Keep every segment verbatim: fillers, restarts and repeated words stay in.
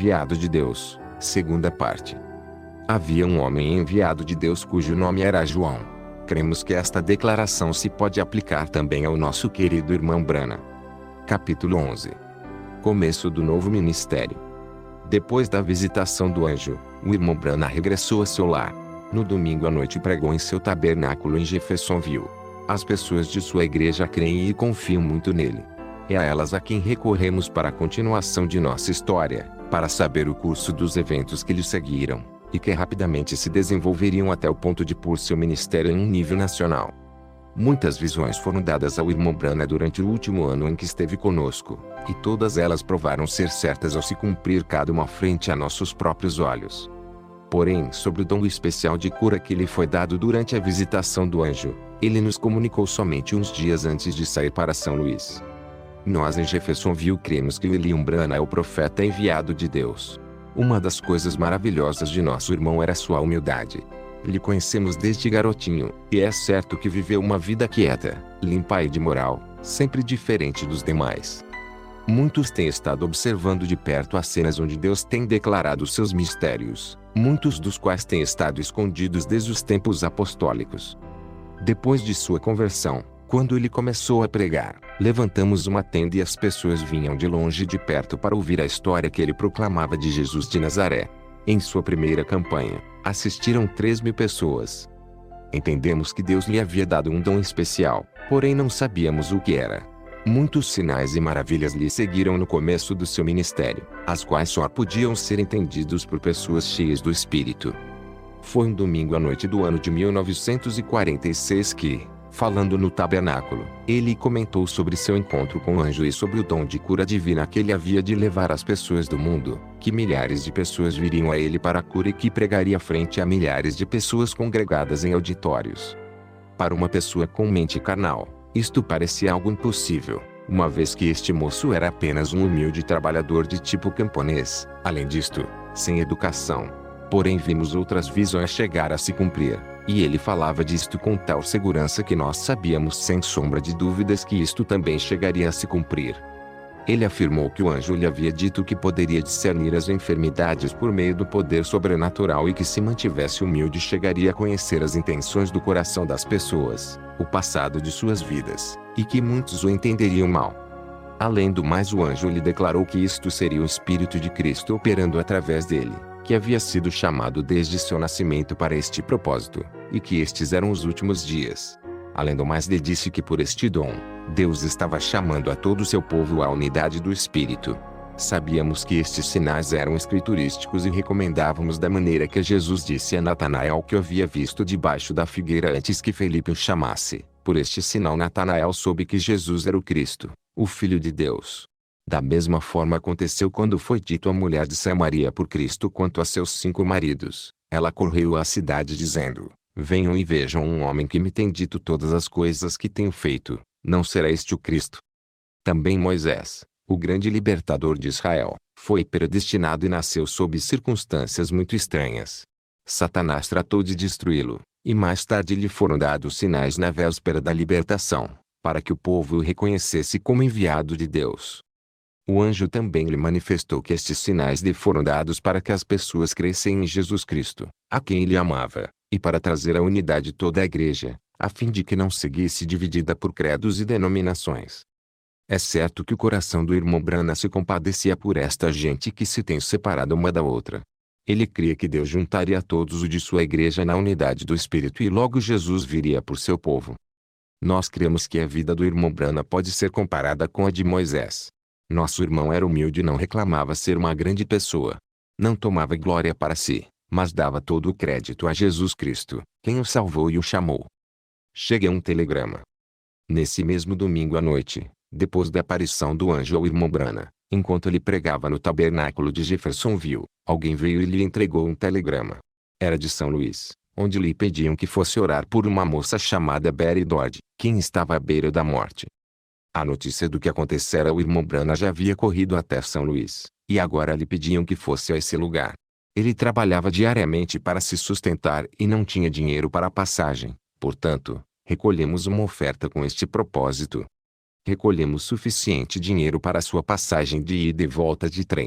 enviado de Deus, segunda parte. Havia um homem enviado de Deus cujo nome era João. Cremos que esta declaração se pode aplicar também ao nosso querido irmão Branham. Capítulo onze. Começo do novo ministério. Depois da visitação do anjo, o irmão Branham regressou a seu lar. No domingo à noite pregou em seu tabernáculo em Jeffersonville. As pessoas de sua igreja creem e confiam muito nele. É a elas a quem recorremos para a continuação de nossa história, para saber o curso dos eventos que lhe seguiram, e que rapidamente se desenvolveriam até o ponto de pôr seu ministério em um nível nacional. Muitas visões foram dadas ao irmão Branham durante o último ano em que esteve conosco, e todas elas provaram ser certas ao se cumprir cada uma frente a nossos próprios olhos. Porém, sobre o dom especial de cura que lhe foi dado durante a visitação do anjo, ele nos comunicou somente uns dias antes de sair para São Luís. Nós em Jeffersonville cremos que William Branham é o profeta enviado de Deus. Uma das coisas maravilhosas de nosso irmão era sua humildade. Lhe conhecemos desde garotinho, e é certo que viveu uma vida quieta, limpa e de moral, sempre diferente dos demais. Muitos têm estado observando de perto as cenas onde Deus tem declarado seus mistérios, muitos dos quais têm estado escondidos desde os tempos apostólicos. Depois de sua conversão, quando ele começou a pregar, levantamos uma tenda e as pessoas vinham de longe e de perto para ouvir a história que ele proclamava de Jesus de Nazaré. Em sua primeira campanha, assistiram três mil pessoas. Entendemos que Deus lhe havia dado um dom especial, porém não sabíamos o que era. Muitos sinais e maravilhas lhe seguiram no começo do seu ministério, as quais só podiam ser entendidos por pessoas cheias do Espírito. Foi um domingo à noite do ano de mil novecentos e quarenta e seis que, falando no tabernáculo, ele comentou sobre seu encontro com o anjo e sobre o dom de cura divina que ele havia de levar às pessoas do mundo, que milhares de pessoas viriam a ele para a cura e que pregaria frente a milhares de pessoas congregadas em auditórios. Para uma pessoa com mente carnal, isto parecia algo impossível, uma vez que este moço era apenas um humilde trabalhador de tipo camponês, além disto, sem educação. Porém vimos outras visões chegar a se cumprir, e ele falava disto com tal segurança que nós sabíamos sem sombra de dúvidas que isto também chegaria a se cumprir. Ele afirmou que o anjo lhe havia dito que poderia discernir as enfermidades por meio do poder sobrenatural e que se mantivesse humilde chegaria a conhecer as intenções do coração das pessoas, o passado de suas vidas, e que muitos o entenderiam mal. Além do mais, o anjo lhe declarou que isto seria o Espírito de Cristo operando através dele, que havia sido chamado desde seu nascimento para este propósito, e que estes eram os últimos dias. Além do mais, lhe disse que por este dom, Deus estava chamando a todo o seu povo à unidade do Espírito. Sabíamos que estes sinais eram escriturísticos e recomendávamos da maneira que Jesus disse a Natanael que o havia visto debaixo da figueira antes que Felipe o chamasse. Por este sinal Natanael soube que Jesus era o Cristo, o Filho de Deus. Da mesma forma aconteceu quando foi dito à mulher de Samaria por Cristo quanto a seus cinco maridos. Ela correu à cidade dizendo: venham e vejam um homem que me tem dito todas as coisas que tenho feito. Não será este o Cristo? Também Moisés, o grande libertador de Israel, foi predestinado e nasceu sob circunstâncias muito estranhas. Satanás tratou de destruí-lo, e mais tarde lhe foram dados sinais na véspera da libertação, para que o povo o reconhecesse como enviado de Deus. O anjo também lhe manifestou que estes sinais lhe foram dados para que as pessoas crescem em Jesus Cristo, a quem ele amava, e para trazer à unidade toda a igreja, a fim de que não seguisse dividida por credos e denominações. É certo que o coração do irmão Branham se compadecia por esta gente que se tem separado uma da outra. Ele cria que Deus juntaria todos os de sua igreja na unidade do Espírito e logo Jesus viria por seu povo. Nós cremos que a vida do irmão Branham pode ser comparada com a de Moisés. Nosso irmão era humilde e não reclamava ser uma grande pessoa. Não tomava glória para si, mas dava todo o crédito a Jesus Cristo, quem o salvou e o chamou. Chega um telegrama. Nesse mesmo domingo à noite, depois da aparição do anjo ao irmão Branham, enquanto ele pregava no tabernáculo de Jeffersonville, alguém veio e lhe entregou um telegrama. Era de São Luís, onde lhe pediam que fosse orar por uma moça chamada Betty Dodd, quem estava à beira da morte. A notícia do que acontecera ao irmão Branham já havia corrido até São Luís, e agora lhe pediam que fosse a esse lugar. Ele trabalhava diariamente para se sustentar e não tinha dinheiro para a passagem, portanto, recolhemos uma oferta com este propósito. Recolhemos suficiente dinheiro para sua passagem de ida e volta de trem.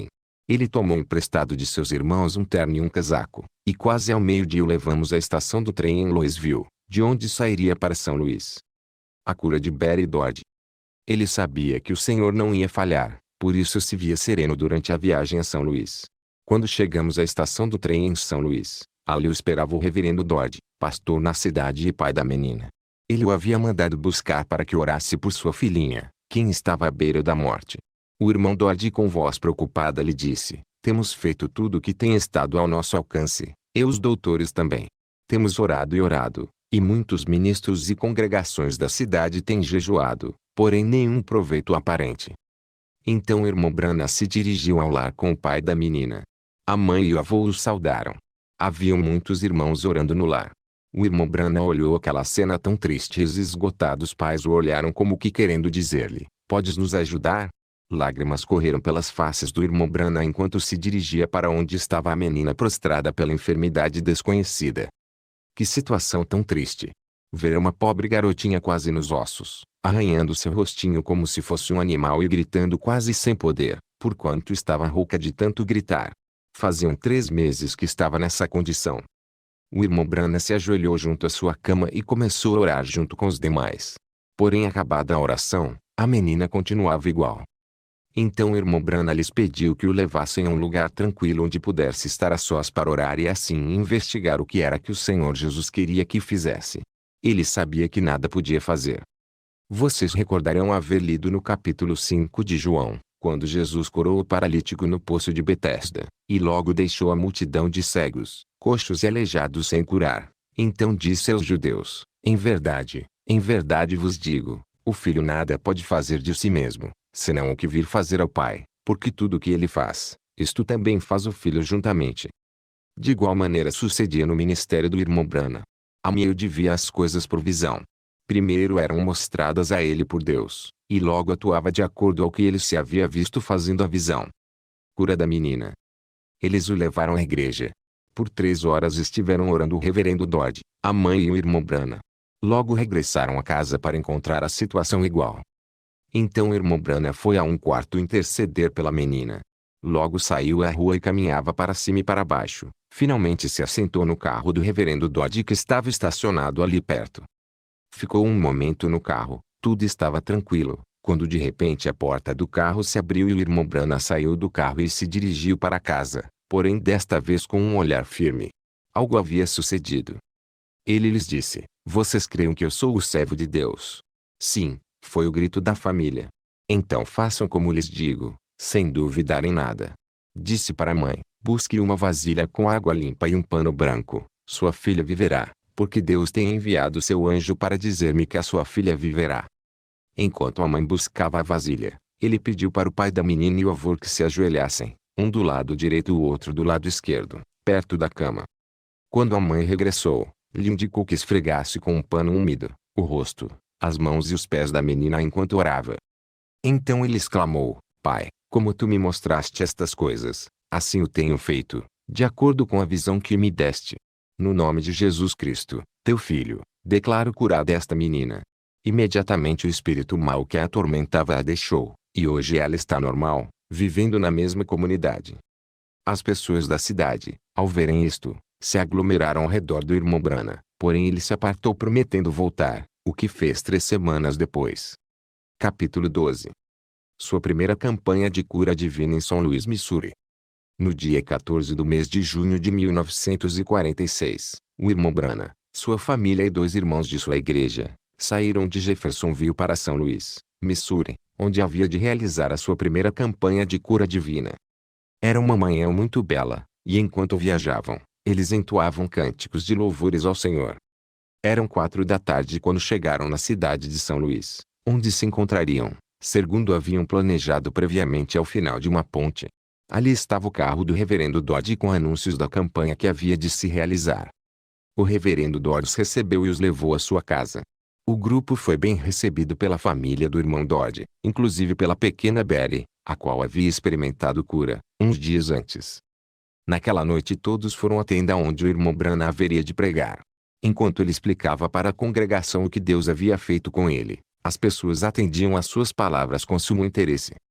Ele tomou emprestado de seus irmãos um terno e um casaco, e quase ao meio-dia o levamos à estação do trem em Louisville, de onde sairia para São Luís. A cura de Barry Dodge. Ele sabia que o Senhor não ia falhar, por isso se via sereno durante a viagem a São Luís. Quando chegamos à estação do trem em São Luís, ali o esperava o reverendo Dodge, pastor na cidade e pai da menina. Ele o havia mandado buscar para que orasse por sua filhinha, quem estava à beira da morte. O irmão Dodge com voz preocupada lhe disse: temos feito tudo o que tem estado ao nosso alcance, e os doutores também. Temos orado e orado, e muitos ministros e congregações da cidade têm jejuado, porém nenhum proveito aparente. Então o irmão Branham se dirigiu ao lar com o pai da menina. A mãe e o avô os saudaram. Haviam muitos irmãos orando no lar. O irmão Branham olhou aquela cena tão triste e os esgotados pais o olharam como que querendo dizer-lhe: podes nos ajudar? Lágrimas correram pelas faces do irmão Branham enquanto se dirigia para onde estava a menina prostrada pela enfermidade desconhecida. Que situação tão triste! Ver uma pobre garotinha quase nos ossos, arranhando seu rostinho como se fosse um animal e gritando quase sem poder, porquanto estava rouca de tanto gritar. Faziam três meses que estava nessa condição. O irmão Branham se ajoelhou junto à sua cama e começou a orar junto com os demais. Porém, acabada a oração, a menina continuava igual. Então o irmão Branham lhes pediu que o levassem a um lugar tranquilo onde pudesse estar a sós para orar e assim investigar o que era que o Senhor Jesus queria que fizesse. Ele sabia que nada podia fazer. Vocês recordarão haver lido no capítulo cinco de João, quando Jesus curou o paralítico no poço de Betesda, e logo deixou a multidão de cegos, coxos e aleijados sem curar. Então disse aos judeus: em verdade, em verdade vos digo, o filho nada pode fazer de si mesmo, senão o que vir fazer ao Pai, porque tudo o que ele faz, isto também faz o filho juntamente. De igual maneira sucedia no ministério do irmão Branham. A miúde via as coisas por visão. Primeiro eram mostradas a ele por Deus, e logo atuava de acordo ao que ele se havia visto fazendo a visão. Cura da menina. Eles o levaram à igreja. Por três horas estiveram orando o reverendo Dodge, a mãe e o irmão Branham. Logo regressaram a casa para encontrar a situação igual. Então o irmão Branham foi a um quarto interceder pela menina. Logo saiu à rua e caminhava para cima e para baixo. Finalmente se assentou no carro do reverendo Dodge que estava estacionado ali perto. Ficou um momento no carro, tudo estava tranquilo, quando de repente a porta do carro se abriu e o irmão Branham saiu do carro e se dirigiu para casa, porém desta vez com um olhar firme. Algo havia sucedido. Ele lhes disse: vocês creem que eu sou o servo de Deus? Sim, foi o grito da família. Então façam como lhes digo, sem duvidar em nada. Disse para a mãe: busque uma vasilha com água limpa e um pano branco, sua filha viverá, porque Deus tem enviado seu anjo para dizer-me que a sua filha viverá. Enquanto a mãe buscava a vasilha, ele pediu para o pai da menina e o avô que se ajoelhassem, um do lado direito e o outro do lado esquerdo, perto da cama. Quando a mãe regressou, lhe indicou que esfregasse com um pano úmido o rosto, as mãos e os pés da menina enquanto orava. Então ele exclamou: pai, como tu me mostraste estas coisas, assim o tenho feito, de acordo com a visão que me deste. No nome de Jesus Cristo, teu filho, declaro curada esta menina. Imediatamente o espírito mau que a atormentava a deixou, e hoje ela está normal, vivendo na mesma comunidade. As pessoas da cidade, ao verem isto, se aglomeraram ao redor do irmão Branham, porém ele se apartou prometendo voltar, o que fez três semanas depois. Capítulo doze. Sua primeira campanha de cura divina em São Luís, Missouri. No dia quatorze do mês de junho de mil novecentos e quarenta e seis, o irmão Branham, sua família e dois irmãos de sua igreja, saíram de Jeffersonville para São Luís, Missouri, onde havia de realizar a sua primeira campanha de cura divina. Era uma manhã muito bela, e enquanto viajavam, eles entoavam cânticos de louvores ao Senhor. Eram quatro da tarde quando chegaram na cidade de São Luís, onde se encontrariam, segundo haviam planejado previamente ao final de uma ponte. Ali estava o carro do reverendo Dodge com anúncios da campanha que havia de se realizar. O reverendo Dodge recebeu e os levou à sua casa. O grupo foi bem recebido pela família do irmão Dodge, inclusive pela pequena Betty, a qual havia experimentado cura, uns dias antes. Naquela noite todos foram à tenda onde o irmão Branham haveria de pregar. Enquanto ele explicava para a congregação o que Deus havia feito com ele, as pessoas atendiam às suas palavras com sumo interesse.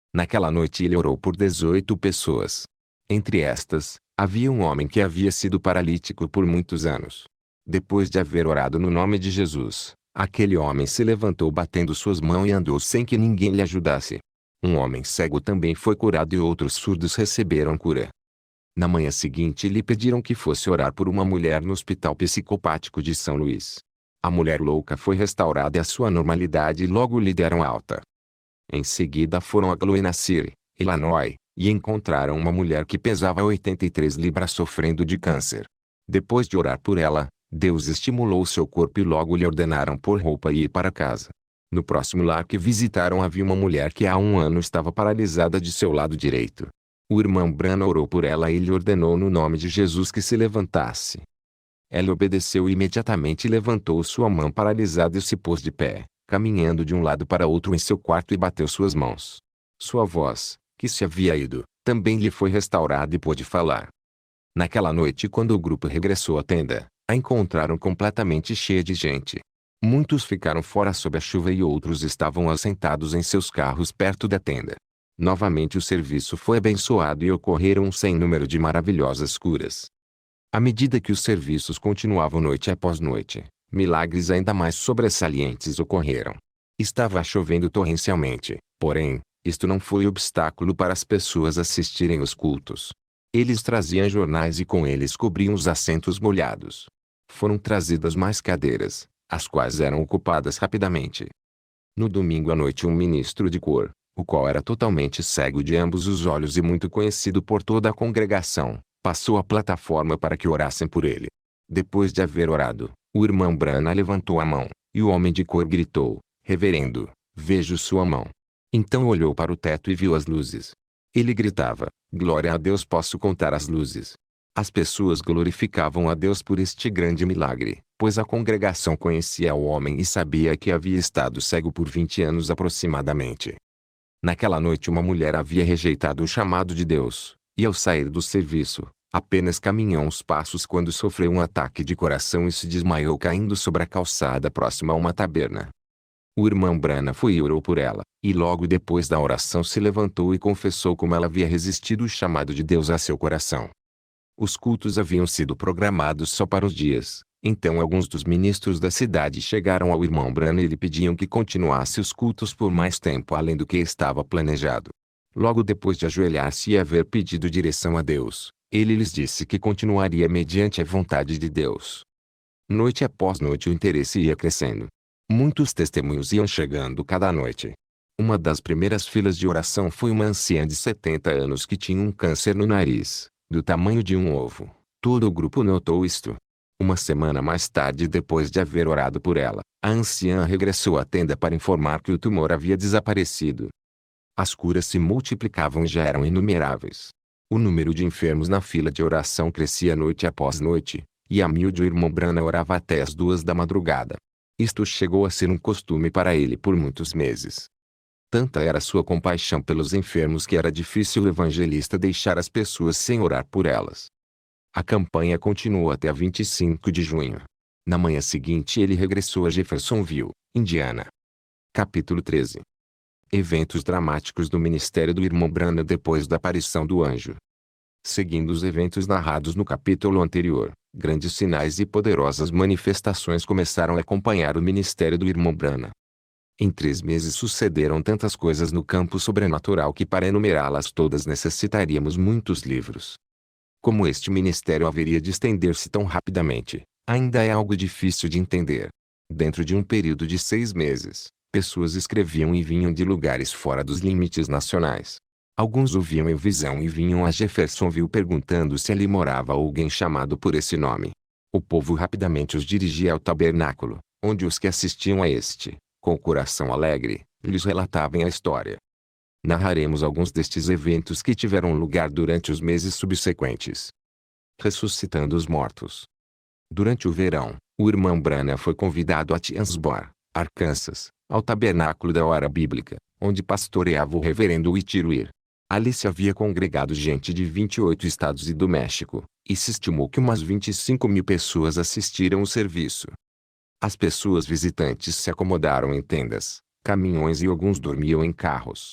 Naquela noite ele orou por dezoito pessoas. Entre estas, havia um homem que havia sido paralítico por muitos anos. Depois de haver orado no nome de Jesus, aquele homem se levantou batendo suas mãos e andou sem que ninguém lhe ajudasse. Um homem cego também foi curado e outros surdos receberam cura. Na manhã seguinte lhe pediram que fosse orar por uma mulher no hospital psicopático de São Luís. A mulher louca foi restaurada à sua normalidade e logo lhe deram alta. Em seguida foram a Gloucester, Illinois, e encontraram uma mulher que pesava oitenta e três libras sofrendo de câncer. Depois de orar por ela, Deus estimulou seu corpo e logo lhe ordenaram pôr roupa e ir para casa. No próximo lar que visitaram havia uma mulher que há um ano estava paralisada de seu lado direito. O irmão Branham orou por ela e lhe ordenou no nome de Jesus que se levantasse. Ela obedeceu e imediatamente levantou sua mão paralisada e se pôs de pé, caminhando de um lado para outro em seu quarto e bateu suas mãos. Sua voz, que se havia ido, também lhe foi restaurada e pôde falar. Naquela noite, quando o grupo regressou à tenda, a encontraram completamente cheia de gente. Muitos ficaram fora sob a chuva e outros estavam assentados em seus carros perto da tenda. Novamente o serviço foi abençoado e ocorreram um sem número de maravilhosas curas. À medida que os serviços continuavam noite após noite, milagres ainda mais sobressalentes ocorreram. Estava chovendo torrencialmente, porém, isto não foi obstáculo para as pessoas assistirem os cultos. Eles traziam jornais e com eles cobriam os assentos molhados. Foram trazidas mais cadeiras, as quais eram ocupadas rapidamente. No domingo à noite um ministro de cor, o qual era totalmente cego de ambos os olhos e muito conhecido por toda a congregação, passou a plataforma para que orassem por ele. Depois de haver orado, o irmão Branham levantou a mão, e o homem de cor gritou: "Reverendo, vejo sua mão." Então olhou para o teto e viu as luzes. Ele gritava: "Glória a Deus, posso contar as luzes." As pessoas glorificavam a Deus por este grande milagre, pois a congregação conhecia o homem e sabia que havia estado cego por vinte anos aproximadamente. Naquela noite uma mulher havia rejeitado o chamado de Deus, e ao sair do serviço, apenas caminhou uns passos quando sofreu um ataque de coração e se desmaiou caindo sobre a calçada próxima a uma taberna. O irmão Branham foi e orou por ela, e logo depois da oração se levantou e confessou como ela havia resistido o chamado de Deus a seu coração. Os cultos haviam sido programados só para os dias, então alguns dos ministros da cidade chegaram ao irmão Branham e lhe pediam que continuasse os cultos por mais tempo além do que estava planejado. Logo depois de ajoelhar-se e haver pedido direção a Deus, ele lhes disse que continuaria mediante a vontade de Deus. Noite após noite o interesse ia crescendo. Muitos testemunhos iam chegando cada noite. Uma das primeiras filas de oração foi uma anciã de setenta anos que tinha um câncer no nariz, do tamanho de um ovo. Todo o grupo notou isto. Uma semana mais tarde, depois de haver orado por ela, a anciã regressou à tenda para informar que o tumor havia desaparecido. As curas se multiplicavam e já eram inumeráveis. O número de enfermos na fila de oração crescia noite após noite, e a miúde o irmão Branham orava até as duas da madrugada. Isto chegou a ser um costume para ele por muitos meses. Tanta era sua compaixão pelos enfermos que era difícil o evangelista deixar as pessoas sem orar por elas. A campanha continuou até vinte e cinco de junho. Na manhã seguinte ele regressou a Jeffersonville, Indiana. Capítulo treze. Eventos dramáticos do ministério do irmão Branham depois da aparição do anjo. Seguindo os eventos narrados no capítulo anterior, grandes sinais e poderosas manifestações começaram a acompanhar o ministério do irmão Branham. Em três meses sucederam tantas coisas no campo sobrenatural que para enumerá-las todas necessitaríamos muitos livros. Como este ministério haveria de estender-se tão rapidamente, ainda é algo difícil de entender. Dentro de um período de seis meses, pessoas escreviam e vinham de lugares fora dos limites nacionais. Alguns ouviam em visão e vinham a Jeffersonville perguntando se ali morava alguém chamado por esse nome. O povo rapidamente os dirigia ao tabernáculo, onde os que assistiam a este, com o coração alegre, lhes relatavam a história. Narraremos alguns destes eventos que tiveram lugar durante os meses subsequentes. Ressuscitando os mortos. Durante o verão, o irmão Branham foi convidado a Tiansburg, Arkansas, ao tabernáculo da hora bíblica, onde pastoreava o reverendo Whittier. Ali se havia congregado gente de vinte e oito estados e do México, e se estimou que umas vinte e cinco mil pessoas assistiram o serviço. As pessoas visitantes se acomodaram em tendas, caminhões e alguns dormiam em carros.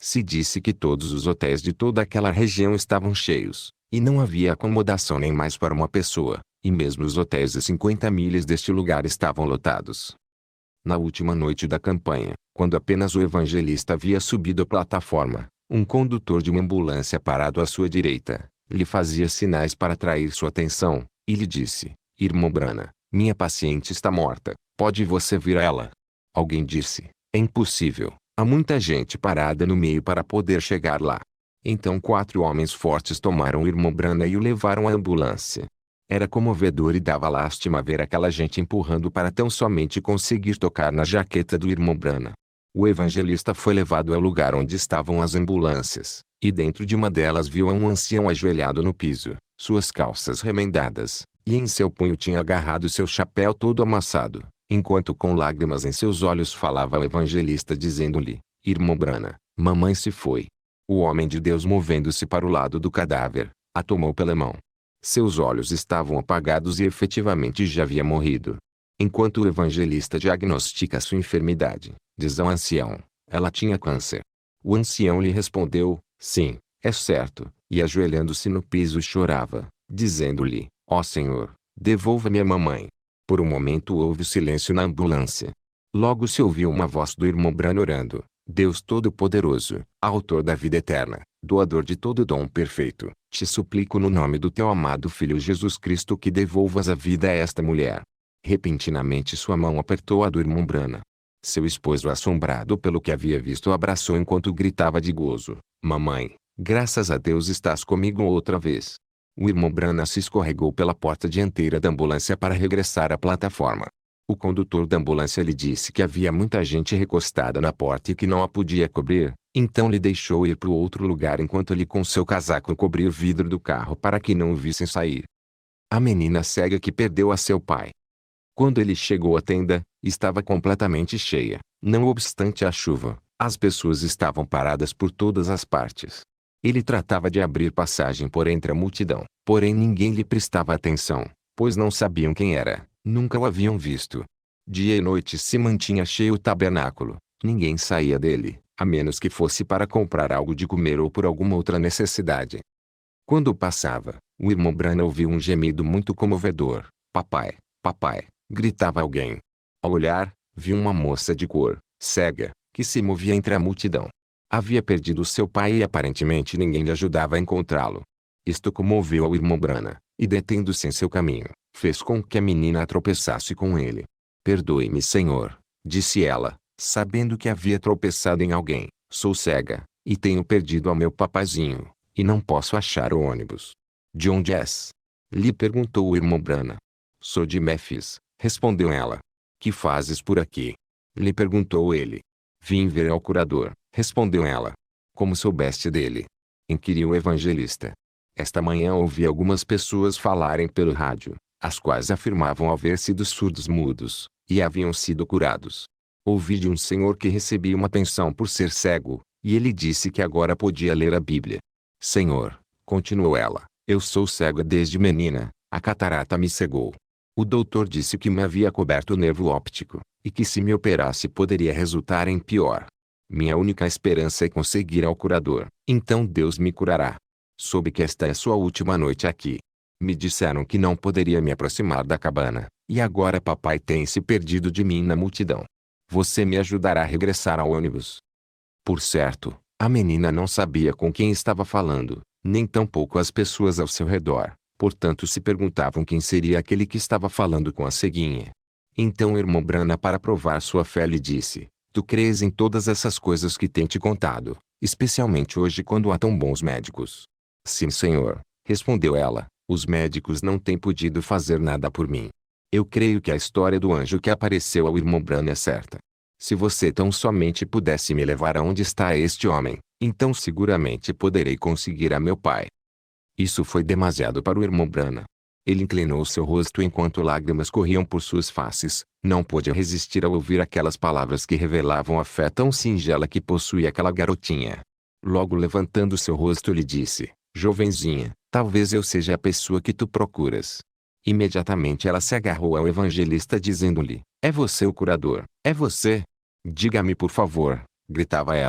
Se disse que todos os hotéis de toda aquela região estavam cheios, e não havia acomodação nem mais para uma pessoa, e mesmo os hotéis de cinquenta milhas deste lugar estavam lotados. Na última noite da campanha, quando apenas o evangelista havia subido a plataforma, um condutor de uma ambulância parado à sua direita, lhe fazia sinais para atrair sua atenção, e lhe disse: "Irmão Branham, minha paciente está morta, pode você vir a ela?" Alguém disse: "É impossível, há muita gente parada no meio para poder chegar lá." Então quatro homens fortes tomaram o irmão Branham e o levaram à ambulância. Era comovedor e dava lástima ver aquela gente empurrando para tão somente conseguir tocar na jaqueta do irmão Branham. O evangelista foi levado ao lugar onde estavam as ambulâncias, e dentro de uma delas viu um ancião ajoelhado no piso, suas calças remendadas, e em seu punho tinha agarrado seu chapéu todo amassado, enquanto com lágrimas em seus olhos falava ao evangelista dizendo-lhe: "Irmão Branham, mamãe se foi." O homem de Deus, movendo-se para o lado do cadáver, a tomou pela mão. Seus olhos estavam apagados e efetivamente já havia morrido. Enquanto o evangelista diagnostica sua enfermidade, diz ao ancião: "Ela tinha câncer." O ancião lhe respondeu: "Sim, é certo," e ajoelhando-se no piso chorava, dizendo-lhe: "Ó Senhor, devolva-me a mamãe." Por um momento houve silêncio na ambulância. Logo se ouviu uma voz do irmão Branham orando: "Deus Todo-Poderoso, Autor da vida eterna, doador de todo dom perfeito, te suplico no nome do teu amado Filho Jesus Cristo que devolvas a vida a esta mulher." Repentinamente sua mão apertou a do irmão Branham. Seu esposo, assombrado pelo que havia visto, o abraçou enquanto gritava de gozo: "Mamãe, graças a Deus estás comigo outra vez." O irmão Branham se escorregou pela porta dianteira da ambulância para regressar à plataforma. O condutor da ambulância lhe disse que havia muita gente recostada na porta e que não a podia cobrir, então lhe deixou ir para o outro lugar enquanto ele com seu casaco cobria o vidro do carro para que não o vissem sair. A menina cega que perdeu a seu pai. Quando ele chegou à tenda, estava completamente cheia. Não obstante a chuva, as pessoas estavam paradas por todas as partes. Ele tratava de abrir passagem por entre a multidão, porém ninguém lhe prestava atenção, pois não sabiam quem era, nunca o haviam visto. Dia e noite se mantinha cheio o tabernáculo, ninguém saía dele, a menos que fosse para comprar algo de comer ou por alguma outra necessidade. Quando passava, o irmão Branham ouviu um gemido muito comovedor: "Papai, papai!" gritava alguém. Ao olhar, viu uma moça de cor, cega, que se movia entre a multidão. Havia perdido seu pai e aparentemente ninguém lhe ajudava a encontrá-lo. Isto comoveu ao irmão Branham, e detendo-se em seu caminho, fez com que a menina tropeçasse com ele. "Perdoe-me, Senhor," disse ela, sabendo que havia tropeçado em alguém. "Sou cega, e tenho perdido ao meu papazinho, e não posso achar o ônibus." "De onde és?" lhe perguntou o irmão Branham. "Sou de Memphis," respondeu ela. "Que fazes por aqui?" lhe perguntou ele. "Vim ver ao curador," respondeu ela. "Como soubeste dele?" inquiriu o evangelista. "Esta manhã ouvi algumas pessoas falarem pelo rádio, as quais afirmavam haver sido surdos mudos, e haviam sido curados. Ouvi de um senhor que recebia uma pensão por ser cego, e ele disse que agora podia ler a Bíblia." "Senhor," continuou ela, "eu sou cega desde menina, a catarata me cegou. O doutor disse que me havia coberto o nervo óptico, e que se me operasse poderia resultar em pior. Minha única esperança é conseguir ao curador, então Deus me curará. Soube que esta é sua última noite aqui. Me disseram que não poderia me aproximar da cabana, e agora papai tem se perdido de mim na multidão. Você me ajudará a regressar ao ônibus." Por certo, a menina não sabia com quem estava falando, nem tampouco as pessoas ao seu redor, portanto se perguntavam quem seria aquele que estava falando com a ceguinha. Então o irmão Branham, para provar sua fé, lhe disse: "Tu crês em todas essas coisas que tenho te contado, especialmente hoje quando há tão bons médicos?" "Sim, senhor," respondeu ela, "os médicos não têm podido fazer nada por mim. Eu creio que a história do anjo que apareceu ao irmão Branham é certa. Se você tão somente pudesse me levar aonde está este homem, então seguramente poderei conseguir a meu pai." Isso foi demasiado para o irmão Branham. Ele inclinou seu rosto enquanto lágrimas corriam por suas faces. Não pôde resistir ao ouvir aquelas palavras que revelavam a fé tão singela que possuía aquela garotinha. Logo levantando seu rosto lhe disse: "Jovenzinha, talvez eu seja a pessoa que tu procuras." Imediatamente ela se agarrou ao evangelista dizendo-lhe: "É você o curador, é você? Diga-me por favor," gritava ela,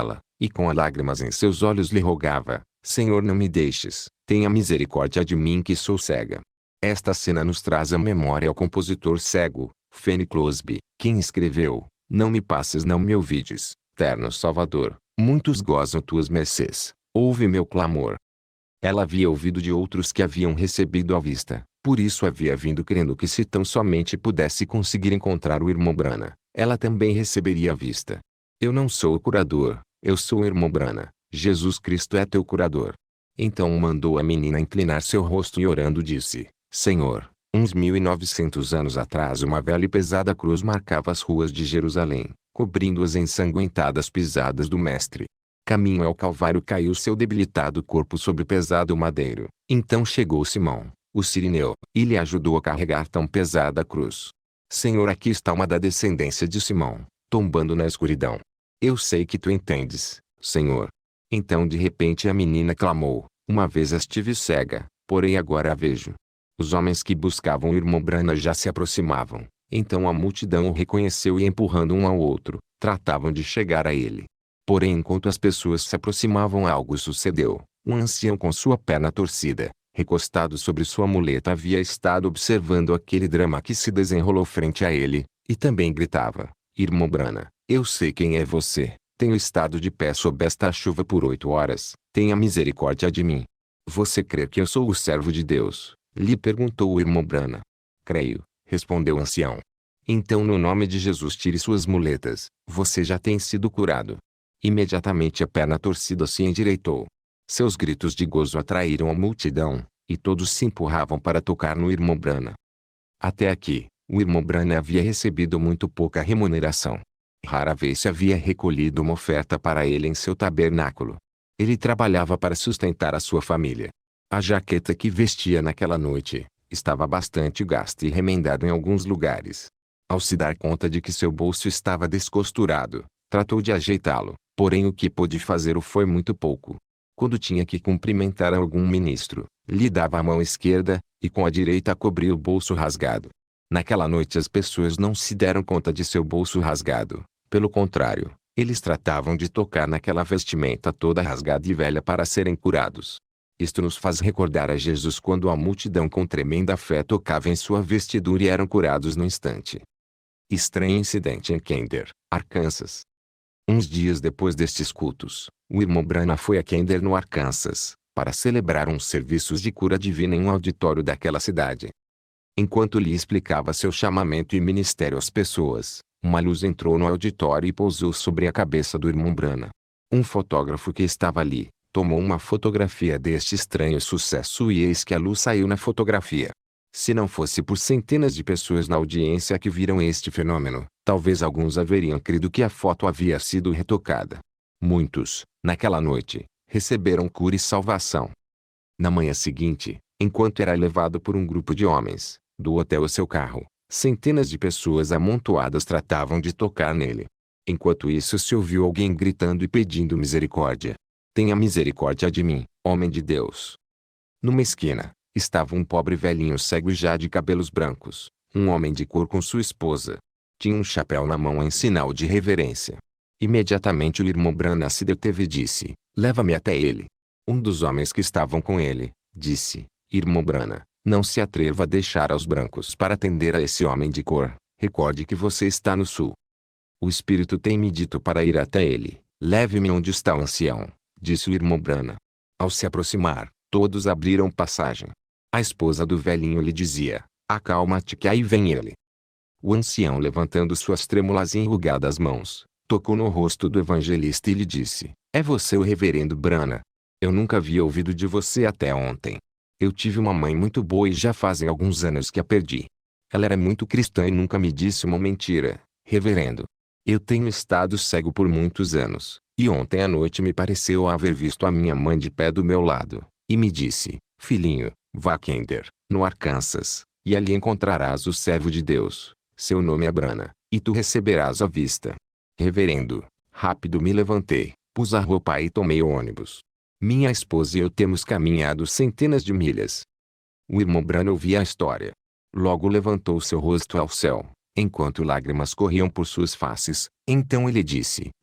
e com lágrimas em seus olhos lhe rogava: Senhor, não me deixes, tenha misericórdia de mim que sou cega. Esta cena nos traz à memória o compositor cego, Fanny Crosby, quem escreveu: Não me passes, não me ouvides, terno Salvador, muitos gozam tuas mercês, ouve meu clamor. Ela havia ouvido de outros que haviam recebido a vista, por isso havia vindo crendo que se tão somente pudesse conseguir encontrar o irmão Branham, ela também receberia a vista. Eu não sou o curador, eu sou o irmão Branham, Jesus Cristo é teu curador. Então mandou a menina inclinar seu rosto e orando disse: Senhor, uns mil e novecentos anos atrás uma velha e pesada cruz marcava as ruas de Jerusalém, cobrindo as ensanguentadas pisadas do Mestre. Caminho ao Calvário caiu seu debilitado corpo sobre pesado madeiro. Então chegou Simão, o sirineu, e lhe ajudou a carregar tão pesada cruz. Senhor, aqui está uma da descendência de Simão, tombando na escuridão. Eu sei que tu entendes, Senhor. Então de repente a menina clamou: Uma vez estive cega, porém agora a vejo. Os homens que buscavam o irmão Branham já se aproximavam. Então a multidão o reconheceu e empurrando um ao outro, tratavam de chegar a ele. Porém enquanto as pessoas se aproximavam algo sucedeu. Um ancião com sua perna torcida, recostado sobre sua muleta havia estado observando aquele drama que se desenrolou frente a ele, e também gritava: Irmão Branham, eu sei quem é você, tenho estado de pé sob esta chuva por oito horas, tenha misericórdia de mim. Você crê que eu sou o servo de Deus? Lhe perguntou o irmão Branham. Creio, respondeu o ancião. Então no nome de Jesus tire suas muletas, você já tem sido curado. Imediatamente a perna torcida se endireitou. Seus gritos de gozo atraíram a multidão, e todos se empurravam para tocar no irmão Branham. Até aqui, o irmão Branham havia recebido muito pouca remuneração. Rara vez se havia recolhido uma oferta para ele em seu tabernáculo. Ele trabalhava para sustentar a sua família. A jaqueta que vestia naquela noite, estava bastante gasta e remendada em alguns lugares. Ao se dar conta de que seu bolso estava descosturado, tratou de ajeitá-lo, porém o que pôde fazer foi muito pouco. Quando tinha que cumprimentar algum ministro, lhe dava a mão esquerda, e com a direita cobria o bolso rasgado. Naquela noite as pessoas não se deram conta de seu bolso rasgado, pelo contrário, eles tratavam de tocar naquela vestimenta toda rasgada e velha para serem curados. Isto nos faz recordar a Jesus quando a multidão com tremenda fé tocava em sua vestidura e eram curados no instante. Estranho incidente em Kender, Arkansas. Uns dias depois destes cultos, o irmão Branham foi a Kender no Arkansas, para celebrar uns serviços de cura divina em um auditório daquela cidade. Enquanto lhe explicava seu chamamento e ministério às pessoas, uma luz entrou no auditório e pousou sobre a cabeça do irmão Branham. Um fotógrafo que estava ali, tomou uma fotografia deste estranho sucesso e eis que a luz saiu na fotografia. Se não fosse por centenas de pessoas na audiência que viram este fenômeno, talvez alguns haveriam crido que a foto havia sido retocada. Muitos, naquela noite, receberam cura e salvação. Na manhã seguinte, enquanto era levado por um grupo de homens, do hotel ao seu carro, centenas de pessoas amontoadas tratavam de tocar nele. Enquanto isso se ouviu alguém gritando e pedindo misericórdia. Tenha misericórdia de mim, homem de Deus. Numa esquina, estava um pobre velhinho cego já de cabelos brancos, um homem de cor com sua esposa. Tinha um chapéu na mão em sinal de reverência. Imediatamente o irmão Branham se deteve e disse: Leva-me até ele. Um dos homens que estavam com ele, disse: Irmão Branham, não se atreva a deixar aos brancos para atender a esse homem de cor, recorde que você está no sul. O Espírito tem me dito para ir até ele, leve-me onde está o ancião, disse o irmão Branham. Ao se aproximar, todos abriram passagem. A esposa do velhinho lhe dizia: Acalma-te que aí vem ele. O ancião, levantando suas trêmulas e enrugadas mãos, tocou no rosto do evangelista e lhe disse: É você o reverendo Branham? Eu nunca havia ouvido de você até ontem. Eu tive uma mãe muito boa e já fazem alguns anos que a perdi. Ela era muito cristã e nunca me disse uma mentira, reverendo. Eu tenho estado cego por muitos anos, e ontem à noite me pareceu haver visto a minha mãe de pé do meu lado, e me disse: Filhinho, vá a Kender, no Arkansas, e ali encontrarás o servo de Deus. Seu nome é Branham, e tu receberás a vista. Reverendo, rápido me levantei, pus a roupa e tomei o ônibus. Minha esposa e eu temos caminhado centenas de milhas. O irmão Branham ouvia a história. Logo levantou seu rosto ao céu, enquanto lágrimas corriam por suas faces. Então ele disse: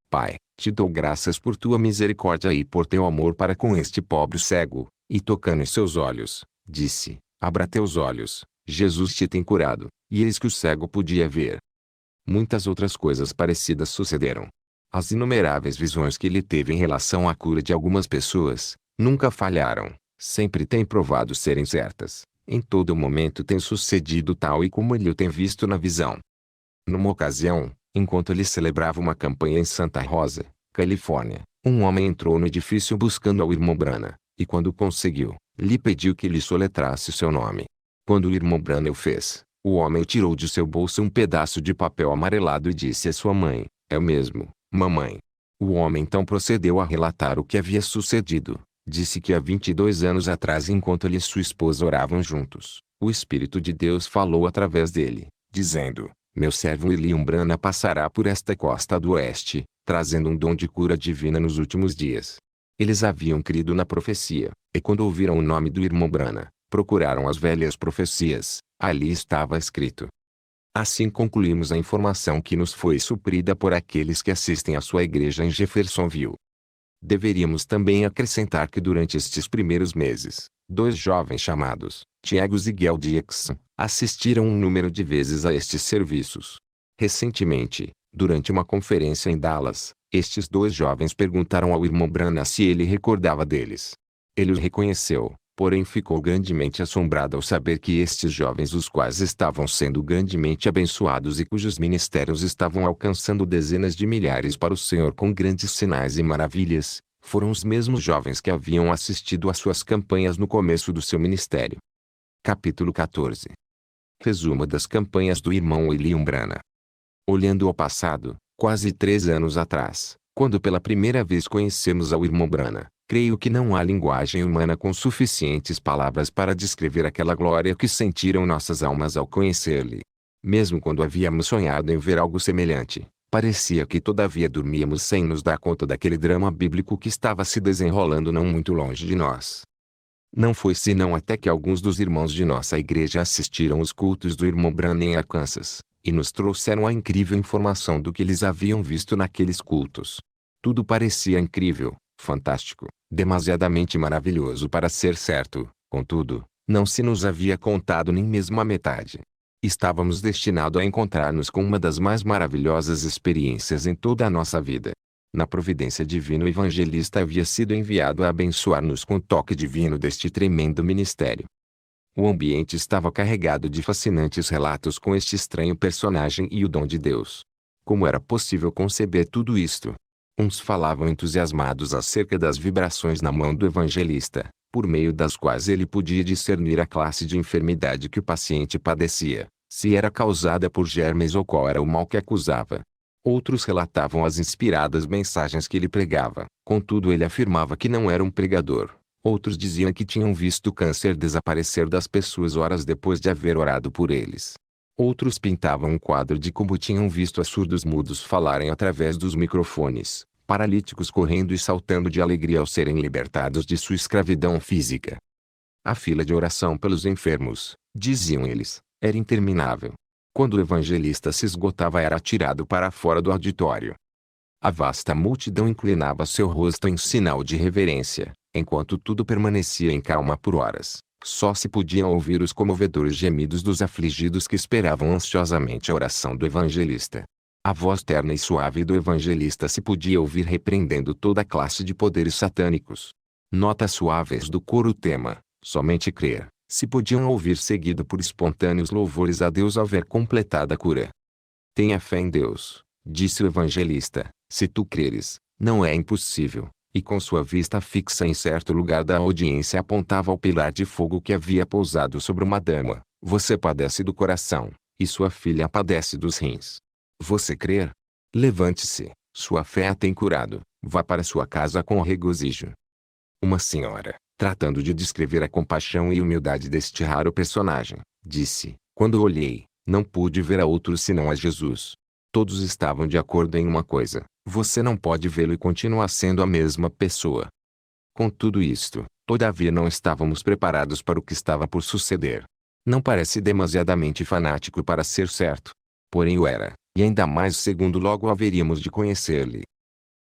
Pai, te dou graças por tua misericórdia e por teu amor para com este pobre cego. E tocando em seus olhos, disse, abra teus olhos, Jesus te tem curado. E eis que o cego podia ver. Muitas outras coisas parecidas sucederam. As inumeráveis visões que ele teve em relação à cura de algumas pessoas, nunca falharam, sempre têm provado serem certas. Em todo momento tem sucedido tal e como ele o tem visto na visão. Numa ocasião, enquanto ele celebrava uma campanha em Santa Rosa, Califórnia, um homem entrou no edifício buscando ao irmão Branham, e quando conseguiu, lhe pediu que lhe soletrasse seu nome. Quando o irmão Branham o fez, o homem tirou de seu bolso um pedaço de papel amarelado e disse à sua mãe, é o mesmo, mamãe. O homem então procedeu a relatar o que havia sucedido. Disse que há vinte e dois anos atrás, enquanto ele e sua esposa oravam juntos, o Espírito de Deus falou através dele, dizendo, meu servo William Branham passará por esta costa do oeste, trazendo um dom de cura divina nos últimos dias. Eles haviam crido na profecia, e quando ouviram o nome do irmão Branham, procuraram as velhas profecias, ali estava escrito. Assim concluímos a informação que nos foi suprida por aqueles que assistem à sua igreja em Jeffersonville. Deveríamos também acrescentar que durante estes primeiros meses, dois jovens chamados, Tiago e Gel Jackson, assistiram um número de vezes a estes serviços. Recentemente, durante uma conferência em Dallas, estes dois jovens perguntaram ao irmão Branham se ele recordava deles. Ele os reconheceu, porém ficou grandemente assombrado ao saber que estes jovens, os quais estavam sendo grandemente abençoados e cujos ministérios estavam alcançando dezenas de milhares para o Senhor com grandes sinais e maravilhas, foram os mesmos jovens que haviam assistido às suas campanhas no começo do seu ministério. Capítulo quatorze. Resumo das campanhas do irmão William Branham. Olhando ao passado, quase três anos atrás, quando pela primeira vez conhecemos ao irmão Branham, creio que não há linguagem humana com suficientes palavras para descrever aquela glória que sentiram nossas almas ao conhecer-lhe. Mesmo quando havíamos sonhado em ver algo semelhante, parecia que todavia dormíamos sem nos dar conta daquele drama bíblico que estava se desenrolando não muito longe de nós. Não foi senão até que alguns dos irmãos de nossa igreja assistiram os cultos do irmão Branham em Arkansas, e nos trouxeram a incrível informação do que eles haviam visto naqueles cultos. Tudo parecia incrível, fantástico, demasiadamente maravilhoso para ser certo, contudo, não se nos havia contado nem mesmo a metade. Estávamos destinados a encontrar-nos com uma das mais maravilhosas experiências em toda a nossa vida. Na providência divina, o evangelista havia sido enviado a abençoar-nos com o toque divino deste tremendo ministério. O ambiente estava carregado de fascinantes relatos com este estranho personagem e o dom de Deus. Como era possível conceber tudo isto? Uns falavam entusiasmados acerca das vibrações na mão do evangelista, por meio das quais ele podia discernir a classe de enfermidade que o paciente padecia, se era causada por germes ou qual era o mal que acusava. Outros relatavam as inspiradas mensagens que ele pregava, contudo ele afirmava que não era um pregador. Outros diziam que tinham visto o câncer desaparecer das pessoas horas depois de haver orado por eles. Outros pintavam um quadro de como tinham visto surdos mudos falarem através dos microfones, paralíticos correndo e saltando de alegria ao serem libertados de sua escravidão física. A fila de oração pelos enfermos, diziam eles, era interminável. Quando o evangelista se esgotava, era atirado para fora do auditório. A vasta multidão inclinava seu rosto em sinal de reverência, enquanto tudo permanecia em calma por horas. Só se podiam ouvir os comovedores gemidos dos afligidos que esperavam ansiosamente a oração do evangelista. A voz terna e suave do evangelista se podia ouvir repreendendo toda a classe de poderes satânicos. Notas suaves do coro tema, somente crer, se podiam ouvir seguido por espontâneos louvores a Deus ao ver completada a cura. Tenha fé em Deus, disse o evangelista, se tu creres, não é impossível. E com sua vista fixa em certo lugar da audiência apontava ao pilar de fogo que havia pousado sobre uma dama. Você padece do coração, e sua filha padece dos rins. Você crer? Levante-se, sua fé a tem curado, vá para sua casa com regozijo. Uma senhora, tratando de descrever a compaixão e humildade deste raro personagem, disse, quando olhei, não pude ver a outro senão a Jesus. Todos estavam de acordo em uma coisa, você não pode vê-lo e continuar sendo a mesma pessoa. Com tudo isto, todavia não estávamos preparados para o que estava por suceder. Não parece demasiadamente fanático para ser certo. Porém o era, e ainda mais segundo logo haveríamos de conhecer-lhe.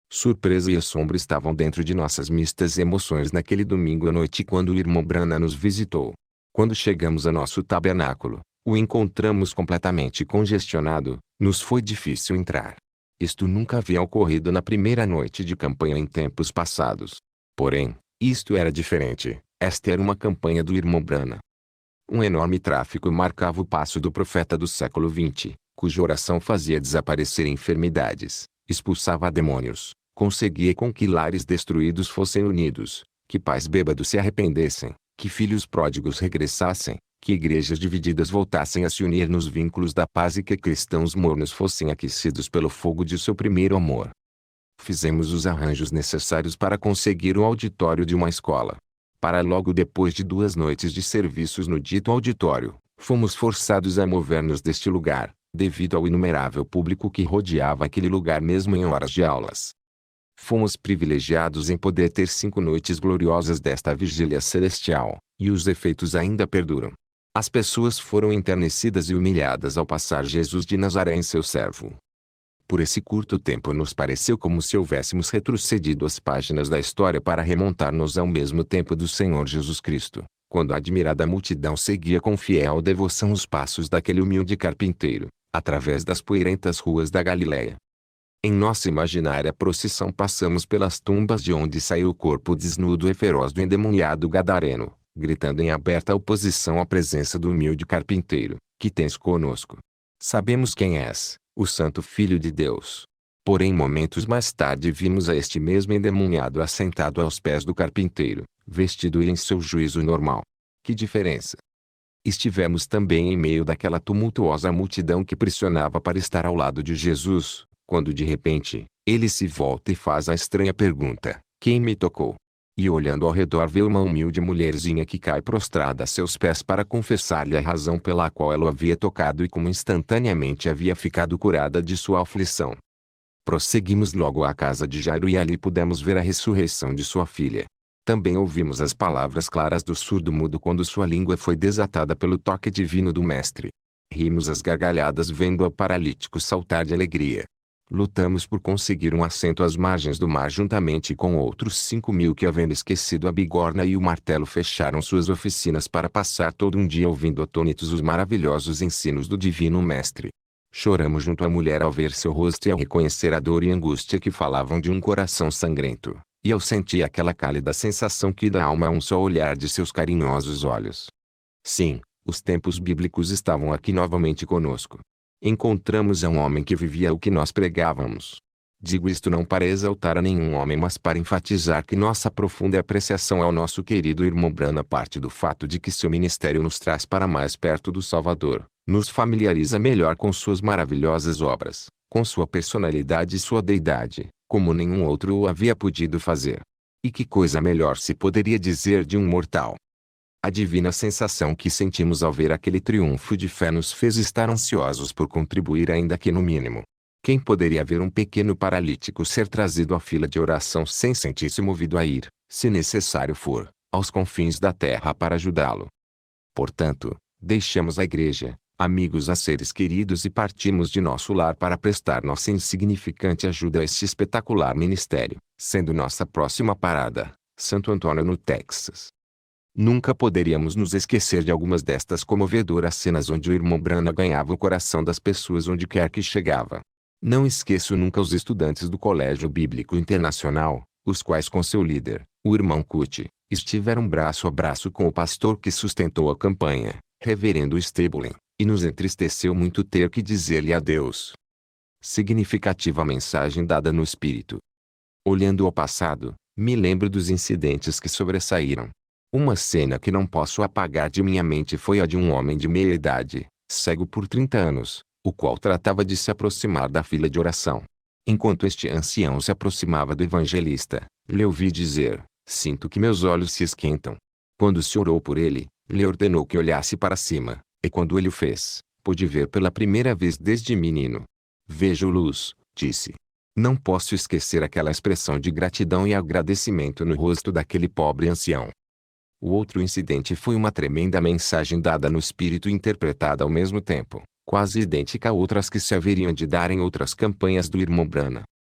Surpresa e assombro estavam dentro de nossas mistas emoções naquele domingo à noite quando o irmão Brana nos visitou. Quando chegamos a nosso tabernáculo, o encontramos completamente congestionado, nos foi difícil entrar. Isto nunca havia ocorrido na primeira noite de campanha em tempos passados. Porém, isto era diferente, esta era uma campanha do irmão Brana. Um enorme tráfego marcava o passo do profeta do século vinte, cuja oração fazia desaparecer enfermidades, expulsava demônios, conseguia com que lares destruídos fossem unidos, que pais bêbados se arrependessem, que filhos pródigos regressassem, que igrejas divididas voltassem a se unir nos vínculos da paz e que cristãos mornos fossem aquecidos pelo fogo de seu primeiro amor. Fizemos os arranjos necessários para conseguir o auditório de uma escola. Para logo depois de duas noites de serviços no dito auditório, fomos forçados a mover-nos deste lugar, devido ao inumerável público que rodeava aquele lugar mesmo em horas de aulas. Fomos privilegiados em poder ter cinco noites gloriosas desta vigília celestial, e os efeitos ainda perduram. As pessoas foram enternecidas e humilhadas ao passar Jesus de Nazaré em seu servo. Por esse curto tempo nos pareceu como se houvéssemos retrocedido as páginas da história para remontar-nos ao mesmo tempo do Senhor Jesus Cristo, quando a admirada multidão seguia com fiel devoção os passos daquele humilde carpinteiro, através das poeirentas ruas da Galiléia. Em nossa imaginária procissão passamos pelas tumbas de onde saiu o corpo desnudo e feroz do endemoniado gadareno, gritando em aberta oposição à presença do humilde carpinteiro, que tens conosco. Sabemos quem és, o Santo Filho de Deus. Porém momentos mais tarde vimos a este mesmo endemoniado assentado aos pés do carpinteiro, vestido em seu juízo normal. Que diferença! Estivemos também em meio daquela tumultuosa multidão que pressionava para estar ao lado de Jesus, quando de repente, ele se volta e faz a estranha pergunta: quem me tocou? E olhando ao redor vê uma humilde mulherzinha que cai prostrada a seus pés para confessar-lhe a razão pela qual ela o havia tocado e como instantaneamente havia ficado curada de sua aflição. Prosseguimos logo à casa de Jairo e ali pudemos ver a ressurreição de sua filha. Também ouvimos as palavras claras do surdo-mudo quando sua língua foi desatada pelo toque divino do Mestre. Rimos às gargalhadas vendo o paralítico saltar de alegria. Lutamos por conseguir um assento às margens do mar juntamente com outros cinco mil que, havendo esquecido a bigorna e o martelo, fecharam suas oficinas para passar todo um dia ouvindo atônitos os maravilhosos ensinos do Divino Mestre. Choramos junto à mulher ao ver seu rosto e ao reconhecer a dor e angústia que falavam de um coração sangrento, e ao sentir aquela cálida sensação que dá alma a um só olhar de seus carinhosos olhos. Sim, os tempos bíblicos estavam aqui novamente conosco. Encontramos a um homem que vivia o que nós pregávamos. Digo isto não para exaltar a nenhum homem mas para enfatizar que nossa profunda apreciação ao nosso querido irmão Brana parte do fato de que seu ministério nos traz para mais perto do Salvador, nos familiariza melhor com suas maravilhosas obras, com sua personalidade e sua deidade, como nenhum outro o havia podido fazer. E que coisa melhor se poderia dizer de um mortal? A divina sensação que sentimos ao ver aquele triunfo de fé nos fez estar ansiosos por contribuir ainda que no mínimo. Quem poderia ver um pequeno paralítico ser trazido à fila de oração sem sentir-se movido a ir, se necessário for, aos confins da terra para ajudá-lo? Portanto, deixamos a igreja, amigos a seres queridos e partimos de nosso lar para prestar nossa insignificante ajuda a este espetacular ministério, sendo nossa próxima parada, Santo Antônio no Texas. Nunca poderíamos nos esquecer de algumas destas comovedoras cenas onde o irmão Brana ganhava o coração das pessoas onde quer que chegava. Não esqueço nunca os estudantes do Colégio Bíblico Internacional, os quais com seu líder, o irmão Cuti, estiveram braço a braço com o pastor que sustentou a campanha, reverendo Stebulin, e nos entristeceu muito ter que dizer-lhe adeus. Significativa mensagem dada no espírito. Olhando ao passado, me lembro dos incidentes que sobressaíram. Uma cena que não posso apagar de minha mente foi a de um homem de meia idade, cego por trinta anos, o qual tratava de se aproximar da fila de oração. Enquanto este ancião se aproximava do evangelista, lhe ouvi dizer: sinto que meus olhos se esquentam. Quando se orou por ele, lhe ordenou que olhasse para cima, e quando ele o fez, pôde ver pela primeira vez desde menino. Vejo luz, disse. Não posso esquecer aquela expressão de gratidão e agradecimento no rosto daquele pobre ancião. O outro incidente foi uma tremenda mensagem dada no espírito e interpretada ao mesmo tempo, quase idêntica a outras que se haveriam de dar em outras campanhas do irmão Brana.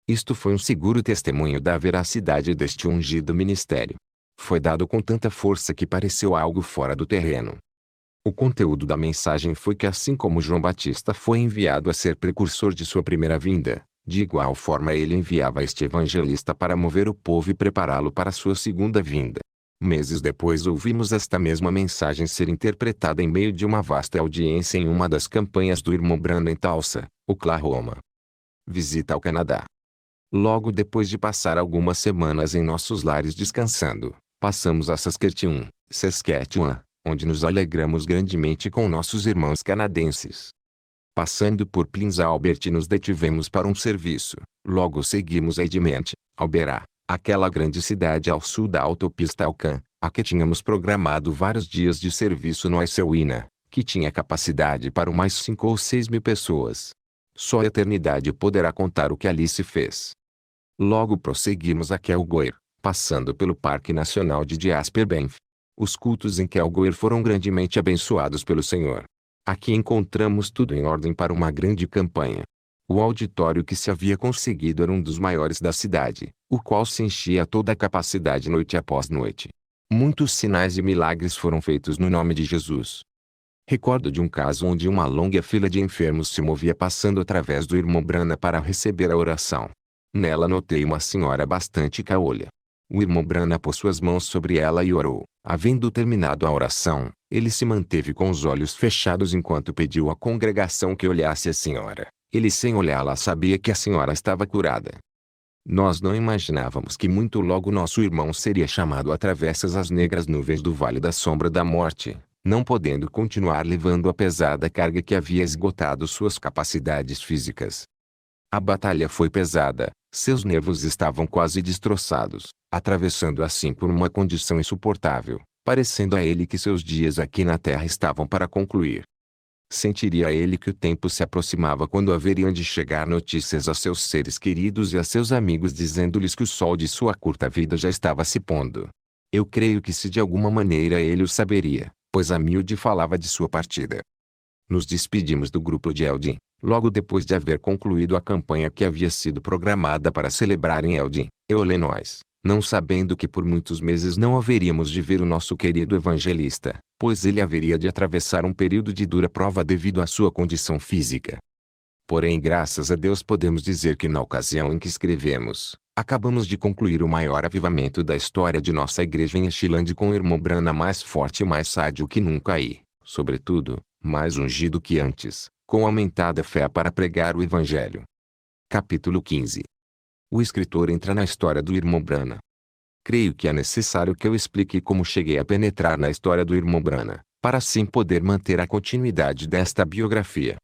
Isto foi um seguro testemunho da veracidade deste ungido ministério. Foi dado com tanta força que pareceu algo fora do terreno. O conteúdo da mensagem foi que assim como João Batista foi enviado a ser precursor de sua primeira vinda, de igual forma ele enviava este evangelista para mover o povo e prepará-lo para sua segunda vinda. Meses depois ouvimos esta mesma mensagem ser interpretada em meio de uma vasta audiência em uma das campanhas do irmão Branham em Tulsa, Oklahoma. Visita ao Canadá. Logo depois de passar algumas semanas em nossos lares descansando, passamos a Saskatchewan, Saskatchewan, onde nos alegramos grandemente com nossos irmãos canadenses. Passando por Prince Albert nos detivemos para um serviço, logo seguimos a Edmonton, Alberta, aquela grande cidade ao sul da autopista Alcan, a que tínhamos programado vários dias de serviço no Icewina, que tinha capacidade para mais cinco ou seis mil pessoas. Só a eternidade poderá contar o que ali se fez. Logo prosseguimos a Calgary, passando pelo Parque Nacional de Jasper Banff. Os cultos em Calgary foram grandemente abençoados pelo Senhor. Aqui encontramos tudo em ordem para uma grande campanha. O auditório que se havia conseguido era um dos maiores da cidade, o qual se enchia a toda a capacidade noite após noite. Muitos sinais e milagres foram feitos no nome de Jesus. Recordo de um caso onde uma longa fila de enfermos se movia passando através do irmão Branham para receber a oração. Nela notei uma senhora bastante caolha. O irmão Branham pôs suas mãos sobre ela e orou. Havendo terminado a oração, ele se manteve com os olhos fechados enquanto pediu à congregação que olhasse a senhora. Ele sem olhá-la sabia que a senhora estava curada. Nós não imaginávamos que muito logo nosso irmão seria chamado através das negras nuvens do Vale da Sombra da Morte, não podendo continuar levando a pesada carga que havia esgotado suas capacidades físicas. A batalha foi pesada, seus nervos estavam quase destroçados, atravessando assim por uma condição insuportável, parecendo a ele que seus dias aqui na terra estavam para concluir. Sentiria ele que o tempo se aproximava quando haveriam de chegar notícias a seus seres queridos e a seus amigos dizendo-lhes que o sol de sua curta vida já estava se pondo. Eu creio que se de alguma maneira ele o saberia, pois a miúde falava de sua partida. Nos despedimos do grupo de Eldin, logo depois de haver concluído a campanha que havia sido programada para celebrar em Eldin, Illinois, não sabendo que por muitos meses não haveríamos de ver o nosso querido evangelista, pois ele haveria de atravessar um período de dura prova devido à sua condição física. Porém, graças a Deus podemos dizer que na ocasião em que escrevemos, acabamos de concluir o maior avivamento da história de nossa igreja em Ashland com o irmão Branham mais forte e mais sádio que nunca e, sobretudo, mais ungido que antes, com aumentada fé para pregar o evangelho. Capítulo quinze. O escritor entra na história do irmão Branham. Creio que é necessário que eu explique como cheguei a penetrar na história do irmão Branham, para assim poder manter a continuidade desta biografia.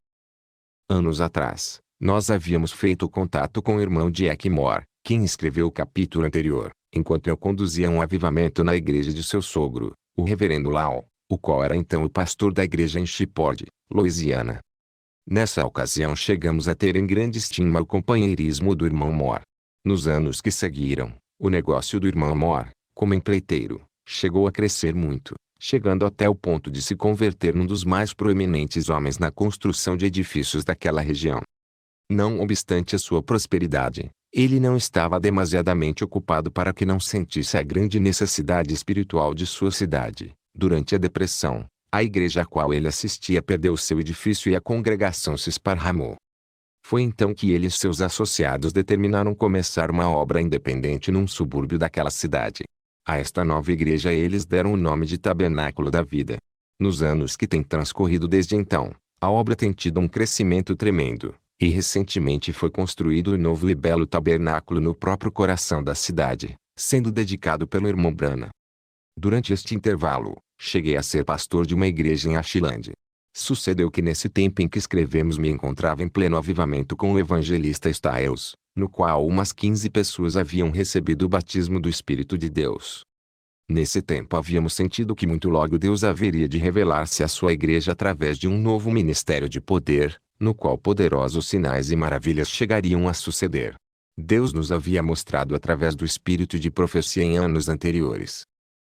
Anos atrás, nós havíamos feito contato com o irmão Jack Moore, quem escreveu o capítulo anterior, enquanto eu conduzia um avivamento na igreja de seu sogro, o reverendo Lau, o qual era então o pastor da igreja em Shreveport, Louisiana. Nessa ocasião chegamos a ter em grande estima o companheirismo do irmão Moore. Nos anos que seguiram, o negócio do irmão Moore, como empreiteiro, chegou a crescer muito, chegando até o ponto de se converter num dos mais proeminentes homens na construção de edifícios daquela região. Não obstante a sua prosperidade, ele não estava demasiadamente ocupado para que não sentisse a grande necessidade espiritual de sua cidade. Durante a depressão, a igreja a qual ele assistia perdeu seu edifício e a congregação se esparramou. Foi então que ele e seus associados determinaram começar uma obra independente num subúrbio daquela cidade. A esta nova igreja eles deram o nome de Tabernáculo da Vida. Nos anos que têm transcorrido desde então, a obra tem tido um crescimento tremendo, e recentemente foi construído o novo e belo tabernáculo no próprio coração da cidade, sendo dedicado pelo irmão Branham. Durante este intervalo, cheguei a ser pastor de uma igreja em Ashland. Sucedeu que nesse tempo em que escrevemos me encontrava em pleno avivamento com o evangelista Stiles, no qual umas quinze pessoas haviam recebido o batismo do Espírito de Deus. Nesse tempo havíamos sentido que muito logo Deus haveria de revelar-se à sua igreja através de um novo ministério de poder, no qual poderosos sinais e maravilhas chegariam a suceder. Deus nos havia mostrado através do espírito de profecia em anos anteriores.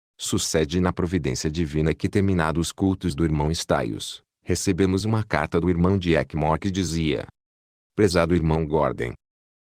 Sucede na providência divina que, terminados os cultos do irmão Stiles, recebemos uma carta do irmão Jack Moore que dizia: Prezado irmão Gordon,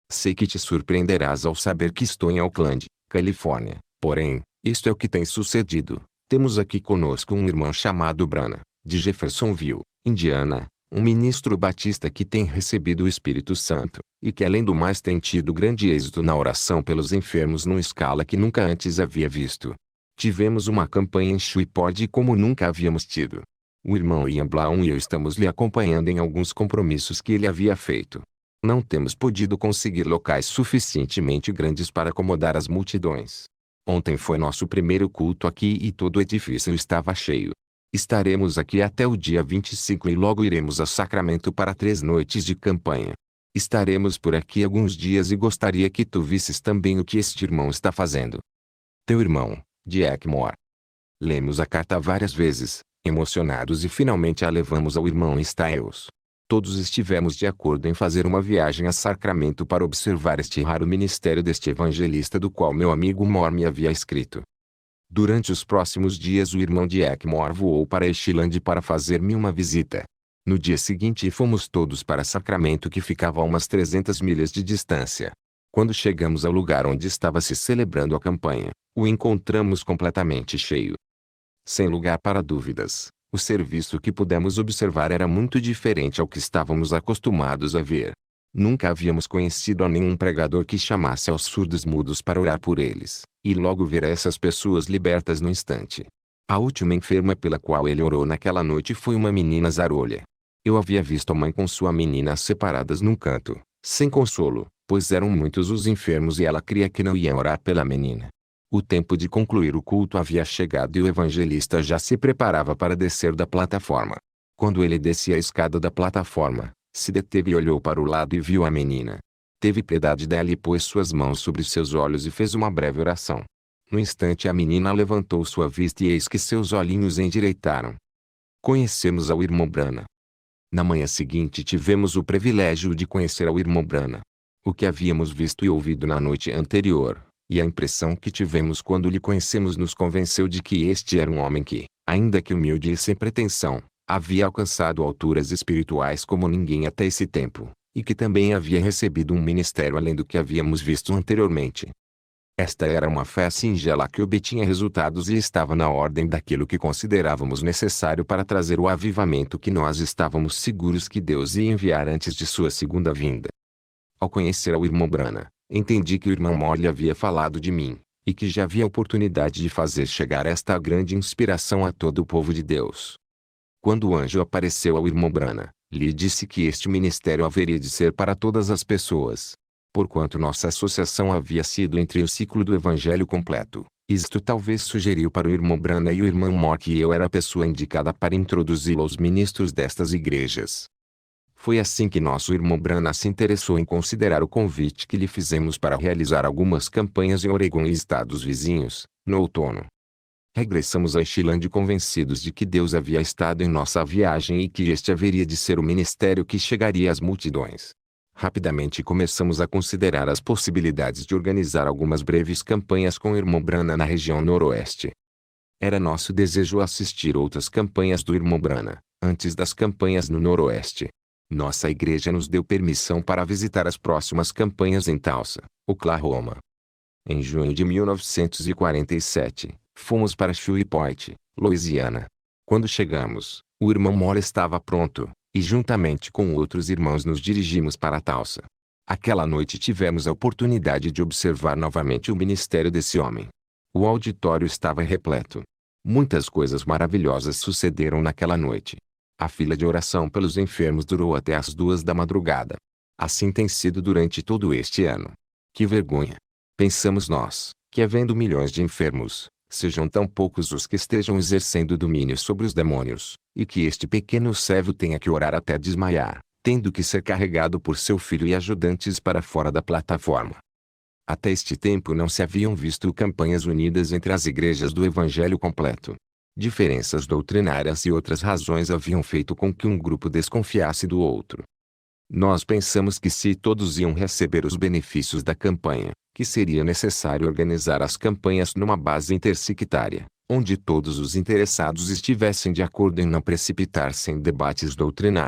Sei que te surpreenderás ao saber que estou em Oakland, Califórnia. Porém, isto é o que tem sucedido. Temos aqui conosco um irmão chamado Branham, de Jeffersonville, Indiana, um ministro batista que tem recebido o Espírito Santo, e que além do mais tem tido grande êxito na oração pelos enfermos numa escala que nunca antes havia visto. Tivemos uma campanha em Shreveport como nunca havíamos tido. O irmão Ian Blaum e eu estamos lhe acompanhando em alguns compromissos que ele havia feito. Não temos podido conseguir locais suficientemente grandes para acomodar as multidões. Ontem foi nosso primeiro culto aqui e todo o edifício estava cheio. Estaremos aqui até o dia vinte e cinco e logo iremos a Sacramento para três noites de campanha. Estaremos por aqui alguns dias e gostaria que tu visses também o que este irmão está fazendo. Teu irmão, Jack Moore. Lemos a carta várias vezes, emocionados e finalmente a levamos ao irmão Styles. Todos estivemos de acordo em fazer uma viagem a Sacramento para observar este raro ministério deste evangelista do qual meu amigo Moore me havia escrito. Durante os próximos dias o irmão Jack Moore voou para Eastland para fazer-me uma visita. No dia seguinte fomos todos para Sacramento, que ficava a umas trezentas milhas de distância. Quando chegamos ao lugar onde estava se celebrando a campanha, o encontramos completamente cheio. Sem lugar para dúvidas, o serviço que pudemos observar era muito diferente ao que estávamos acostumados a ver. Nunca havíamos conhecido a nenhum pregador que chamasse aos surdos mudos para orar por eles, e logo ver essas pessoas libertas no instante. A última enferma pela qual ele orou naquela noite foi uma menina zarolha. Eu havia visto a mãe com sua menina separadas num canto, sem consolo, pois eram muitos os enfermos e ela cria que não ia orar pela menina. O tempo de concluir o culto havia chegado e o evangelista já se preparava para descer da plataforma. Quando ele descia a escada da plataforma, se deteve e olhou para o lado e viu a menina. Teve piedade dela e pôs suas mãos sobre seus olhos e fez uma breve oração. No instante a menina levantou sua vista e eis que seus olhinhos endireitaram. Conhecemos ao irmão Branham. Na manhã seguinte tivemos o privilégio de conhecer ao irmão Branham. O que havíamos visto e ouvido na noite anterior, e a impressão que tivemos quando lhe conhecemos nos convenceu de que este era um homem que, ainda que humilde e sem pretensão, havia alcançado alturas espirituais como ninguém até esse tempo, e que também havia recebido um ministério além do que havíamos visto anteriormente. Esta era uma fé singela que obtinha resultados e estava na ordem daquilo que considerávamos necessário para trazer o avivamento que nós estávamos seguros que Deus ia enviar antes de sua segunda vinda. Ao conhecer ao irmão Branham, entendi que o irmão Moore lhe havia falado de mim, e que já havia oportunidade de fazer chegar esta grande inspiração a todo o povo de Deus. Quando o anjo apareceu ao irmão Branham, lhe disse que este ministério haveria de ser para todas as pessoas. Porquanto nossa associação havia sido entre o ciclo do evangelho completo, isto talvez sugeriu para o irmão Branham e o irmão Moore que eu era a pessoa indicada para introduzi-lo aos ministros destas igrejas. Foi assim que nosso irmão Branham se interessou em considerar o convite que lhe fizemos para realizar algumas campanhas em Oregon e estados vizinhos, no outono. Regressamos a Eastland convencidos de que Deus havia estado em nossa viagem e que este haveria de ser o ministério que chegaria às multidões. Rapidamente começamos a considerar as possibilidades de organizar algumas breves campanhas com o irmão Branham na região noroeste. Era nosso desejo assistir outras campanhas do irmão Branham, antes das campanhas no noroeste. Nossa igreja nos deu permissão para visitar as próximas campanhas em Tulsa, Oklahoma. Em junho de mil novecentos e quarenta e sete, fomos para Shreveport, Louisiana. Quando chegamos, o irmão Moore estava pronto, e juntamente com outros irmãos nos dirigimos para Tulsa. Aquela noite tivemos a oportunidade de observar novamente o ministério desse homem. O auditório estava repleto. Muitas coisas maravilhosas sucederam naquela noite. A fila de oração pelos enfermos durou até as duas da madrugada. Assim tem sido durante todo este ano. Que vergonha! Pensamos nós, que havendo milhões de enfermos, sejam tão poucos os que estejam exercendo domínio sobre os demônios, e que este pequeno servo tenha que orar até desmaiar, tendo que ser carregado por seu filho e ajudantes para fora da plataforma. Até este tempo não se haviam visto campanhas unidas entre as igrejas do Evangelho completo. Diferenças doutrinárias e outras razões haviam feito com que um grupo desconfiasse do outro. Nós pensamos que se todos iam receber os benefícios da campanha, que seria necessário organizar as campanhas numa base intersectária, onde todos os interessados estivessem de acordo em não precipitar-se em debates doutrinários,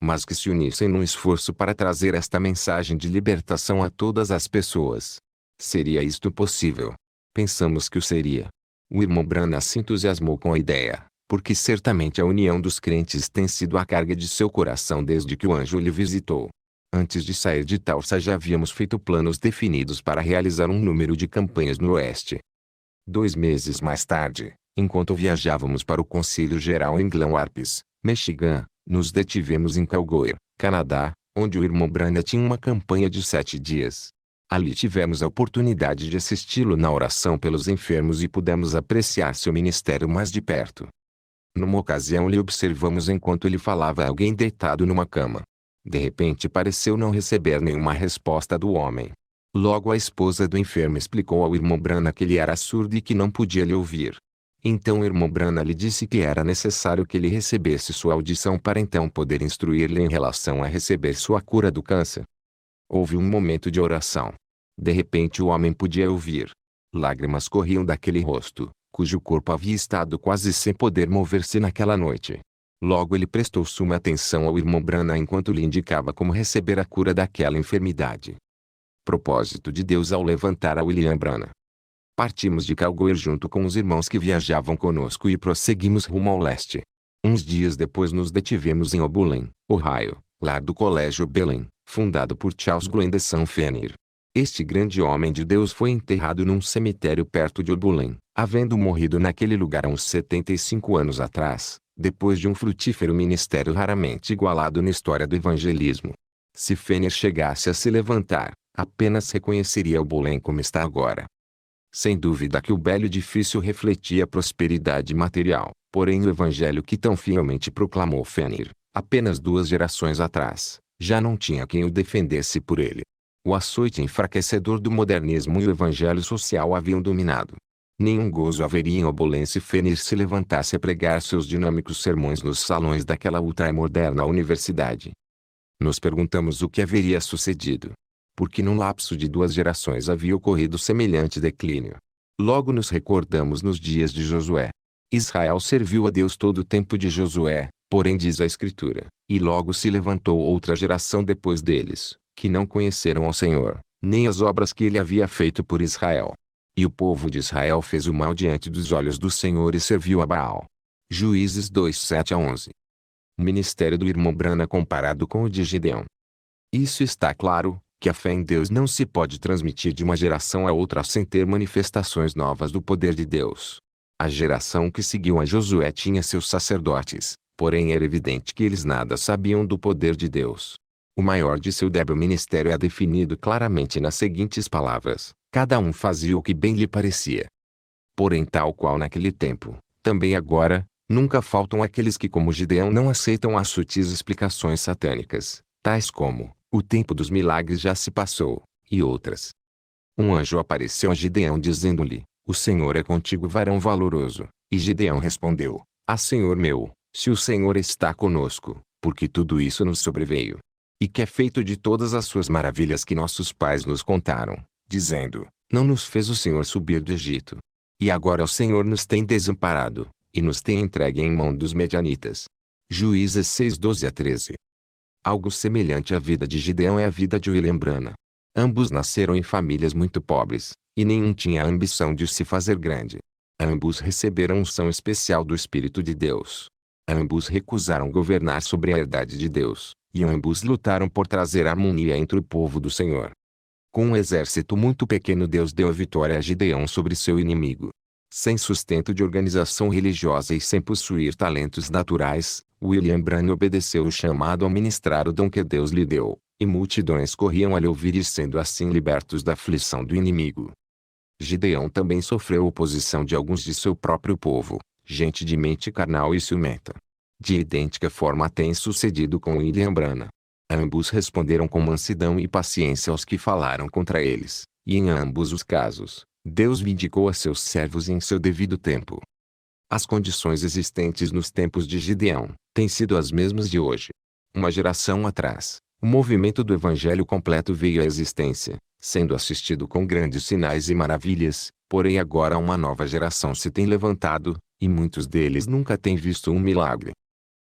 mas que se unissem num esforço para trazer esta mensagem de libertação a todas as pessoas. Seria isto possível? Pensamos que o seria. O irmão Branham se entusiasmou com a ideia, porque certamente a união dos crentes tem sido a carga de seu coração desde que o anjo lhe visitou. Antes de sair de Tulsa já havíamos feito planos definidos para realizar um número de campanhas no Oeste. Dois meses mais tarde, enquanto viajávamos para o Conselho Geral em Glen Rapids, Michigan, nos detivemos em Calgary, Canadá, onde o irmão Branham tinha uma campanha de sete dias. Ali tivemos a oportunidade de assisti-lo na oração pelos enfermos e pudemos apreciar seu ministério mais de perto. Numa ocasião lhe observamos enquanto ele falava a alguém deitado numa cama. De repente pareceu não receber nenhuma resposta do homem. Logo a esposa do enfermo explicou ao irmão Branham que ele era surdo e que não podia lhe ouvir. Então o irmão Branham lhe disse que era necessário que ele recebesse sua audição para então poder instruir-lhe em relação a receber sua cura do câncer. Houve um momento de oração. De repente o homem podia ouvir. Lágrimas corriam daquele rosto, cujo corpo havia estado quase sem poder mover-se naquela noite. Logo ele prestou suma atenção ao irmão Branham enquanto lhe indicava como receber a cura daquela enfermidade. Propósito de Deus ao levantar a William Branham. Partimos de Calgary junto com os irmãos que viajavam conosco e prosseguimos rumo ao leste. Uns dias depois nos detivemos em Oberlin, Ohio, lar do Colégio Belém, fundado por Charles Grandison Fenner. Este grande homem de Deus foi enterrado num cemitério perto de Oberlin, havendo morrido naquele lugar há uns setenta e cinco anos atrás, depois de um frutífero ministério raramente igualado na história do evangelismo. Se Fenner chegasse a se levantar, apenas reconheceria Oberlin como está agora. Sem dúvida que o belo edifício refletia a prosperidade material, porém o evangelho que tão fielmente proclamou Fenner, apenas duas gerações atrás, já não tinha quem o defendesse por ele. O açoite enfraquecedor do modernismo e o evangelho social haviam dominado. Nenhum gozo haveria em Oberlin se Fenner se levantasse a pregar seus dinâmicos sermões nos salões daquela ultramoderna universidade. Nos perguntamos o que haveria sucedido. Porque num lapso de duas gerações havia ocorrido semelhante declínio. Logo nos recordamos nos dias de Josué. Israel serviu a Deus todo o tempo de Josué, porém diz a Escritura, e logo se levantou outra geração depois deles, que não conheceram ao Senhor, nem as obras que ele havia feito por Israel. E o povo de Israel fez o mal diante dos olhos do Senhor e serviu a Baal. Juízes dois, sete a onze. O ministério do irmão Branham comparado com o de Gideão. Isso está claro, que a fé em Deus não se pode transmitir de uma geração a outra sem ter manifestações novas do poder de Deus. A geração que seguiu a Josué tinha seus sacerdotes, porém era evidente que eles nada sabiam do poder de Deus. O maior de seu débil ministério é definido claramente nas seguintes palavras: cada um fazia o que bem lhe parecia. Porém, tal qual naquele tempo, também agora, nunca faltam aqueles que como Gideão não aceitam as sutis explicações satânicas, tais como, o tempo dos milagres já se passou, e outras. Um anjo apareceu a Gideão dizendo-lhe, o Senhor é contigo, varão valoroso, e Gideão respondeu, ah, Senhor meu, se o Senhor está conosco, porque tudo isso nos sobreveio. E que é feito de todas as suas maravilhas que nossos pais nos contaram, dizendo, não nos fez o Senhor subir do Egito. E agora o Senhor nos tem desamparado, e nos tem entregue em mão dos medianitas. Juízes seis, doze a treze. Algo semelhante à vida de Gideão é a vida de William Branham. Ambos nasceram em famílias muito pobres, e nenhum tinha a ambição de se fazer grande. Ambos receberam unção especial do Espírito de Deus. Ambos recusaram governar sobre a herdade de Deus, e ambos lutaram por trazer harmonia entre o povo do Senhor. Com um exército muito pequeno, Deus deu a vitória a Gideão sobre seu inimigo. Sem sustento de organização religiosa e sem possuir talentos naturais, William Branham obedeceu o chamado a ministrar o dom que Deus lhe deu, e multidões corriam a lhe ouvir e sendo assim libertos da aflição do inimigo. Gideão também sofreu oposição de alguns de seu próprio povo, gente de mente carnal e ciumenta. De idêntica forma tem sucedido com William Branham. Ambos responderam com mansidão e paciência aos que falaram contra eles, e em ambos os casos, Deus vindicou a seus servos em seu devido tempo. As condições existentes nos tempos de Gideão têm sido as mesmas de hoje. Uma geração atrás, o movimento do Evangelho completo veio à existência, sendo assistido com grandes sinais e maravilhas, porém agora uma nova geração se tem levantado, e muitos deles nunca têm visto um milagre.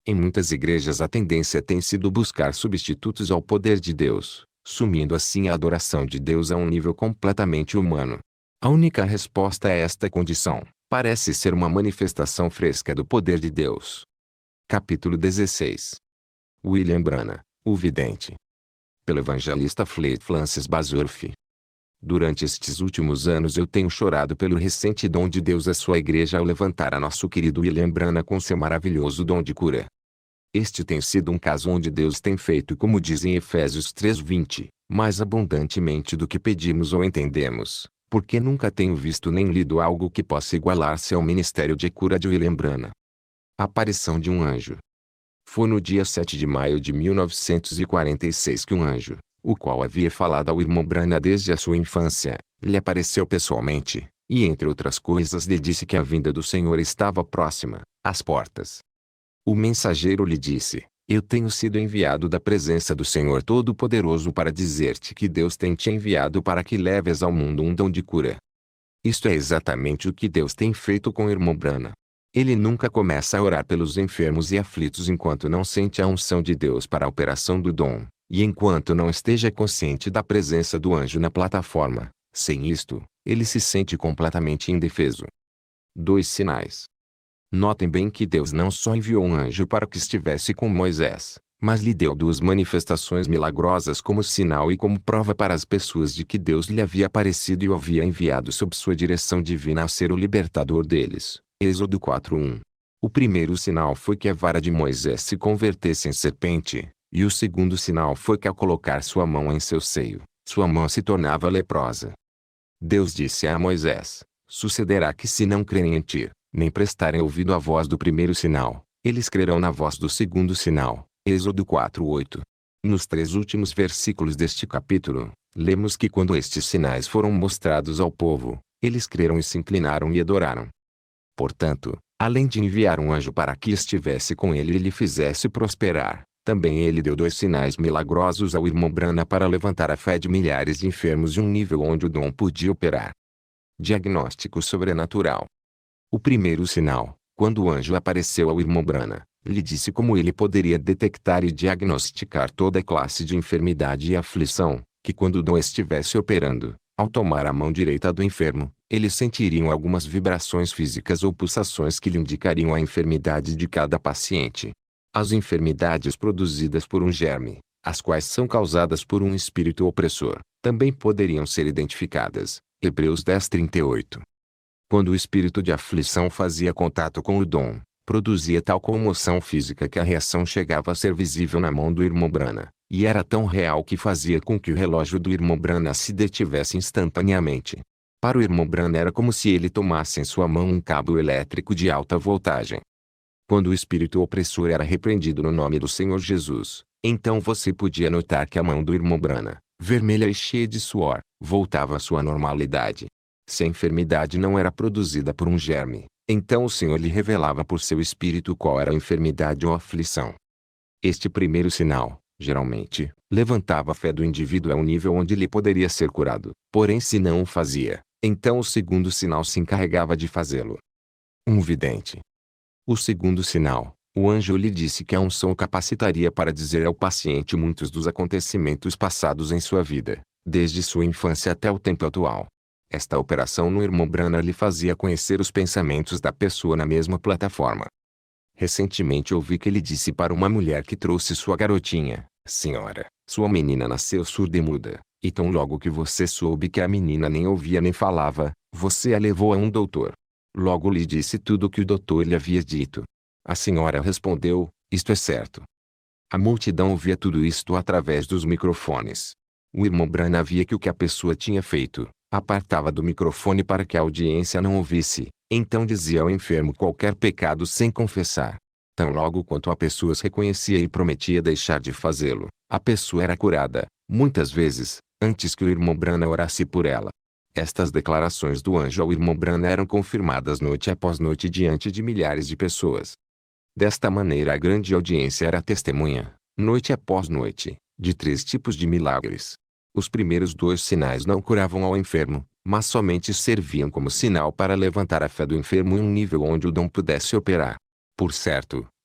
Em muitas igrejas a tendência tem sido buscar substitutos ao poder de Deus, sumindo assim a adoração de Deus a um nível completamente humano. A única resposta a esta condição parece ser uma manifestação fresca do poder de Deus. Capítulo dezesseis. William Branham, o vidente. Pelo evangelista Fleet Francis Bazurf. Durante estes últimos anos eu tenho chorado pelo recente dom de Deus à sua igreja ao levantar a nosso querido William Branham com seu maravilhoso dom de cura. Este tem sido um caso onde Deus tem feito, como diz em Efésios três vinte, mais abundantemente do que pedimos ou entendemos, porque nunca tenho visto nem lido algo que possa igualar-se ao ministério de cura de William Branham. A aparição de um anjo. Foi no dia sete de maio de mil novecentos e quarenta e seis que um anjo, o qual havia falado ao irmão Branham desde a sua infância, lhe apareceu pessoalmente, e entre outras coisas lhe disse que a vinda do Senhor estava próxima, às portas. O mensageiro lhe disse: eu tenho sido enviado da presença do Senhor Todo-Poderoso para dizer-te que Deus tem te enviado para que leves ao mundo um dom de cura. Isto é exatamente o que Deus tem feito com o irmão Branham. Ele nunca começa a orar pelos enfermos e aflitos enquanto não sente a unção de Deus para a operação do dom, e enquanto não esteja consciente da presença do anjo na plataforma. Sem isto, ele se sente completamente indefeso. Dois sinais. Notem bem que Deus não só enviou um anjo para que estivesse com Moisés, mas lhe deu duas manifestações milagrosas como sinal e como prova para as pessoas de que Deus lhe havia aparecido e o havia enviado sob sua direção divina a ser o libertador deles. Êxodo quatro um. O primeiro sinal foi que a vara de Moisés se convertesse em serpente, e o segundo sinal foi que ao colocar sua mão em seu seio, sua mão se tornava leprosa. Deus disse a Moisés: sucederá que se não crerem em ti, nem prestarem ouvido à voz do primeiro sinal, eles crerão na voz do segundo sinal. Êxodo quatro oito. Nos três últimos versículos deste capítulo, lemos que quando estes sinais foram mostrados ao povo, eles creram e se inclinaram e adoraram. Portanto, além de enviar um anjo para que estivesse com ele e lhe fizesse prosperar, também ele deu dois sinais milagrosos ao irmão Branham para levantar a fé de milhares de enfermos de um nível onde o dom podia operar. Diagnóstico sobrenatural. O primeiro sinal, quando o anjo apareceu ao irmão Branham, lhe disse como ele poderia detectar e diagnosticar toda classe de enfermidade e aflição, que quando o dom estivesse operando, ao tomar a mão direita do enfermo, eles sentiriam algumas vibrações físicas ou pulsações que lhe indicariam a enfermidade de cada paciente. As enfermidades produzidas por um germe, as quais são causadas por um espírito opressor, também poderiam ser identificadas. Hebreus dez trinta e oito. Quando o espírito de aflição fazia contato com o dom, produzia tal comoção física que a reação chegava a ser visível na mão do irmão Branham, e era tão real que fazia com que o relógio do irmão Branham se detivesse instantaneamente. Para o irmão Branham era como se ele tomasse em sua mão um cabo elétrico de alta voltagem. Quando o espírito opressor era repreendido no nome do Senhor Jesus, então você podia notar que a mão do irmão Branham, vermelha e cheia de suor, voltava à sua normalidade. Se a enfermidade não era produzida por um germe, então o Senhor lhe revelava por seu espírito qual era a enfermidade ou aflição. Este primeiro sinal, geralmente, levantava a fé do indivíduo a um nível onde ele poderia ser curado, porém se não o fazia, então o segundo sinal se encarregava de fazê-lo. Um vidente. O segundo sinal, o anjo lhe disse que a unção o capacitaria para dizer ao paciente muitos dos acontecimentos passados em sua vida, desde sua infância até o tempo atual. Esta operação no irmão Branham lhe fazia conhecer os pensamentos da pessoa na mesma plataforma. Recentemente ouvi que ele disse para uma mulher que trouxe sua garotinha: senhora, sua menina nasceu surda e muda, e tão logo que você soube que a menina nem ouvia nem falava, você a levou a um doutor. Logo lhe disse tudo o que o doutor lhe havia dito. A senhora respondeu: isto é certo. A multidão ouvia tudo isto através dos microfones. O irmão Branham via que o que a pessoa tinha feito, apartava do microfone para que a audiência não ouvisse, então dizia ao enfermo qualquer pecado sem confessar. Tão logo quanto a pessoa se reconhecia e prometia deixar de fazê-lo, a pessoa era curada, muitas vezes, antes que o irmão Branham orasse por ela. Estas declarações do anjo ao irmão Branham eram confirmadas noite após noite diante de milhares de pessoas. Desta maneira a grande audiência era testemunha, noite após noite, de três tipos de milagres. Os primeiros dois sinais não curavam ao enfermo, mas somente serviam como sinal para levantar a fé do enfermo em um nível onde o dom pudesse operar. Por certo,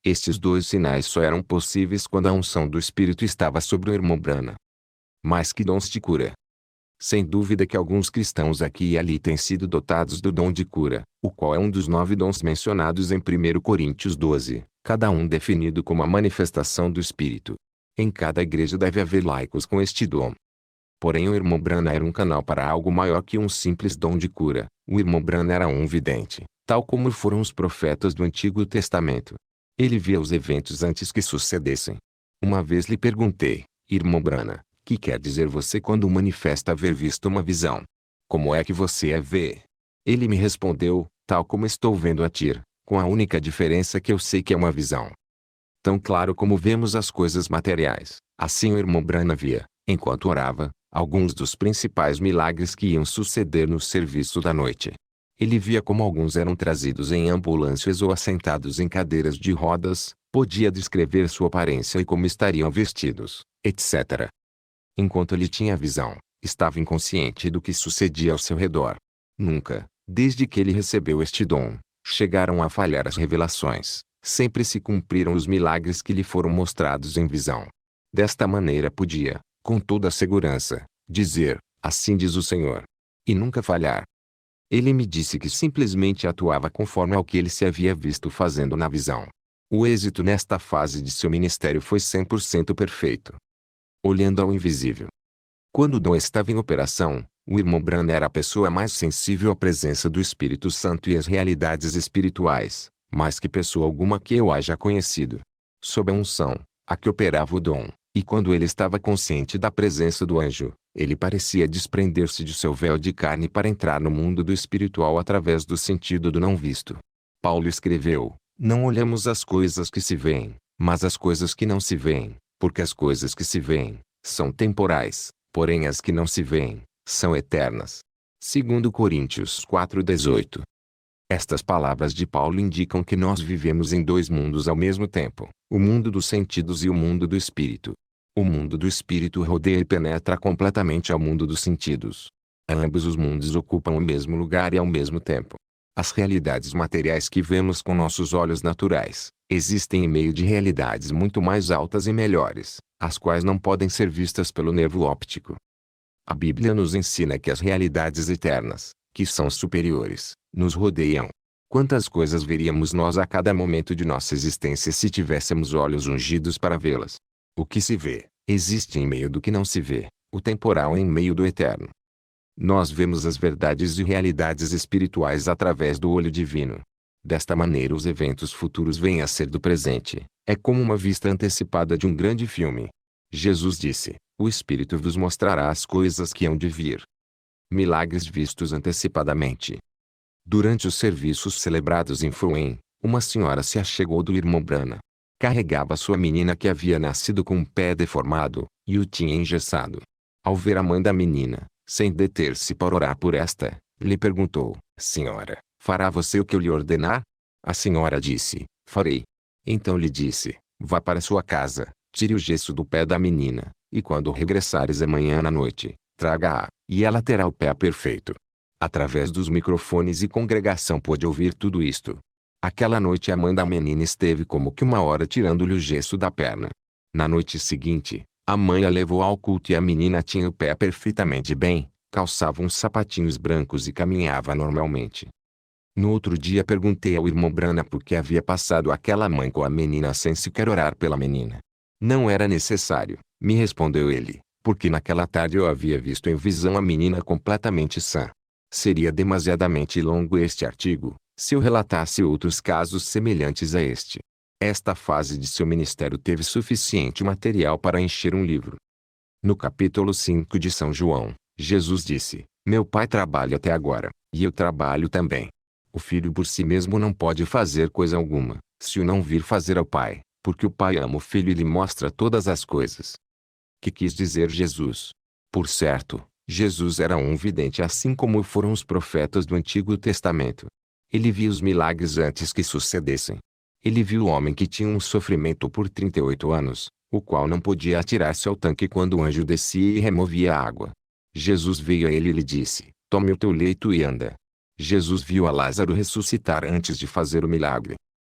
Estes dois sinais só eram possíveis quando a unção do Espírito estava sobre o irmão Branham. Mas que dons de cura! Sem dúvida que alguns cristãos aqui e ali têm sido dotados do dom de cura, o qual é um dos nove dons mencionados em primeiro Coríntios doze, cada um definido como a manifestação do Espírito. Em cada igreja deve haver laicos com este dom. Porém o irmão Branham era um canal para algo maior que um simples dom de cura. O irmão Branham era um vidente, tal como foram os profetas do Antigo Testamento. Ele via os eventos antes que sucedessem. Uma vez lhe perguntei, irmão Branham, que quer dizer você quando manifesta haver visto uma visão? Como é que você a vê? Ele me respondeu, tal como estou vendo a ti, com a única diferença que eu sei que é uma visão. Tão claro como vemos as coisas materiais, assim o irmão Branham via, enquanto orava, alguns dos principais milagres que iam suceder no serviço da noite. Ele via como alguns eram trazidos em ambulâncias ou assentados em cadeiras de rodas, podia descrever sua aparência e como estariam vestidos, etcétera. Enquanto ele tinha a visão, estava inconsciente do que sucedia ao seu redor. Nunca, desde que ele recebeu este dom, chegaram a falhar as revelações, sempre se cumpriram os milagres que lhe foram mostrados em visão. Desta maneira podia, com toda a segurança, dizer, assim diz o Senhor. E nunca falhar. Ele me disse que simplesmente atuava conforme ao que ele se havia visto fazendo na visão. O êxito nesta fase de seu ministério foi cem por cento perfeito. Olhando ao invisível. Quando o dom estava em operação, o irmão Branham era a pessoa mais sensível à presença do Espírito Santo e às realidades espirituais, mais que pessoa alguma que eu haja conhecido. Sob a unção, a que operava o dom, e quando ele estava consciente da presença do anjo, ele parecia desprender-se de seu véu de carne para entrar no mundo do espiritual através do sentido do não visto. Paulo escreveu, não olhamos as coisas que se veem, mas as coisas que não se veem. Porque as coisas que se veem, são temporais, porém as que não se veem, são eternas. Segundo Coríntios quatro, dezoito. Estas palavras de Paulo indicam que nós vivemos em dois mundos ao mesmo tempo, o mundo dos sentidos e o mundo do espírito. O mundo do espírito rodeia e penetra completamente ao mundo dos sentidos. Ambos os mundos ocupam o mesmo lugar e ao mesmo tempo. As realidades materiais que vemos com nossos olhos naturais, existem em meio de realidades muito mais altas e melhores, as quais não podem ser vistas pelo nervo óptico. A Bíblia nos ensina que as realidades eternas, que são superiores, nos rodeiam. Quantas coisas veríamos nós a cada momento de nossa existência se tivéssemos olhos ungidos para vê-las? O que se vê, existe em meio do que não se vê, o temporal em meio do eterno. Nós vemos as verdades e realidades espirituais através do olho divino. Desta maneira os eventos futuros vêm a ser do presente. É como uma vista antecipada de um grande filme. Jesus disse, o Espírito vos mostrará as coisas que hão de vir. Milagres vistos antecipadamente. Durante os serviços celebrados em Fuen, uma senhora se achegou do irmão Branham. Carregava sua menina que havia nascido com um pé deformado, e o tinha engessado. Ao ver a mãe da menina, sem deter-se para orar por esta, lhe perguntou, senhora, fará você o que eu lhe ordenar? A senhora disse, farei. Então lhe disse, vá para sua casa, tire o gesso do pé da menina, e quando regressares amanhã à noite, traga-a, e ela terá o pé perfeito. Através dos microfones e congregação pôde ouvir tudo isto. Aquela noite a mãe da menina esteve como que uma hora tirando-lhe o gesso da perna. Na noite seguinte, a mãe a levou ao culto e a menina tinha o pé perfeitamente bem, calçava uns sapatinhos brancos e caminhava normalmente. No outro dia perguntei ao irmão Branham por que havia passado aquela mãe com a menina sem sequer orar pela menina. Não era necessário, me respondeu ele, porque naquela tarde eu havia visto em visão a menina completamente sã. Seria demasiadamente longo este artigo, se eu relatasse outros casos semelhantes a este. Esta fase de seu ministério teve suficiente material para encher um livro. No capítulo cinco de São João, Jesus disse, meu Pai trabalha até agora, e eu trabalho também. O Filho por si mesmo não pode fazer coisa alguma, se o não vir fazer ao Pai, porque o Pai ama o Filho e lhe mostra todas as coisas. Que quis dizer Jesus? Por certo, Jesus era um vidente assim como foram os profetas do Antigo Testamento. Ele via os milagres antes que sucedessem. Ele viu o homem que tinha um sofrimento por trinta e oito anos, o qual não podia atirar-se ao tanque quando o anjo descia e removia a água. Jesus veio a ele e lhe disse, tome o teu leito e anda. Jesus viu a Lázaro ressuscitar antes de fazer o milagre.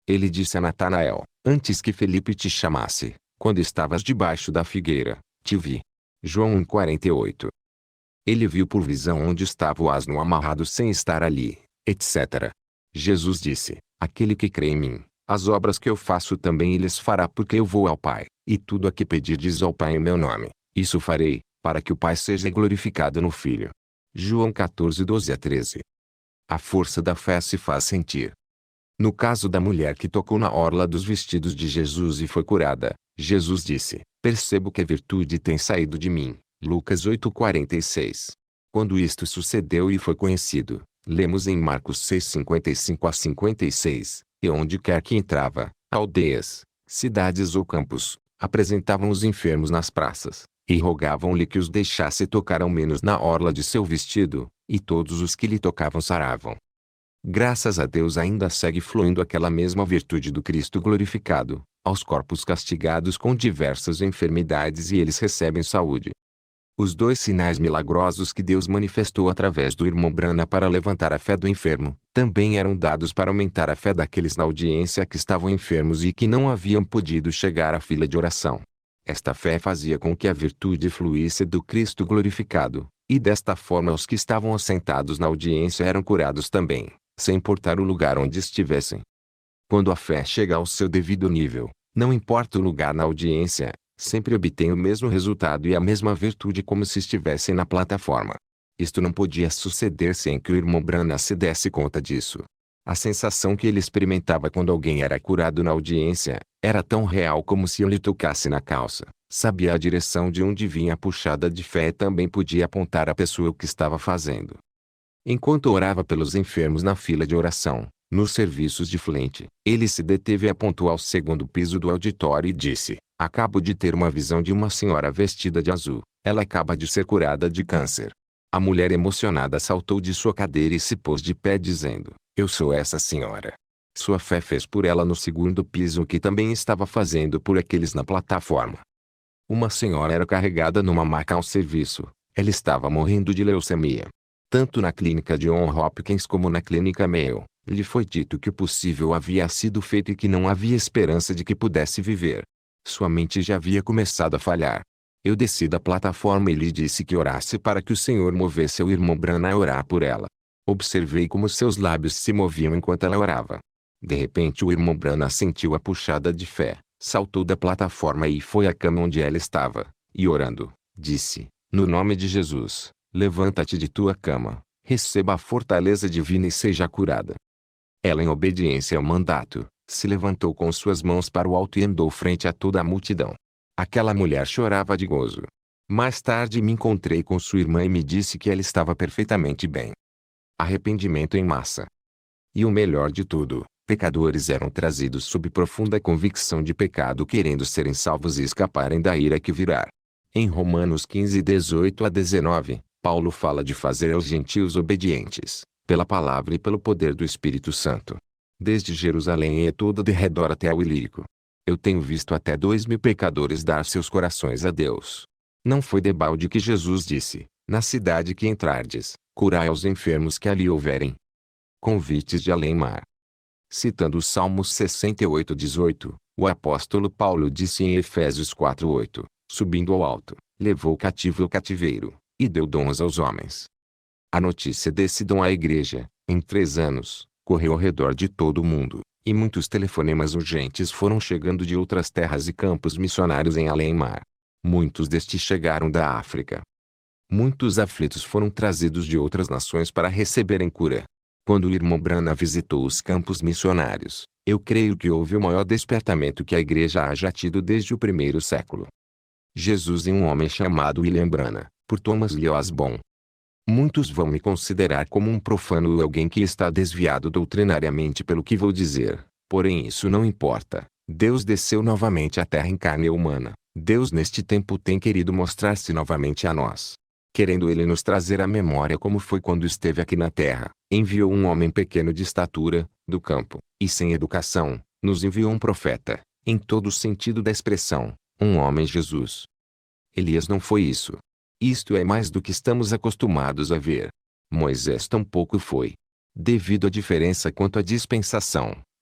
Ele disse a Natanael: antes que Felipe te chamasse, quando estavas debaixo da figueira, te vi. João um, quarenta e oito. Ele viu por visão onde estava o asno amarrado sem estar ali, etcétera. Jesus disse: aquele que crê em mim, as obras que eu faço também ele as fará, porque eu vou ao Pai, e tudo a que pedirdes ao Pai em meu nome, isso farei, para que o Pai seja glorificado no Filho. João quatorze, doze a treze. A força da fé se faz sentir. No caso da mulher que tocou na orla dos vestidos de Jesus e foi curada, Jesus disse: percebo que a virtude tem saído de mim. Lucas oito, quarenta e seis. Quando isto sucedeu e foi conhecido, lemos em Marcos seis, cinquenta e cinco a cinquenta e seis, e onde quer que entrava, aldeias, cidades ou campos, apresentavam os enfermos nas praças, e rogavam-lhe que os deixasse tocar ao menos na orla de seu vestido, e todos os que lhe tocavam saravam. Graças a Deus ainda segue fluindo aquela mesma virtude do Cristo glorificado, aos corpos castigados com diversas enfermidades, e eles recebem saúde. Os dois sinais milagrosos que Deus manifestou através do irmão Brana para levantar a fé do enfermo, também eram dados para aumentar a fé daqueles na audiência que estavam enfermos e que não haviam podido chegar à fila de oração. Esta fé fazia com que a virtude fluísse do Cristo glorificado, e desta forma os que estavam assentados na audiência eram curados também, sem importar o lugar onde estivessem. Quando a fé chega ao seu devido nível, não importa o lugar na audiência, sempre obtém o mesmo resultado e a mesma virtude como se estivessem na plataforma. Isto não podia suceder sem que o irmão Brana se desse conta disso. A sensação que ele experimentava quando alguém era curado na audiência, era tão real como se eu lhe tocasse na calça. Sabia a direção de onde vinha a puxada de fé e também podia apontar à pessoa o que estava fazendo. Enquanto orava pelos enfermos na fila de oração, nos serviços de frente, ele se deteve e apontou ao segundo piso do auditório e disse: acabo de ter uma visão de uma senhora vestida de azul. Ela acaba de ser curada de câncer. A mulher emocionada saltou de sua cadeira e se pôs de pé dizendo: eu sou essa senhora. Sua fé fez por ela no segundo piso o que também estava fazendo por aqueles na plataforma. Uma senhora era carregada numa maca ao serviço. Ela estava morrendo de leucemia. Tanto na clínica de Johns Hopkins como na clínica Mayo, lhe foi dito que o possível havia sido feito e que não havia esperança de que pudesse viver. Sua mente já havia começado a falhar. Eu desci da plataforma e lhe disse que orasse para que o Senhor movesse o irmão Brana a orar por ela. Observei como seus lábios se moviam enquanto ela orava. De repente o irmão Brana sentiu a puxada de fé, saltou da plataforma e foi à cama onde ela estava, e orando, disse: no nome de Jesus, levanta-te de tua cama, receba a fortaleza divina e seja curada. Ela, em obediência ao mandato, se levantou com suas mãos para o alto e andou frente a toda a multidão. Aquela mulher chorava de gozo. Mais tarde me encontrei com sua irmã e me disse que ela estava perfeitamente bem. Arrependimento em massa. E o melhor de tudo, pecadores eram trazidos sob profunda convicção de pecado, querendo serem salvos e escaparem da ira que virá. Em Romanos quinze, dezoito a dezenove, Paulo fala de fazer aos gentios obedientes, pela palavra e pelo poder do Espírito Santo. Desde Jerusalém e todo de redor até o Ilírico. Eu tenho visto até dois mil pecadores dar seus corações a Deus. Não foi debalde que Jesus disse: na cidade que entrardes, curai aos enfermos que ali houverem. Convites de além-mar. Citando o Salmos sessenta e oito, dezoito, o apóstolo Paulo disse em Efésios quatro, oito, subindo ao alto, levou cativo o cativeiro, e deu dons aos homens. A notícia desse dom à igreja, em três anos, correu ao redor de todo o mundo, e muitos telefonemas urgentes foram chegando de outras terras e campos missionários em além-mar. Muitos destes chegaram da África. Muitos aflitos foram trazidos de outras nações para receberem cura. Quando o irmão Brana visitou os campos missionários, eu creio que houve o maior despertamento que a igreja haja tido desde o primeiro século. Jesus e um homem chamado William Brana, por Thomas Lee Osborne. Muitos vão me considerar como um profano ou alguém que está desviado doutrinariamente pelo que vou dizer, porém isso não importa. Deus desceu novamente à terra em carne humana. Deus neste tempo tem querido mostrar-se novamente a nós. Querendo ele nos trazer à memória como foi quando esteve aqui na terra, enviou um homem pequeno de estatura, do campo, e sem educação, nos enviou um profeta, em todo o sentido da expressão, um homem Jesus. Elias não foi isso. Isto é mais do que estamos acostumados a ver. Moisés tampouco foi. Devido à diferença quanto à dispensação,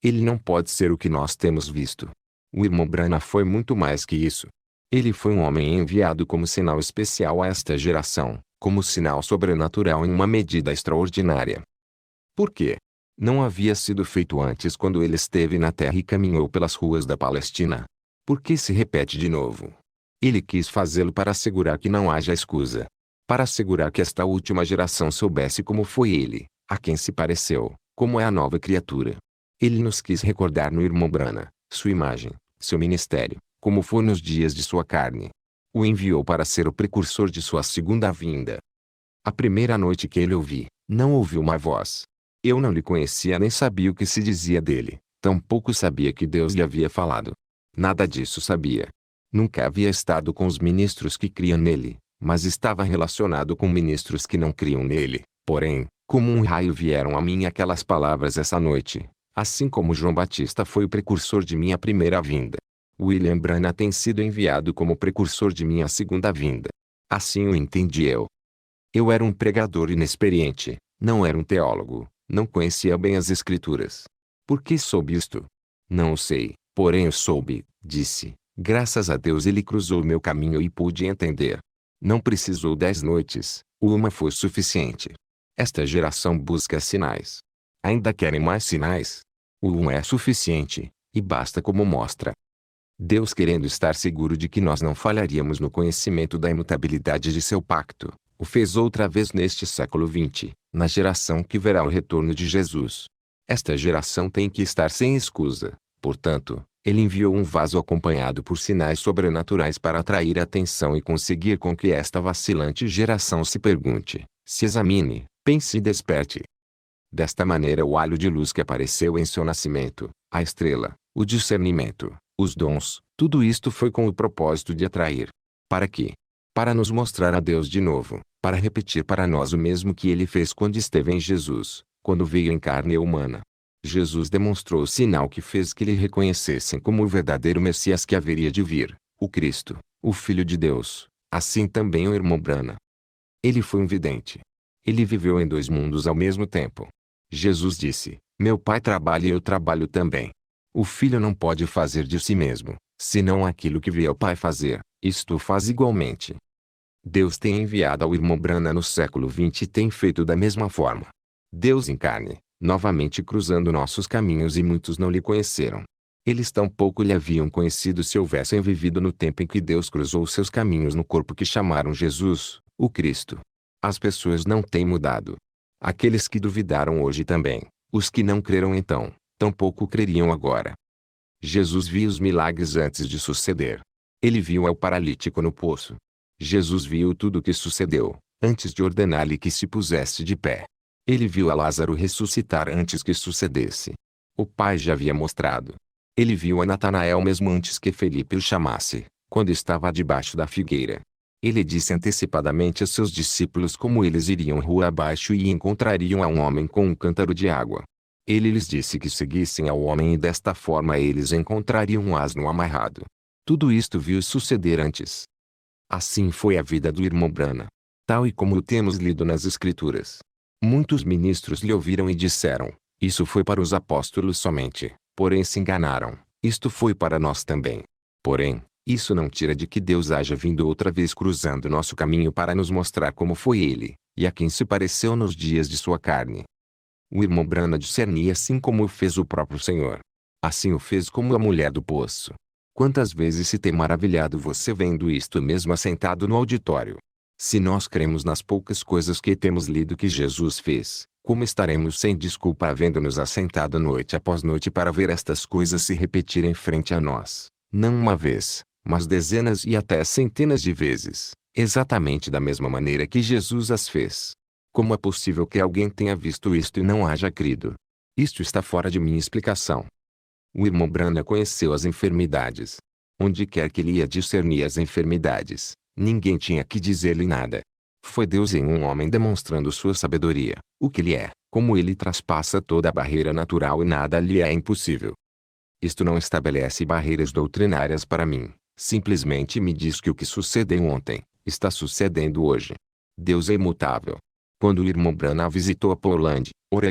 Ele não pode ser o que nós temos visto. O irmão Branham foi muito mais que isso. Ele foi um homem enviado como sinal especial a esta geração, como sinal sobrenatural em uma medida extraordinária. Por quê? Não havia sido feito antes quando ele esteve na terra e caminhou pelas ruas da Palestina. Por que se repete de novo? Ele quis fazê-lo para assegurar que não haja escusa. Para assegurar que esta última geração soubesse como foi ele, a quem se pareceu, como é a nova criatura. Ele nos quis recordar no irmão Branham, sua imagem, seu ministério, como foi nos dias de sua carne. O enviou para ser o precursor de sua segunda vinda. A primeira noite que ele ouvi, não ouviu uma voz. Eu não lhe conhecia nem sabia o que se dizia dele, tampouco sabia que Deus lhe havia falado. Nada disso sabia. Nunca havia estado com os ministros que criam nele, mas estava relacionado com ministros que não criam nele. Porém, como um raio vieram a mim aquelas palavras essa noite, assim como João Batista foi o precursor de minha primeira vinda. William Branham tem sido enviado como precursor de minha segunda vinda. Assim o entendi eu. Eu era um pregador inexperiente, não era um teólogo, não conhecia bem as Escrituras. Por que soube isto? Não o sei, porém eu soube, disse. Graças a Deus ele cruzou meu caminho e pude entender. Não precisou dez noites, uma foi suficiente. Esta geração busca sinais. Ainda querem mais sinais? O um é suficiente, e basta como mostra. Deus, querendo estar seguro de que nós não falharíamos no conhecimento da imutabilidade de seu pacto, o fez outra vez neste século vinte, na geração que verá o retorno de Jesus. Esta geração tem que estar sem escusa, portanto, ele enviou um vaso acompanhado por sinais sobrenaturais para atrair a atenção e conseguir com que esta vacilante geração se pergunte, se examine, pense e desperte. Desta maneira o halo de luz que apareceu em seu nascimento, a estrela, o discernimento, os dons, tudo isto foi com o propósito de atrair. Para quê? Para nos mostrar a Deus de novo, para repetir para nós o mesmo que ele fez quando esteve em Jesus, quando veio em carne humana. Jesus demonstrou o sinal que fez que lhe reconhecessem como o verdadeiro Messias que haveria de vir, o Cristo, o Filho de Deus, assim também o irmão Branham. Ele foi um vidente. Ele viveu em dois mundos ao mesmo tempo. Jesus disse, meu Pai trabalha e eu trabalho também. O Filho não pode fazer de si mesmo, senão aquilo que vê o Pai fazer, isto faz igualmente. Deus tem enviado ao irmão Branham no século vinte e tem feito da mesma forma. Deus em carne, novamente cruzando nossos caminhos e muitos não lhe conheceram. Eles tampouco lhe haviam conhecido se houvessem vivido no tempo em que Deus cruzou seus caminhos no corpo que chamaram Jesus, o Cristo. As pessoas não têm mudado. Aqueles que duvidaram hoje também, os que não creram então, tampouco creriam agora. Jesus viu os milagres antes de suceder. Ele viu ao paralítico no poço. Jesus viu tudo o que sucedeu, antes de ordenar-lhe que se pusesse de pé. Ele viu a Lázaro ressuscitar antes que sucedesse. O Pai já havia mostrado. Ele viu a Natanael mesmo antes que Felipe o chamasse, quando estava debaixo da figueira. Ele disse antecipadamente a seus discípulos como eles iriam rua abaixo e encontrariam a um homem com um cântaro de água. Ele lhes disse que seguissem ao homem e desta forma eles encontrariam um asno amarrado. Tudo isto viu suceder antes. Assim foi a vida do irmão Branham, tal e como o temos lido nas Escrituras. Muitos ministros lhe ouviram e disseram, isso foi para os apóstolos somente, porém se enganaram, isto foi para nós também. Porém, isso não tira de que Deus haja vindo outra vez cruzando nosso caminho para nos mostrar como foi ele, e a quem se pareceu nos dias de sua carne. O irmão Branham discernia assim como o fez o próprio Senhor. Assim o fez como a mulher do poço. Quantas vezes se tem maravilhado você vendo isto mesmo assentado no auditório? Se nós cremos nas poucas coisas que temos lido que Jesus fez, como estaremos sem desculpa havendo-nos assentado noite após noite para ver estas coisas se repetirem frente a nós, não uma vez, mas dezenas e até centenas de vezes, exatamente da mesma maneira que Jesus as fez? Como é possível que alguém tenha visto isto e não haja crido? Isto está fora de minha explicação. O irmão Branham conheceu as enfermidades. Onde quer que ele ia discernir as enfermidades, ninguém tinha que dizer-lhe nada. Foi Deus em um homem demonstrando sua sabedoria, o que ele é, como ele traspassa toda a barreira natural e nada lhe é impossível. Isto não estabelece barreiras doutrinárias para mim, simplesmente me diz que o que sucedeu ontem, está sucedendo hoje. Deus é imutável. Quando o irmão Branham visitou a Portland, Oregon,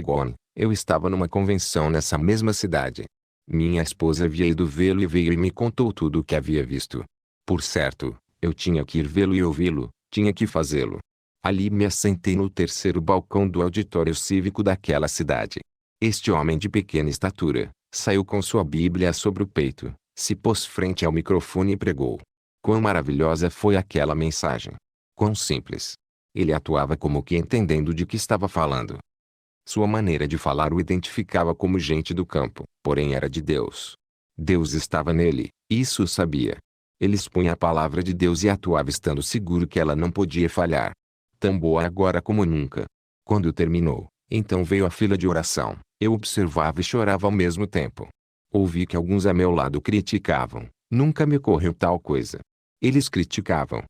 Eu estava numa convenção nessa mesma cidade. Minha esposa havia ido vê-lo e veio e me contou tudo o que havia visto. Por certo, eu tinha que ir vê-lo e ouvi-lo, tinha que fazê-lo. Ali me assentei no terceiro balcão do auditório cívico daquela cidade. Este homem de pequena estatura, saiu com sua Bíblia sobre o peito, se pôs frente ao microfone e pregou. Quão maravilhosa foi aquela mensagem! Quão simples! Ele atuava como que entendendo de que estava falando. Sua maneira de falar o identificava como gente do campo, porém era de Deus. Deus estava nele, isso sabia. Ele expunha a palavra de Deus e atuava estando seguro que ela não podia falhar. Tão boa agora como nunca. Quando terminou, então veio a fila de oração. Eu observava e chorava ao mesmo tempo. Ouvi que alguns a meu lado criticavam. Nunca me ocorreu tal coisa. Eles criticavam.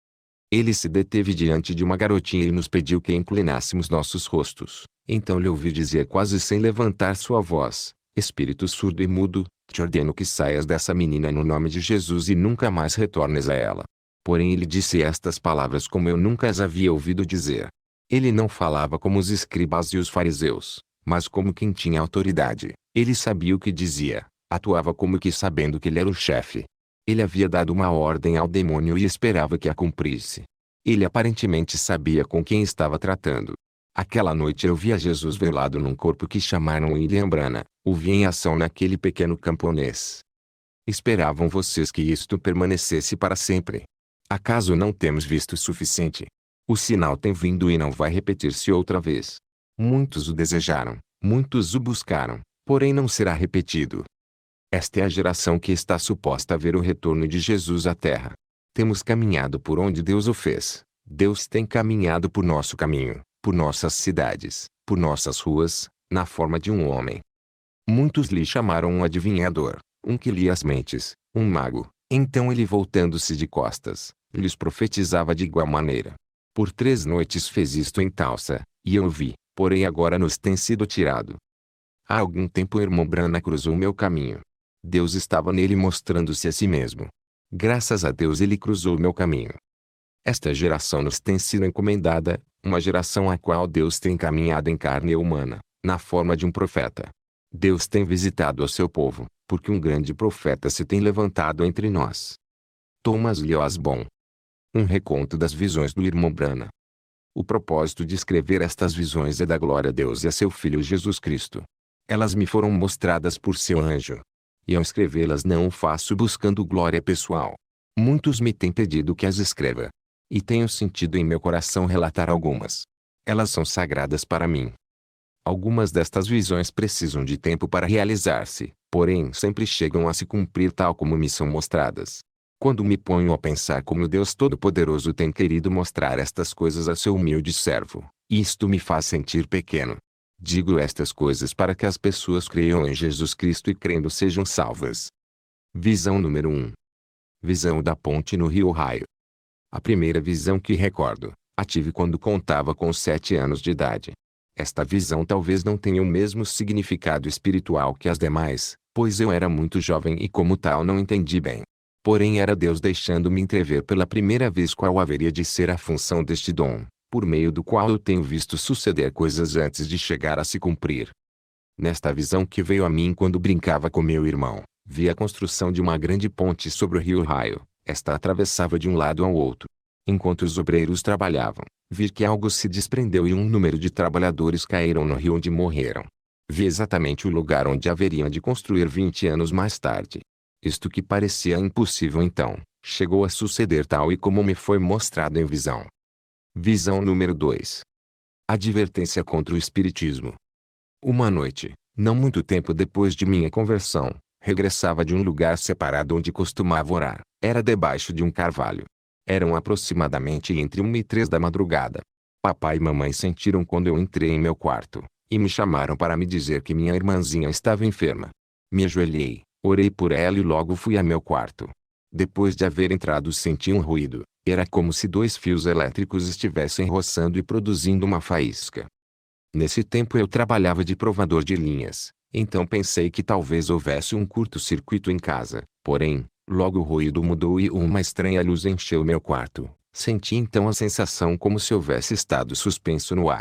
Ele se deteve diante de uma garotinha e nos pediu que inclinássemos nossos rostos. Então lhe ouvi dizer quase sem levantar sua voz: Espírito surdo e mudo, te ordeno que saias dessa menina no nome de Jesus e nunca mais retornes a ela. Porém ele disse estas palavras como eu nunca as havia ouvido dizer. Ele não falava como os escribas e os fariseus, mas como quem tinha autoridade. Ele sabia o que dizia, atuava como que sabendo que ele era o chefe. Ele havia dado uma ordem ao demônio e esperava que a cumprisse. Ele aparentemente sabia com quem estava tratando. Aquela noite eu via Jesus velado num corpo que chamaram William Branham, o vi em ação naquele pequeno camponês. Esperavam vocês que isto permanecesse para sempre? Acaso não temos visto o suficiente? O sinal tem vindo e não vai repetir-se outra vez. Muitos o desejaram, muitos o buscaram, porém não será repetido. Esta é a geração que está suposta a ver o retorno de Jesus à Terra. Temos caminhado por onde Deus o fez. Deus tem caminhado por nosso caminho, por nossas cidades, por nossas ruas, na forma de um homem. Muitos lhe chamaram um adivinhador, um que lia as mentes, um mago. Então ele, voltando-se de costas, lhes profetizava de igual maneira. Por três noites fez isto em Tulsa, e eu vi, porém agora nos tem sido tirado. Há algum tempo o irmão Branham cruzou meu caminho. Deus estava nele mostrando-se a si mesmo. Graças a Deus ele cruzou meu caminho. Esta geração nos tem sido encomendada, uma geração a qual Deus tem caminhado em carne humana, na forma de um profeta. Deus tem visitado o seu povo, porque um grande profeta se tem levantado entre nós. Thomas Lee Osborne. Um reconto das visões do irmão Branham. O propósito de escrever estas visões é dar glória a Deus e a seu Filho Jesus Cristo. Elas me foram mostradas por seu anjo. E ao escrevê-las não o faço buscando glória pessoal. Muitos me têm pedido que as escreva. E tenho sentido em meu coração relatar algumas. Elas são sagradas para mim. Algumas destas visões precisam de tempo para realizar-se, porém sempre chegam a se cumprir tal como me são mostradas. Quando me ponho a pensar como Deus Todo-Poderoso tem querido mostrar estas coisas a seu humilde servo, isto me faz sentir pequeno. Digo estas coisas para que as pessoas creiam em Jesus Cristo e crendo sejam salvas. Visão número um. Visão da ponte no Rio Ohio. A primeira visão que recordo, a tive quando contava com sete anos de idade. Esta visão talvez não tenha o mesmo significado espiritual que as demais, pois eu era muito jovem e como tal não entendi bem. Porém era Deus deixando-me entrever pela primeira vez qual haveria de ser a função deste dom, por meio do qual eu tenho visto suceder coisas antes de chegar a se cumprir. Nesta visão que veio a mim quando brincava com meu irmão, vi a construção de uma grande ponte sobre o rio Ohio. Esta atravessava de um lado ao outro. Enquanto os obreiros trabalhavam, vi que algo se desprendeu e um número de trabalhadores caíram no rio onde morreram. Vi exatamente o lugar onde haveriam de construir vinte anos mais tarde. Isto que parecia impossível então, chegou a suceder tal e como me foi mostrado em visão. Visão número dois. Advertência contra o espiritismo. Uma noite, não muito tempo depois de minha conversão, regressava de um lugar separado onde costumava orar. Era debaixo de um carvalho. Eram aproximadamente entre uma e três da madrugada. Papai e mamãe sentiram quando eu entrei em meu quarto, e me chamaram para me dizer que minha irmãzinha estava enferma. Me ajoelhei, orei por ela e logo fui a meu quarto. Depois de haver entrado senti um ruído. Era como se dois fios elétricos estivessem roçando e produzindo uma faísca. Nesse tempo eu trabalhava de provador de linhas, então pensei que talvez houvesse um curto-circuito em casa, porém, logo o ruído mudou e uma estranha luz encheu meu quarto. Senti então a sensação como se houvesse estado suspenso no ar.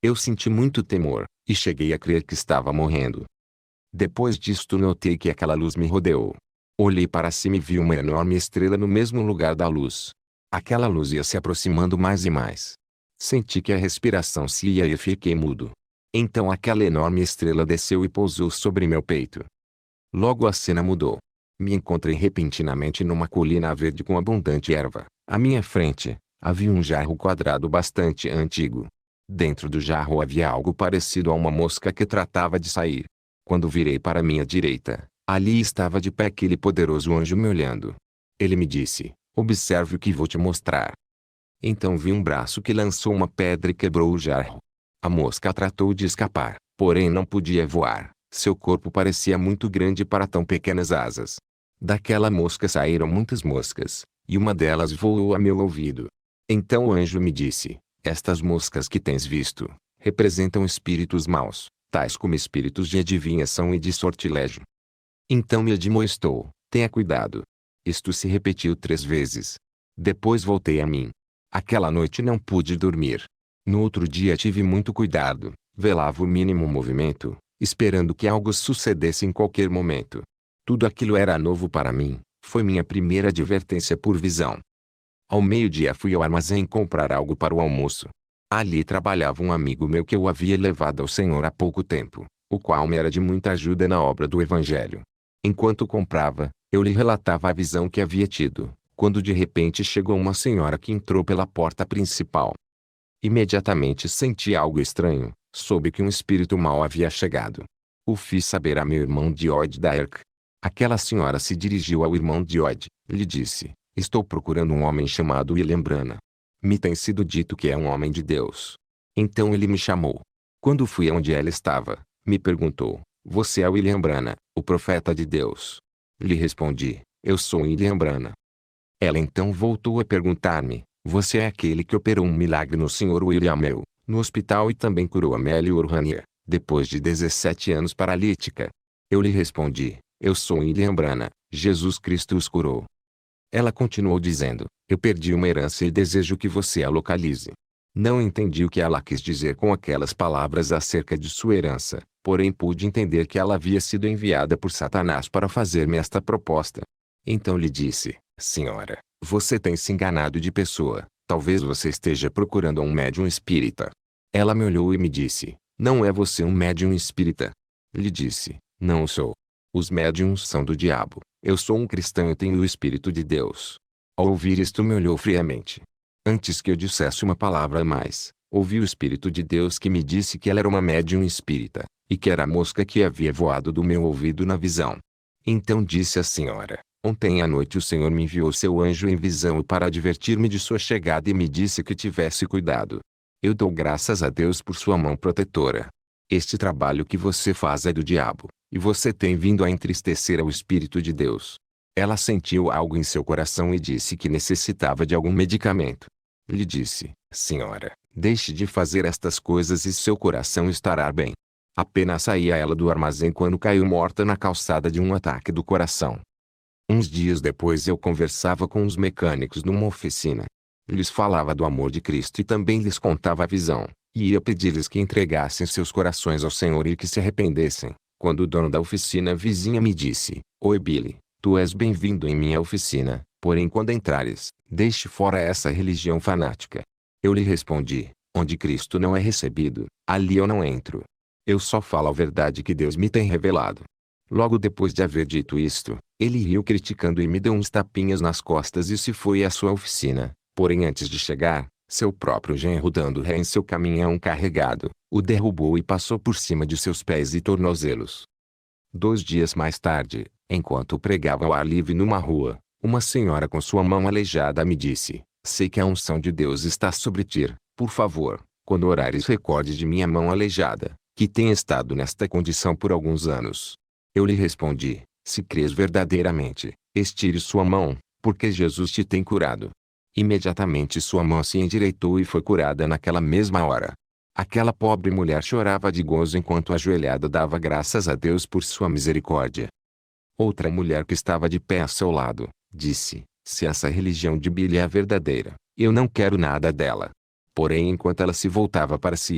Eu senti muito temor, e cheguei a crer que estava morrendo. Depois disto notei que aquela luz me rodeou. Olhei para cima e vi uma enorme estrela no mesmo lugar da luz. Aquela luz ia se aproximando mais e mais. Senti que a respiração se ia e fiquei mudo. Então aquela enorme estrela desceu e pousou sobre meu peito. Logo a cena mudou. Me encontrei repentinamente numa colina verde com abundante erva. À minha frente, havia um jarro quadrado bastante antigo. Dentro do jarro havia algo parecido a uma mosca que tratava de sair. Quando virei para minha direita, ali estava de pé aquele poderoso anjo me olhando. Ele me disse: observe o que vou te mostrar. Então vi um braço que lançou uma pedra e quebrou o jarro. A mosca tratou de escapar, porém não podia voar. Seu corpo parecia muito grande para tão pequenas asas. Daquela mosca saíram muitas moscas, e uma delas voou a meu ouvido. Então o anjo me disse: estas moscas que tens visto, representam espíritos maus, tais como espíritos de adivinhação e de sortilégio. Então me admoestou: tenha cuidado. Isto se repetiu três vezes. Depois voltei a mim. Aquela noite não pude dormir. No outro dia tive muito cuidado, velava o mínimo movimento, esperando que algo sucedesse em qualquer momento. Tudo aquilo era novo para mim, foi minha primeira advertência por visão. Ao meio-dia fui ao armazém comprar algo para o almoço. Ali trabalhava um amigo meu que eu havia levado ao Senhor há pouco tempo, o qual me era de muita ajuda na obra do Evangelho. Enquanto comprava, eu lhe relatava a visão que havia tido, quando de repente chegou uma senhora que entrou pela porta principal. Imediatamente senti algo estranho, soube que um espírito mau havia chegado. O fiz saber a meu irmão Diode da Erc. Aquela senhora se dirigiu ao irmão Diode, lhe disse: estou procurando um homem chamado William Brana. Me tem sido dito que é um homem de Deus. Então ele me chamou. Quando fui aonde ela estava, me perguntou: você é William Brana, o profeta de Deus? Lhe respondi: eu sou William Brana. Ela então voltou a perguntar-me: você é aquele que operou um milagre no senhor William Meu, no hospital e também curou Amélie Urranier, depois de dezessete anos paralítica? Eu lhe respondi: eu sou William Brana, Jesus Cristo os curou. Ela continuou dizendo: eu perdi uma herança e desejo que você a localize. Não entendi o que ela quis dizer com aquelas palavras acerca de sua herança, porém pude entender que ela havia sido enviada por Satanás para fazer-me esta proposta. Então lhe disse: senhora, você tem se enganado de pessoa, talvez você esteja procurando um médium espírita. Ela me olhou e me disse: não é você um médium espírita? Lhe disse: não sou. Os médiums são do diabo, eu sou um cristão e tenho o Espírito de Deus. Ao ouvir isto me olhou friamente. Antes que eu dissesse uma palavra a mais, ouvi o Espírito de Deus que me disse que ela era uma médium espírita, e que era a mosca que havia voado do meu ouvido na visão. Então disse a senhora: ontem à noite o Senhor me enviou seu anjo em visão para advertir-me de sua chegada e me disse que tivesse cuidado. Eu dou graças a Deus por sua mão protetora. Este trabalho que você faz é do diabo, e você tem vindo a entristecer ao Espírito de Deus. Ela sentiu algo em seu coração e disse que necessitava de algum medicamento. Lhe disse: senhora, deixe de fazer estas coisas e seu coração estará bem. Apenas saía ela do armazém quando caiu morta na calçada de um ataque do coração. Uns dias depois eu conversava com os mecânicos numa oficina. Lhes falava do amor de Cristo e também lhes contava a visão, e ia pedir-lhes que entregassem seus corações ao Senhor e que se arrependessem, quando o dono da oficina vizinha me disse: oi Billy, tu és bem-vindo em minha oficina, porém quando entrares, deixe fora essa religião fanática. Eu lhe respondi: onde Cristo não é recebido, ali eu não entro. Eu só falo a verdade que Deus me tem revelado. Logo depois de haver dito isto, ele riu criticando e me deu uns tapinhas nas costas e se foi à sua oficina, porém antes de chegar, seu próprio genro dando ré em seu caminhão carregado, o derrubou e passou por cima de seus pés e tornozelos. Dois dias mais tarde, enquanto pregava ao ar livre numa rua, uma senhora com sua mão aleijada me disse: sei que a unção de Deus está sobre ti, por favor, quando orares recorde de minha mão aleijada, que tem estado nesta condição por alguns anos. Eu lhe respondi: se crês verdadeiramente, estire sua mão, porque Jesus te tem curado. Imediatamente sua mão se endireitou e foi curada naquela mesma hora. Aquela pobre mulher chorava de gozo enquanto ajoelhada dava graças a Deus por sua misericórdia. Outra mulher que estava de pé a seu lado, disse: se essa religião de Billy é a verdadeira, eu não quero nada dela. Porém enquanto ela se voltava para se ir,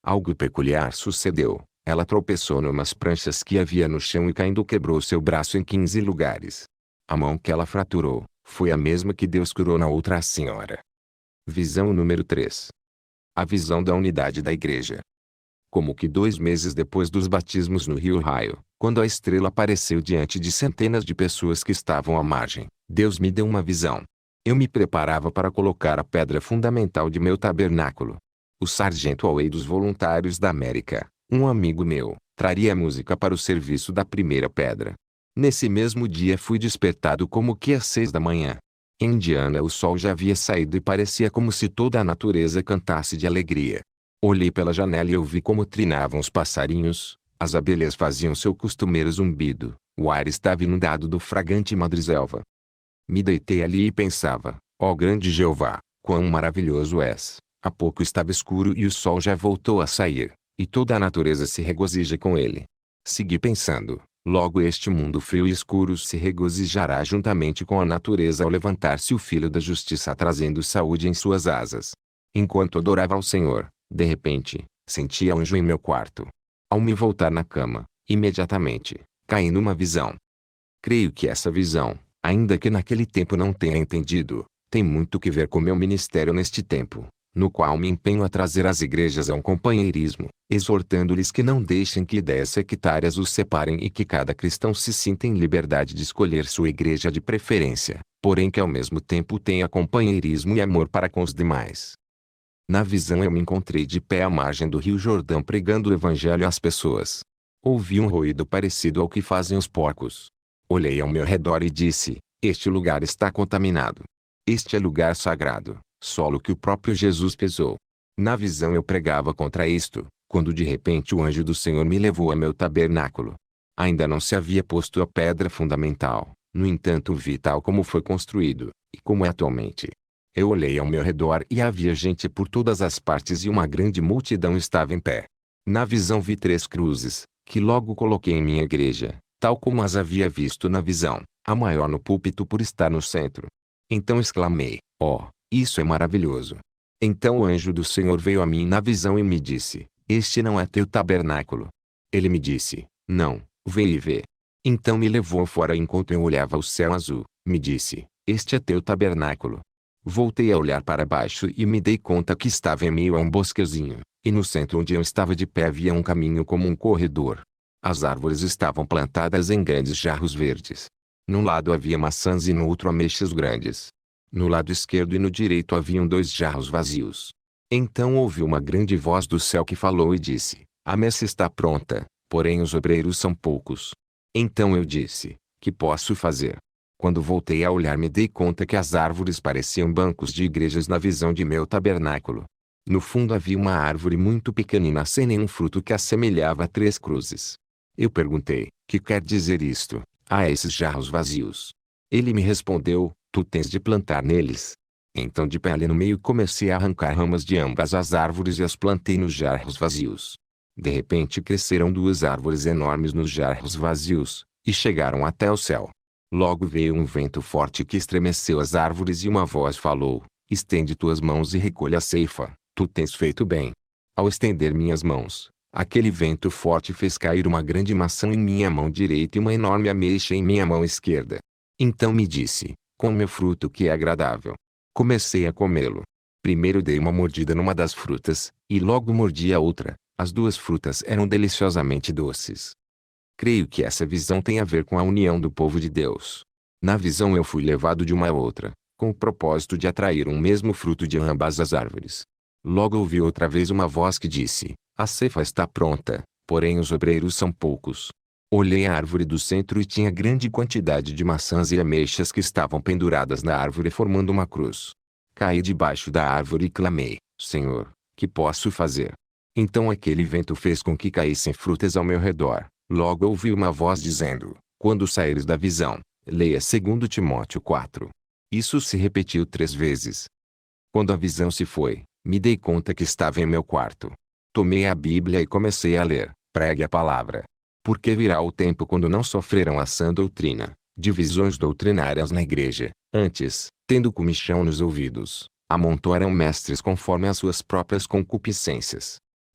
Algo peculiar sucedeu. Ela tropeçou numas pranchas que havia no chão e caindo quebrou seu braço em quinze lugares. A mão que ela fraturou foi a mesma que Deus curou na outra senhora. Visão número três. A visão da unidade da igreja. Como que dois meses depois dos batismos no Rio Raio, quando a estrela apareceu diante de centenas de pessoas que estavam à margem, Deus me deu uma visão. Eu me preparava para colocar a pedra fundamental de meu tabernáculo. O sargento Away dos Voluntários da América, um amigo meu, traria música para o serviço da primeira pedra. Nesse mesmo dia fui despertado como que às seis da manhã. Em Indiana o sol já havia saído e parecia como se toda a natureza cantasse de alegria. Olhei pela janela e ouvi como trinavam os passarinhos, as abelhas faziam seu costumeiro zumbido, o ar estava inundado do fragante madreselva. Me deitei ali e pensava, ó grande Jeová, quão maravilhoso és. Há pouco estava escuro e o sol já voltou a sair, e toda a natureza se regozija com ele. Segui pensando, logo este mundo frio e escuro se regozijará juntamente com a natureza ao levantar-se o Filho da Justiça trazendo saúde em suas asas. Enquanto adorava ao Senhor, de repente, senti anjo em meu quarto. Ao me voltar na cama, imediatamente, caí numa visão. Creio que essa visão, ainda que naquele tempo não tenha entendido, tem muito que ver com meu ministério neste tempo, no qual me empenho a trazer as igrejas a um companheirismo, exortando-lhes que não deixem que ideias sectárias os separem e que cada cristão se sinta em liberdade de escolher sua igreja de preferência, porém que ao mesmo tempo tenha companheirismo e amor para com os demais. Na visão eu me encontrei de pé à margem do Rio Jordão pregando o evangelho às pessoas. Ouvi um ruído parecido ao que fazem os porcos. Olhei ao meu redor e disse, este lugar está contaminado. Este é lugar sagrado, solo que o próprio Jesus pisou. Na visão eu pregava contra isto, quando de repente o anjo do Senhor me levou a meu tabernáculo. Ainda não se havia posto a pedra fundamental, no entanto vi tal como foi construído, e como é atualmente. Eu olhei ao meu redor e havia gente por todas as partes e uma grande multidão estava em pé. Na visão vi três cruzes, que logo coloquei em minha igreja, tal como as havia visto na visão, a maior no púlpito por estar no centro. Então exclamei, ó, oh, isso é maravilhoso. Então o anjo do Senhor veio a mim na visão e me disse, este não é teu tabernáculo. Ele me disse, não, vê e vê. Então me levou fora enquanto eu olhava o céu azul, me disse, este é teu tabernáculo. Voltei a olhar para baixo e me dei conta que estava em meio a um bosquezinho, e no centro onde eu estava de pé havia um caminho como um corredor. As árvores estavam plantadas em grandes jarros verdes. Num lado havia maçãs e no outro ameixas grandes. No lado esquerdo e no direito haviam dois jarros vazios. Então ouvi uma grande voz do céu que falou e disse, a messe está pronta, porém os obreiros são poucos. Então eu disse, que posso fazer? Quando voltei a olhar me dei conta que as árvores pareciam bancos de igrejas na visão de meu tabernáculo. No fundo havia uma árvore muito pequenina sem nenhum fruto que assemelhava a três cruzes. Eu perguntei, que quer dizer isto, a esses jarros vazios? Ele me respondeu, tu tens de plantar neles. Então de pé ali no meio comecei a arrancar ramas de ambas as árvores e as plantei nos jarros vazios. De repente cresceram duas árvores enormes nos jarros vazios, e chegaram até o céu. Logo veio um vento forte que estremeceu as árvores e uma voz falou, estende tuas mãos e recolhe a ceifa, tu tens feito bem. Ao estender minhas mãos, aquele vento forte fez cair uma grande maçã em minha mão direita e uma enorme ameixa em minha mão esquerda. Então me disse, come o fruto que é agradável. Comecei a comê-lo. Primeiro dei uma mordida numa das frutas, e logo mordi a outra, as duas frutas eram deliciosamente doces. Creio que essa visão tem a ver com a união do povo de Deus. Na visão eu fui levado de uma a outra, com o propósito de atrair um mesmo fruto de ambas as árvores. Logo ouvi outra vez uma voz que disse, a ceifa está pronta, porém os obreiros são poucos. Olhei a árvore do centro e tinha grande quantidade de maçãs e ameixas que estavam penduradas na árvore formando uma cruz. Caí debaixo da árvore e clamei, Senhor, que posso fazer? Então aquele vento fez com que caíssem frutas ao meu redor. Logo ouvi uma voz dizendo, quando saíres da visão, leia segundo Timóteo quatro. Isso se repetiu três vezes. Quando a visão se foi, me dei conta que estava em meu quarto. Tomei a Bíblia e comecei a ler, pregue a palavra. Porque virá o tempo quando não sofrerão a sã doutrina, divisões doutrinárias na igreja, antes, tendo comichão nos ouvidos, amontoarão mestres conforme as suas próprias concupiscências.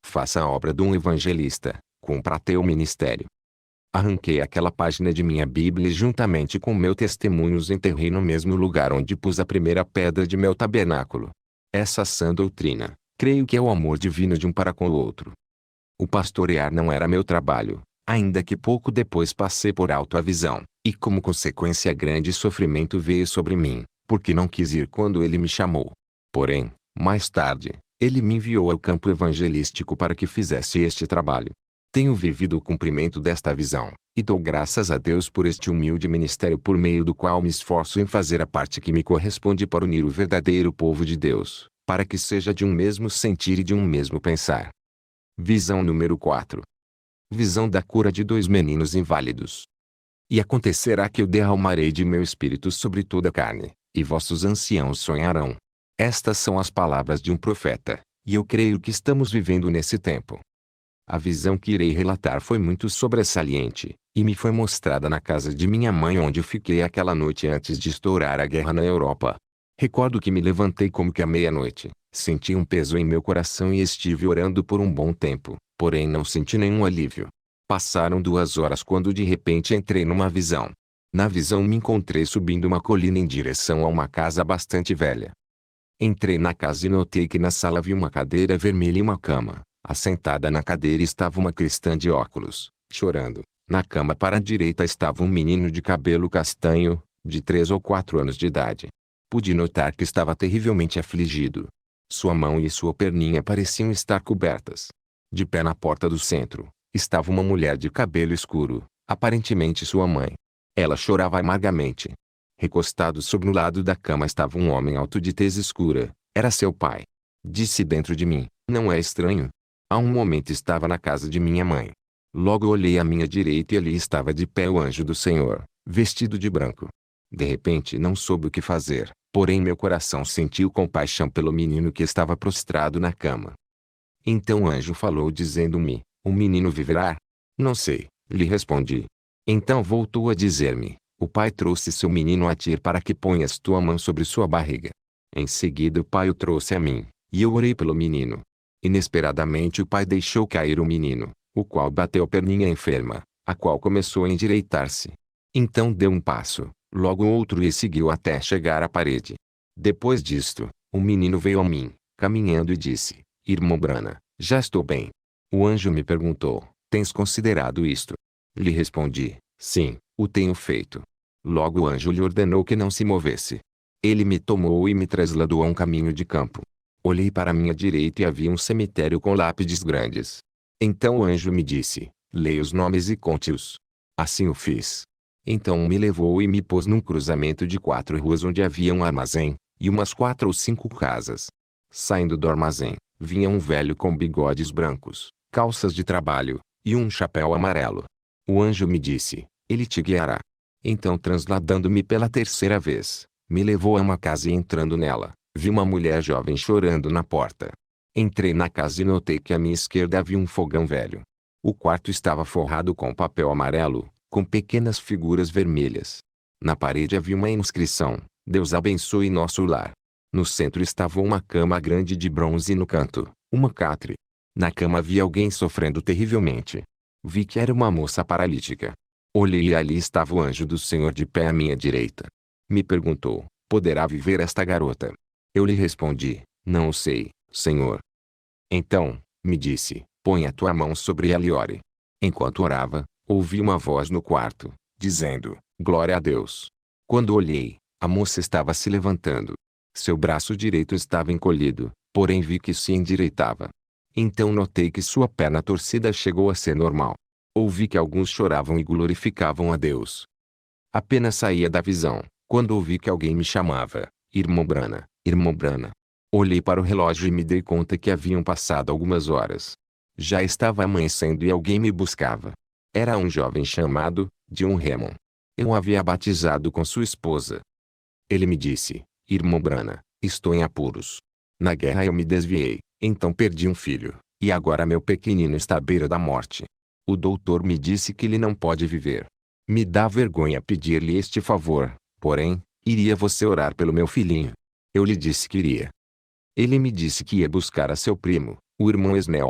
Faça a obra de um evangelista, cumpra teu ministério. Arranquei aquela página de minha Bíblia e juntamente com meu testemunho os enterrei no mesmo lugar onde pus a primeira pedra de meu tabernáculo. Essa sã doutrina, creio que é o amor divino de um para com o outro. O pastorear não era meu trabalho, ainda que pouco depois passei por alto a visão, e como consequência grande sofrimento veio sobre mim, porque não quis ir quando ele me chamou. Porém, mais tarde, ele me enviou ao campo evangelístico para que fizesse este trabalho. Tenho vivido o cumprimento desta visão, e dou graças a Deus por este humilde ministério por meio do qual me esforço em fazer a parte que me corresponde para unir o verdadeiro povo de Deus, para que seja de um mesmo sentir e de um mesmo pensar. Visão número quatro. Visão da cura de dois meninos inválidos. E acontecerá que eu derramarei de meu espírito sobre toda a carne, e vossos anciãos sonharão. Estas são as palavras de um profeta, e eu creio que estamos vivendo nesse tempo. A visão que irei relatar foi muito sobressalente, e me foi mostrada na casa de minha mãe onde fiquei aquela noite antes de estourar a guerra na Europa. Recordo que me levantei como que à meia-noite, senti um peso em meu coração e estive orando por um bom tempo, porém não senti nenhum alívio. Passaram duas horas quando de repente entrei numa visão. Na visão me encontrei subindo uma colina em direção a uma casa bastante velha. Entrei na casa e notei que na sala havia uma cadeira vermelha e uma cama. Assentada na cadeira estava uma cristã de óculos, chorando. Na cama para a direita estava um menino de cabelo castanho, de três ou quatro anos de idade. Pude notar que estava terrivelmente afligido. Sua mão e sua perninha pareciam estar cobertas. De pé na porta do centro, estava uma mulher de cabelo escuro, aparentemente sua mãe. Ela chorava amargamente. Recostado sobre o lado da cama estava um homem alto de tez escura. Era seu pai. Disse dentro de mim, não é estranho? Há um momento estava na casa de minha mãe. Logo olhei à minha direita e ali estava de pé o anjo do Senhor, vestido de branco. De repente não soube o que fazer, porém meu coração sentiu compaixão pelo menino que estava prostrado na cama. Então o anjo falou dizendo-me, o menino viverá? Não sei, lhe respondi. Então voltou a dizer-me, o pai trouxe seu menino a ti para que ponhas tua mão sobre sua barriga. Em seguida o pai o trouxe a mim, e eu orei pelo menino. Inesperadamente o pai deixou cair o menino, o qual bateu a perninha enferma, a qual começou a endireitar-se. Então deu um passo, logo outro e seguiu até chegar à parede. Depois disto, o menino veio a mim, caminhando e disse, Irmão Brana, já estou bem. O anjo me perguntou, tens considerado isto? Lhe respondi, sim, o tenho feito. Logo o anjo lhe ordenou que não se movesse. Ele me tomou e me trasladou a um caminho de campo. Olhei para minha direita e havia um cemitério com lápides grandes. Então o anjo me disse, leia os nomes e conte-os. Assim o fiz. Então me levou e me pôs num cruzamento de quatro ruas onde havia um armazém, e umas quatro ou cinco casas. Saindo do armazém, vinha um velho com bigodes brancos, calças de trabalho, e um chapéu amarelo. O anjo me disse, ele te guiará. Então transladando-me pela terceira vez, me levou a uma casa e entrando nela, vi uma mulher jovem chorando na porta. Entrei na casa e notei que à minha esquerda havia um fogão velho. O quarto estava forrado com papel amarelo, com pequenas figuras vermelhas. Na parede havia uma inscrição, Deus abençoe nosso lar. No centro estava uma cama grande de bronze e no canto, uma catre. Na cama havia alguém sofrendo terrivelmente. Vi que era uma moça paralítica. Olhei e ali estava o anjo do Senhor de pé à minha direita. Me perguntou, poderá viver esta garota? Eu lhe respondi, não o sei, Senhor. Então, me disse, põe a tua mão sobre ela e ore. Enquanto orava, ouvi uma voz no quarto, dizendo, glória a Deus. Quando olhei, a moça estava se levantando. Seu braço direito estava encolhido, porém vi que se endireitava. Então notei que sua perna torcida chegou a ser normal. Ouvi que alguns choravam e glorificavam a Deus. Apenas saía da visão, quando ouvi que alguém me chamava, Irmão Brana, Irmão Brana. Olhei para o relógio e me dei conta que haviam passado algumas horas. Já estava amanhecendo e alguém me buscava. Era um jovem chamado, John Raymond. Eu o havia batizado com sua esposa. Ele me disse, Irmão Brana, estou em apuros. Na guerra eu me desviei, então perdi um filho, e agora meu pequenino está à beira da morte. O doutor me disse que ele não pode viver. Me dá vergonha pedir-lhe este favor, porém, iria você orar pelo meu filhinho? Eu lhe disse que iria. Ele me disse que ia buscar a seu primo, o irmão Snelly,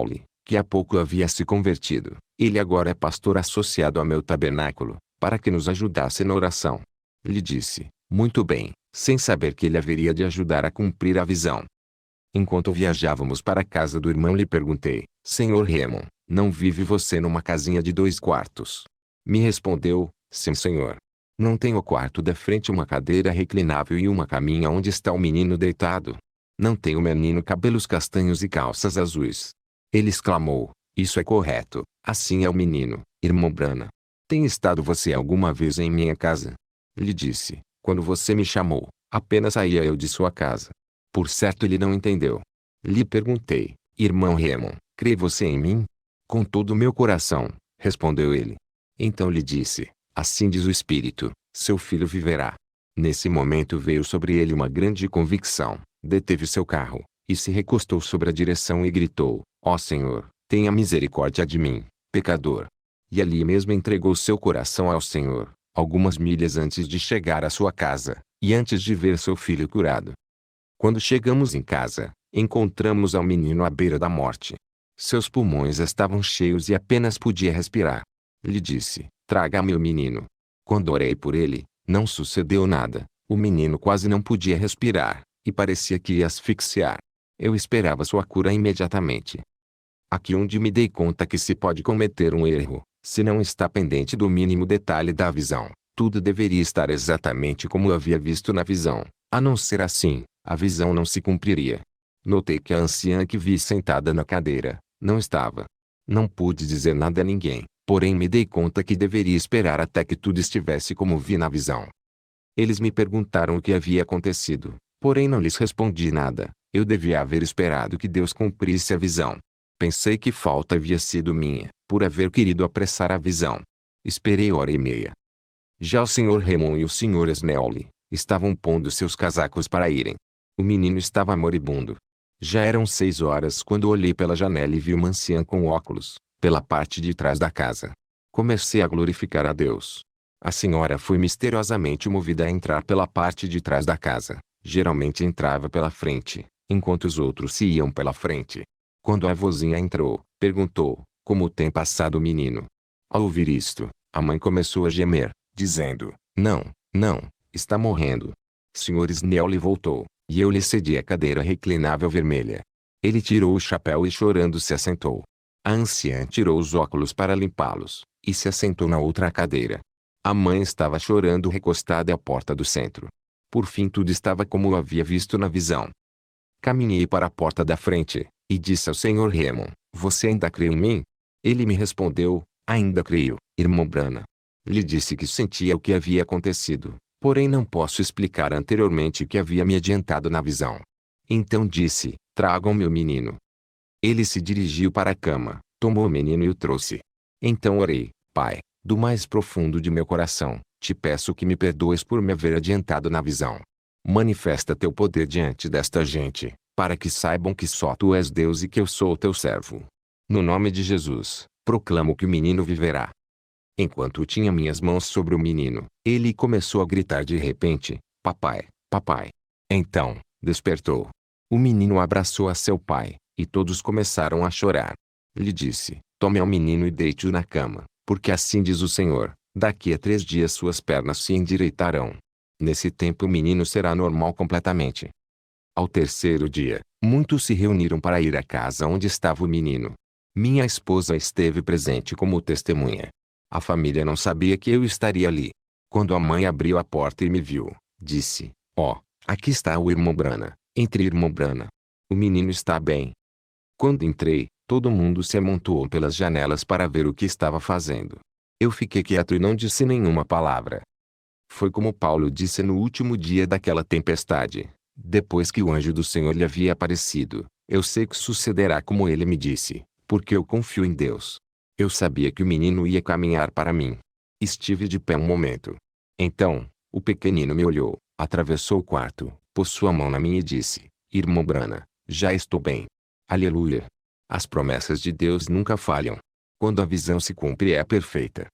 que há pouco havia se convertido. Ele agora é pastor associado ao meu tabernáculo, para que nos ajudasse na oração. Lhe disse, muito bem, sem saber que ele haveria de ajudar a cumprir a visão. Enquanto viajávamos para a casa do irmão, lhe perguntei, senhor Remon, não vive você numa casinha de dois quartos? Me respondeu, sim senhor. Não tem o quarto da frente uma cadeira reclinável e uma caminha onde está o menino deitado? Não tem o menino cabelos castanhos e calças azuis? Ele exclamou, isso é correto, assim é o menino, irmão Brana. Tem estado você alguma vez em minha casa? Lhe disse, quando você me chamou, apenas saía eu de sua casa. Por certo ele não entendeu. Lhe perguntei, irmão Remon, crê você em mim? Com todo o meu coração, respondeu ele. Então lhe disse, assim diz o Espírito, seu filho viverá. Nesse momento veio sobre ele uma grande convicção, deteve seu carro, e se recostou sobre a direção e gritou, ó Senhor, tenha misericórdia de mim, pecador. E ali mesmo entregou seu coração ao Senhor, algumas milhas antes de chegar à sua casa, e antes de ver seu filho curado. Quando chegamos em casa, encontramos ao menino à beira da morte. Seus pulmões estavam cheios e apenas podia respirar. Lhe disse, traga-me o menino. Quando orei por ele, não sucedeu nada. O menino quase não podia respirar, e parecia que ia asfixiar. Eu esperava sua cura imediatamente. Aqui onde me dei conta que se pode cometer um erro, se não está pendente do mínimo detalhe da visão. Tudo deveria estar exatamente como eu havia visto na visão. A não ser assim, a visão não se cumpriria. Notei que a anciã que vi sentada na cadeira, não estava. Não pude dizer nada a ninguém, porém me dei conta que deveria esperar até que tudo estivesse como vi na visão. Eles me perguntaram o que havia acontecido, porém não lhes respondi nada. Eu devia haver esperado que Deus cumprisse a visão. Pensei que falta havia sido minha, por haver querido apressar a visão. Esperei hora e meia. Já o senhor Remon e o senhor Sneoli estavam pondo seus casacos para irem. O menino estava moribundo. Já eram seis horas quando olhei pela janela e vi uma anciã com óculos, pela parte de trás da casa. Comecei a glorificar a Deus. A senhora foi misteriosamente movida a entrar pela parte de trás da casa. Geralmente entrava pela frente, enquanto os outros se iam pela frente. Quando a vozinha entrou, perguntou, como tem passado o menino? Ao ouvir isto, a mãe começou a gemer, dizendo, não, não, está morrendo. senhor Sneoli voltou, e eu lhe cedi a cadeira reclinável vermelha. Ele tirou o chapéu e chorando se assentou. A anciã tirou os óculos para limpá-los, e se assentou na outra cadeira. A mãe estava chorando recostada à porta do centro. Por fim tudo estava como eu havia visto na visão. Caminhei para a porta da frente, e disse ao senhor Remon, você ainda crê em mim? Ele me respondeu, ainda creio, irmão Brana. Lhe disse que sentia o que havia acontecido, porém não posso explicar anteriormente que havia me adiantado na visão. Então disse, tragam-me o menino. Ele se dirigiu para a cama, tomou o menino e o trouxe. Então orei, Pai, do mais profundo de meu coração, te peço que me perdoes por me haver adiantado na visão. Manifesta teu poder diante desta gente, para que saibam que só tu és Deus e que eu sou o teu servo. No nome de Jesus, proclamo que o menino viverá. Enquanto tinha minhas mãos sobre o menino, ele começou a gritar de repente, papai, papai. Então, despertou. O menino abraçou a seu pai, e todos começaram a chorar. Lhe disse, tome ao menino e deite-o na cama, porque assim diz o Senhor, daqui a três dias suas pernas se endireitarão. Nesse tempo o menino será normal completamente. Ao terceiro dia, muitos se reuniram para ir à casa onde estava o menino. Minha esposa esteve presente como testemunha. A família não sabia que eu estaria ali. Quando a mãe abriu a porta e me viu, disse, ó, oh, aqui está o irmão Brana, entre irmão Brana. O menino está bem. Quando entrei, todo mundo se amontoou pelas janelas para ver o que estava fazendo. Eu fiquei quieto e não disse nenhuma palavra. Foi como Paulo disse no último dia daquela tempestade, depois que o anjo do Senhor lhe havia aparecido, eu sei que sucederá como ele me disse, porque eu confio em Deus. Eu sabia que o menino ia caminhar para mim. Estive de pé um momento. Então, o pequenino me olhou, atravessou o quarto, pôs sua mão na minha e disse, irmão Brana, já estou bem. Aleluia. As promessas de Deus nunca falham. Quando a visão se cumpre é perfeita.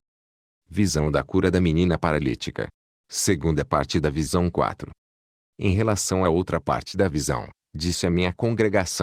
Visão da cura da menina paralítica. Segunda parte da visão quatro. Em relação à outra parte da visão, disse a minha congregação,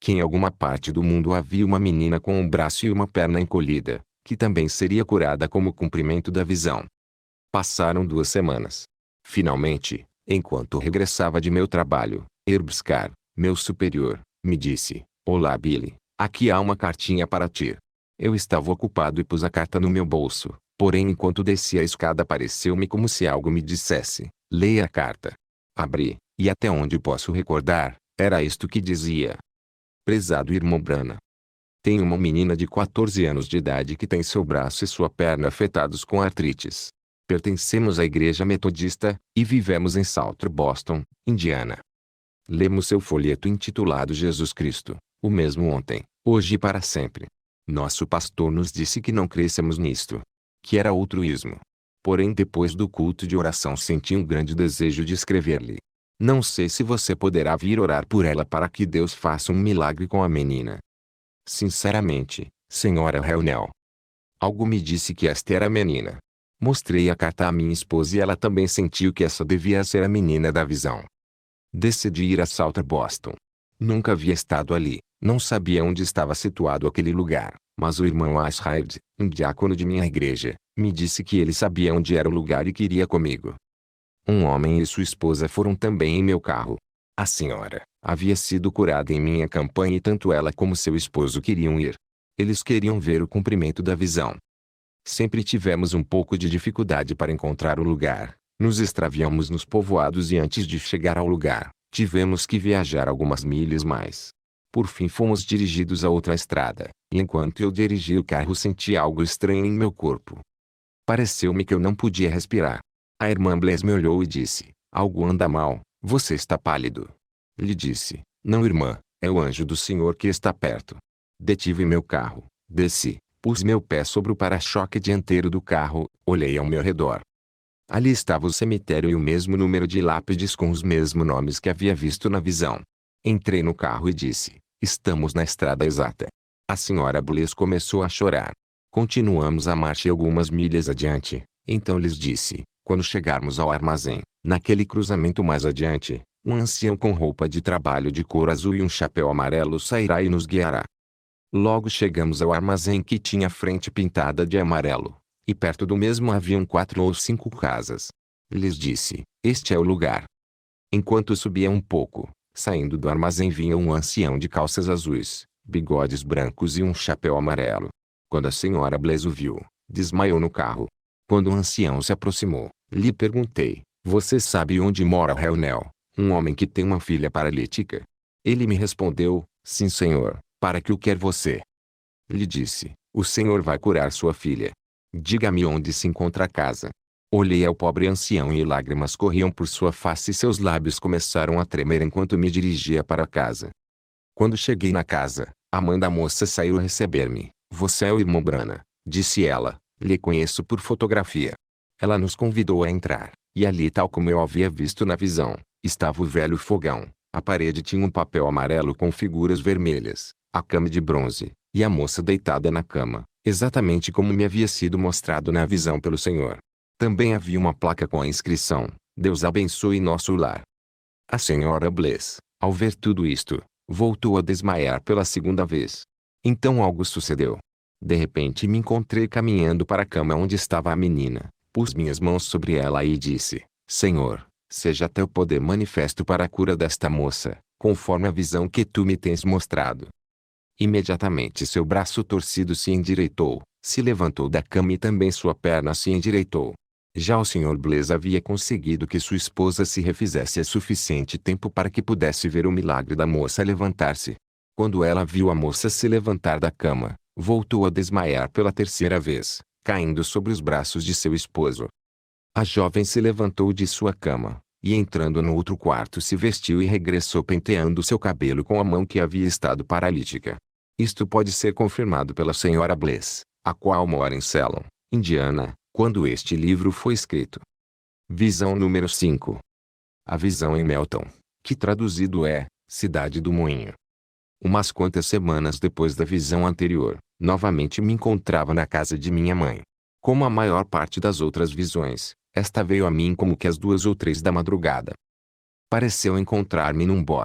que em alguma parte do mundo havia uma menina com um braço e uma perna encolhida, que também seria curada como cumprimento da visão. Passaram duas semanas. Finalmente, enquanto regressava de meu trabalho, Erbskar, meu superior, me disse: "Olá Billy, aqui há uma cartinha para ti." Eu estava ocupado e pus a carta no meu bolso, porém enquanto descia a escada pareceu-me como se algo me dissesse: "Leia a carta." Abri, e até onde posso recordar, era isto que dizia: "Prezado irmão Brana, tenho uma menina de quatorze anos de idade que tem seu braço e sua perna afetados com artrites. Pertencemos à igreja metodista, e vivemos em Salter, Boston, Indiana. Lemos seu folheto intitulado Jesus Cristo, o mesmo ontem, hoje e para sempre. Nosso pastor nos disse que não crescemos nisto, que era outro ismo. Porém depois do culto de oração senti um grande desejo de escrever-lhe. Não sei se você poderá vir orar por ela para que Deus faça um milagre com a menina. Sinceramente, senhora Helnell." Algo me disse que esta era a menina. Mostrei a carta à minha esposa e ela também sentiu que essa devia ser a menina da visão. Decidi ir a Salter, Boston. Nunca havia estado ali, não sabia onde estava situado aquele lugar, mas o irmão Ashard, um diácono de minha igreja, me disse que ele sabia onde era o lugar e que iria comigo. Um homem e sua esposa foram também em meu carro. A senhora havia sido curada em minha campanha e tanto ela como seu esposo queriam ir. Eles queriam ver o cumprimento da visão. Sempre tivemos um pouco de dificuldade para encontrar o lugar. Nos extraviamos nos povoados e antes de chegar ao lugar, tivemos que viajar algumas milhas mais. Por fim fomos dirigidos a outra estrada, e enquanto eu dirigia o carro senti algo estranho em meu corpo. Pareceu-me que eu não podia respirar. A irmã Blaise me olhou e disse: "Algo anda mal, você está pálido." Lhe disse: "Não irmã, é o anjo do Senhor que está perto." Detive meu carro, desci, pus meu pé sobre o para-choque dianteiro do carro, olhei ao meu redor. Ali estava o cemitério e o mesmo número de lápides com os mesmos nomes que havia visto na visão. Entrei no carro e disse: "Estamos na estrada exata." A senhora Blaise começou a chorar. Continuamos a marcha algumas milhas adiante, então lhes disse: "Quando chegarmos ao armazém, naquele cruzamento mais adiante, um ancião com roupa de trabalho de cor azul e um chapéu amarelo sairá e nos guiará." Logo chegamos ao armazém que tinha a frente pintada de amarelo, e perto do mesmo haviam quatro ou cinco casas. Lhes disse: "Este é o lugar." Enquanto subia um pouco, saindo do armazém vinha um ancião de calças azuis, bigodes brancos e um chapéu amarelo. Quando a senhora Blaise o viu, desmaiou no carro. Quando o ancião se aproximou, lhe perguntei: "Você sabe onde mora Helnell, um homem que tem uma filha paralítica?" Ele me respondeu: "Sim senhor, para que o quer você?" Lhe disse: "O senhor vai curar sua filha. Diga-me onde se encontra a casa." Olhei ao pobre ancião e lágrimas corriam por sua face e seus lábios começaram a tremer enquanto me dirigia para casa. Quando cheguei na casa, a mãe da moça saiu receber-me. "Você é o irmão Brana", disse ela, "lhe conheço por fotografia." Ela nos convidou a entrar, e ali tal como eu havia visto na visão, estava o velho fogão. A parede tinha um papel amarelo com figuras vermelhas, a cama de bronze, e a moça deitada na cama, exatamente como me havia sido mostrado na visão pelo Senhor. Também havia uma placa com a inscrição: "Deus abençoe nosso lar." A senhora Blaise, ao ver tudo isto, voltou a desmaiar pela segunda vez. Então algo sucedeu. De repente me encontrei caminhando para a cama onde estava a menina, pus minhas mãos sobre ela e disse: "Senhor, seja teu poder manifesto para a cura desta moça, conforme a visão que tu me tens mostrado." Imediatamente seu braço torcido se endireitou, se levantou da cama e também sua perna se endireitou. Já o senhor Blaise havia conseguido que sua esposa se refizesse há suficiente tempo para que pudesse ver o milagre da moça levantar-se. Quando ela viu a moça se levantar da cama, voltou a desmaiar pela terceira vez, caindo sobre os braços de seu esposo. A jovem se levantou de sua cama, e entrando no outro quarto se vestiu e regressou penteando seu cabelo com a mão que havia estado paralítica. Isto pode ser confirmado pela senhora Blaise, a qual mora em Ceylon, Indiana, quando este livro foi escrito. Visão número cinco. A visão em Melton, que traduzido é, Cidade do Moinho. Umas quantas semanas depois da visão anterior, novamente me encontrava na casa de minha mãe. Como a maior parte das outras visões, esta veio a mim como que às duas ou três da madrugada. Pareceu encontrar-me num bosque,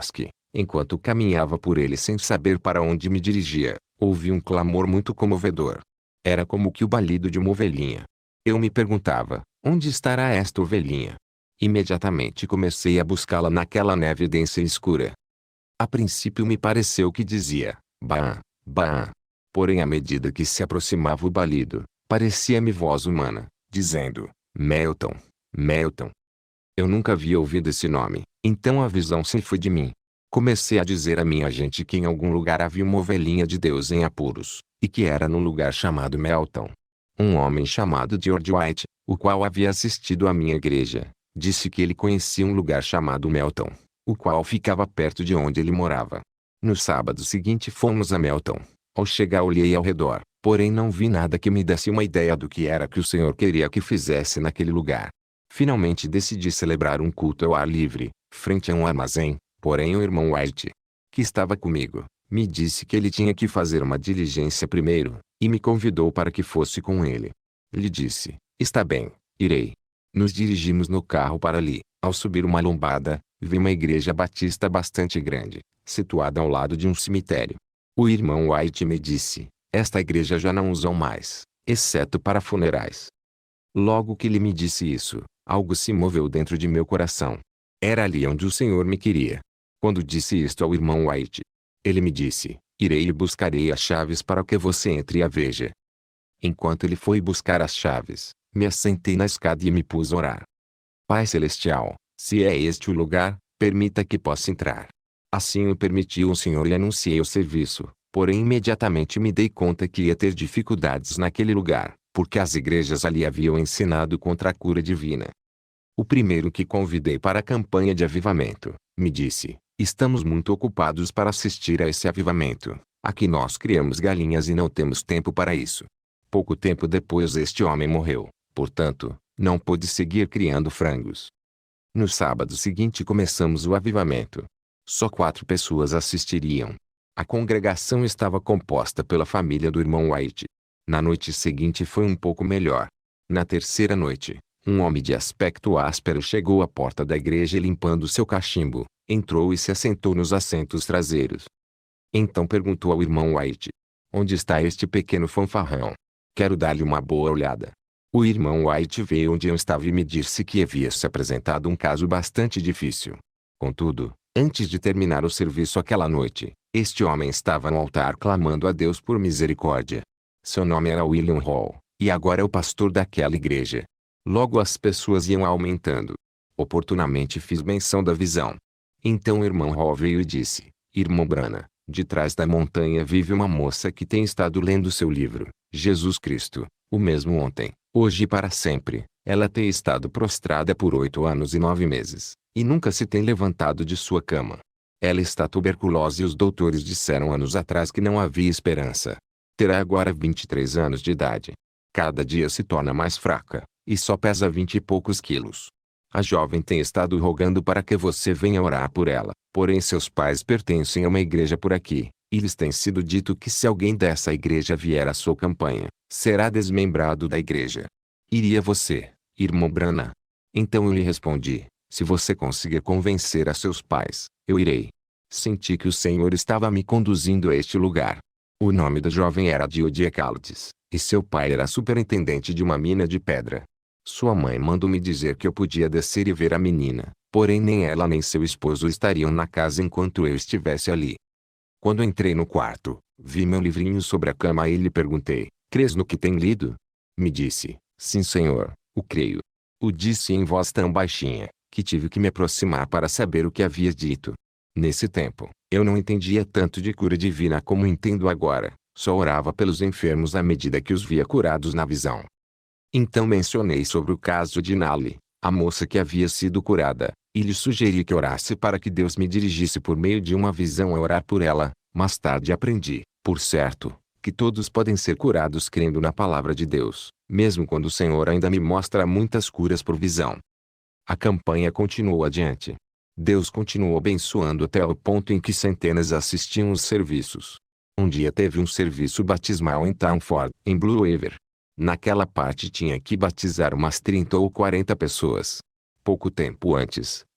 Enquanto caminhava por ele sem saber para onde me dirigia, ouvi um clamor muito comovedor. Era como que o balido de uma ovelhinha. Eu me perguntava, onde estará esta ovelhinha? Imediatamente comecei a buscá-la naquela neve densa e escura. A princípio me pareceu que dizia, Baa, Baa. Porém à medida que se aproximava o balido, parecia-me voz humana, dizendo, Melton, Melton. Eu nunca havia ouvido esse nome, então a visão se foi de mim. Comecei a dizer a minha gente que em algum lugar havia uma ovelhinha de Deus em apuros, e que era no lugar chamado Melton. Um homem chamado George White, o qual havia assistido à minha igreja, disse que ele conhecia um lugar chamado Melton, o qual ficava perto de onde ele morava. No sábado seguinte fomos a Melton. Ao chegar olhei ao redor, porém não vi nada que me desse uma ideia do que era que o Senhor queria que fizesse naquele lugar. Finalmente decidi celebrar um culto ao ar livre, frente a um armazém, porém o irmão White, que estava comigo, me disse que ele tinha que fazer uma diligência primeiro, e me convidou para que fosse com ele. Lhe disse, está bem, irei. Nos dirigimos no carro para ali. Ao subir uma lombada, vi uma igreja batista bastante grande, situada ao lado de um cemitério. O irmão White me disse, esta igreja já não usam mais, exceto para funerais. Logo que ele me disse isso, algo se moveu dentro de meu coração. Era ali onde o Senhor me queria. Quando disse isto ao irmão White, ele me disse, irei e buscarei as chaves para que você entre e a veja. Enquanto ele foi buscar as chaves, me assentei na escada e me pus a orar. Pai Celestial, se é este o lugar, permita que possa entrar. Assim o permitiu o Senhor e anunciei o serviço, porém imediatamente me dei conta que ia ter dificuldades naquele lugar, porque as igrejas ali haviam ensinado contra a cura divina. O primeiro que convidei para a campanha de avivamento, me disse, estamos muito ocupados para assistir a esse avivamento, aqui nós criamos galinhas e não temos tempo para isso. Pouco tempo depois este homem morreu, portanto, não pôde seguir criando frangos. No sábado seguinte começamos o avivamento. Só quatro pessoas assistiriam. A congregação estava composta pela família do irmão White. Na noite seguinte foi um pouco melhor. Na terceira noite, um homem de aspecto áspero chegou à porta da igreja e limpando seu cachimbo, entrou e se assentou nos assentos traseiros. Então perguntou ao irmão White, onde está este pequeno fanfarrão? Quero dar-lhe uma boa olhada. O irmão White veio onde eu estava e me disse que havia se apresentado um caso bastante difícil. Contudo, antes de terminar o serviço aquela noite, este homem estava no altar clamando a Deus por misericórdia. Seu nome era William Hall, e agora é o pastor daquela igreja. Logo as pessoas iam aumentando. Oportunamente fiz menção da visão. Então o irmão Hall veio e disse, irmão Branham, de trás da montanha vive uma moça que tem estado lendo seu livro, Jesus Cristo, o mesmo ontem, hoje e para sempre. Ela tem estado prostrada por oito anos e nove meses, e nunca se tem levantado de sua cama. Ela está tuberculosa e os doutores disseram anos atrás que não havia esperança. Terá agora vinte e três anos de idade. Cada dia se torna mais fraca, e só pesa vinte e poucos quilos. A jovem tem estado rogando para que você venha orar por ela, porém seus pais pertencem a uma igreja por aqui, e lhes tem sido dito que se alguém dessa igreja vier à sua campanha, será desmembrado da igreja. Iria você, irmão Branham? Então eu lhe respondi, se você conseguir convencer a seus pais, eu irei. Senti que o Senhor estava me conduzindo a este lugar. O nome da jovem era Diodia Caldes, e seu pai era superintendente de uma mina de pedra. Sua mãe mandou-me dizer que eu podia descer e ver a menina, porém nem ela nem seu esposo estariam na casa enquanto eu estivesse ali. Quando entrei no quarto, vi meu livrinho sobre a cama e lhe perguntei, crês no que tem lido? Me disse, sim senhor, o creio. O disse em voz tão baixinha, que tive que me aproximar para saber o que havia dito. Nesse tempo, eu não entendia tanto de cura divina como entendo agora, só orava pelos enfermos à medida que os via curados na visão. Então mencionei sobre o caso de Nali, a moça que havia sido curada, e lhe sugeri que orasse para que Deus me dirigisse por meio de uma visão a orar por ela. Mais tarde aprendi, por certo, que todos podem ser curados crendo na palavra de Deus, mesmo quando o Senhor ainda me mostra muitas curas por visão. A campanha continuou adiante. Deus continuou abençoando até o ponto em que centenas assistiam os serviços. Um dia teve um serviço batismal em Townford, em Blue River. Naquela parte tinha que batizar umas trinta ou quarenta pessoas. Pouco tempo antes,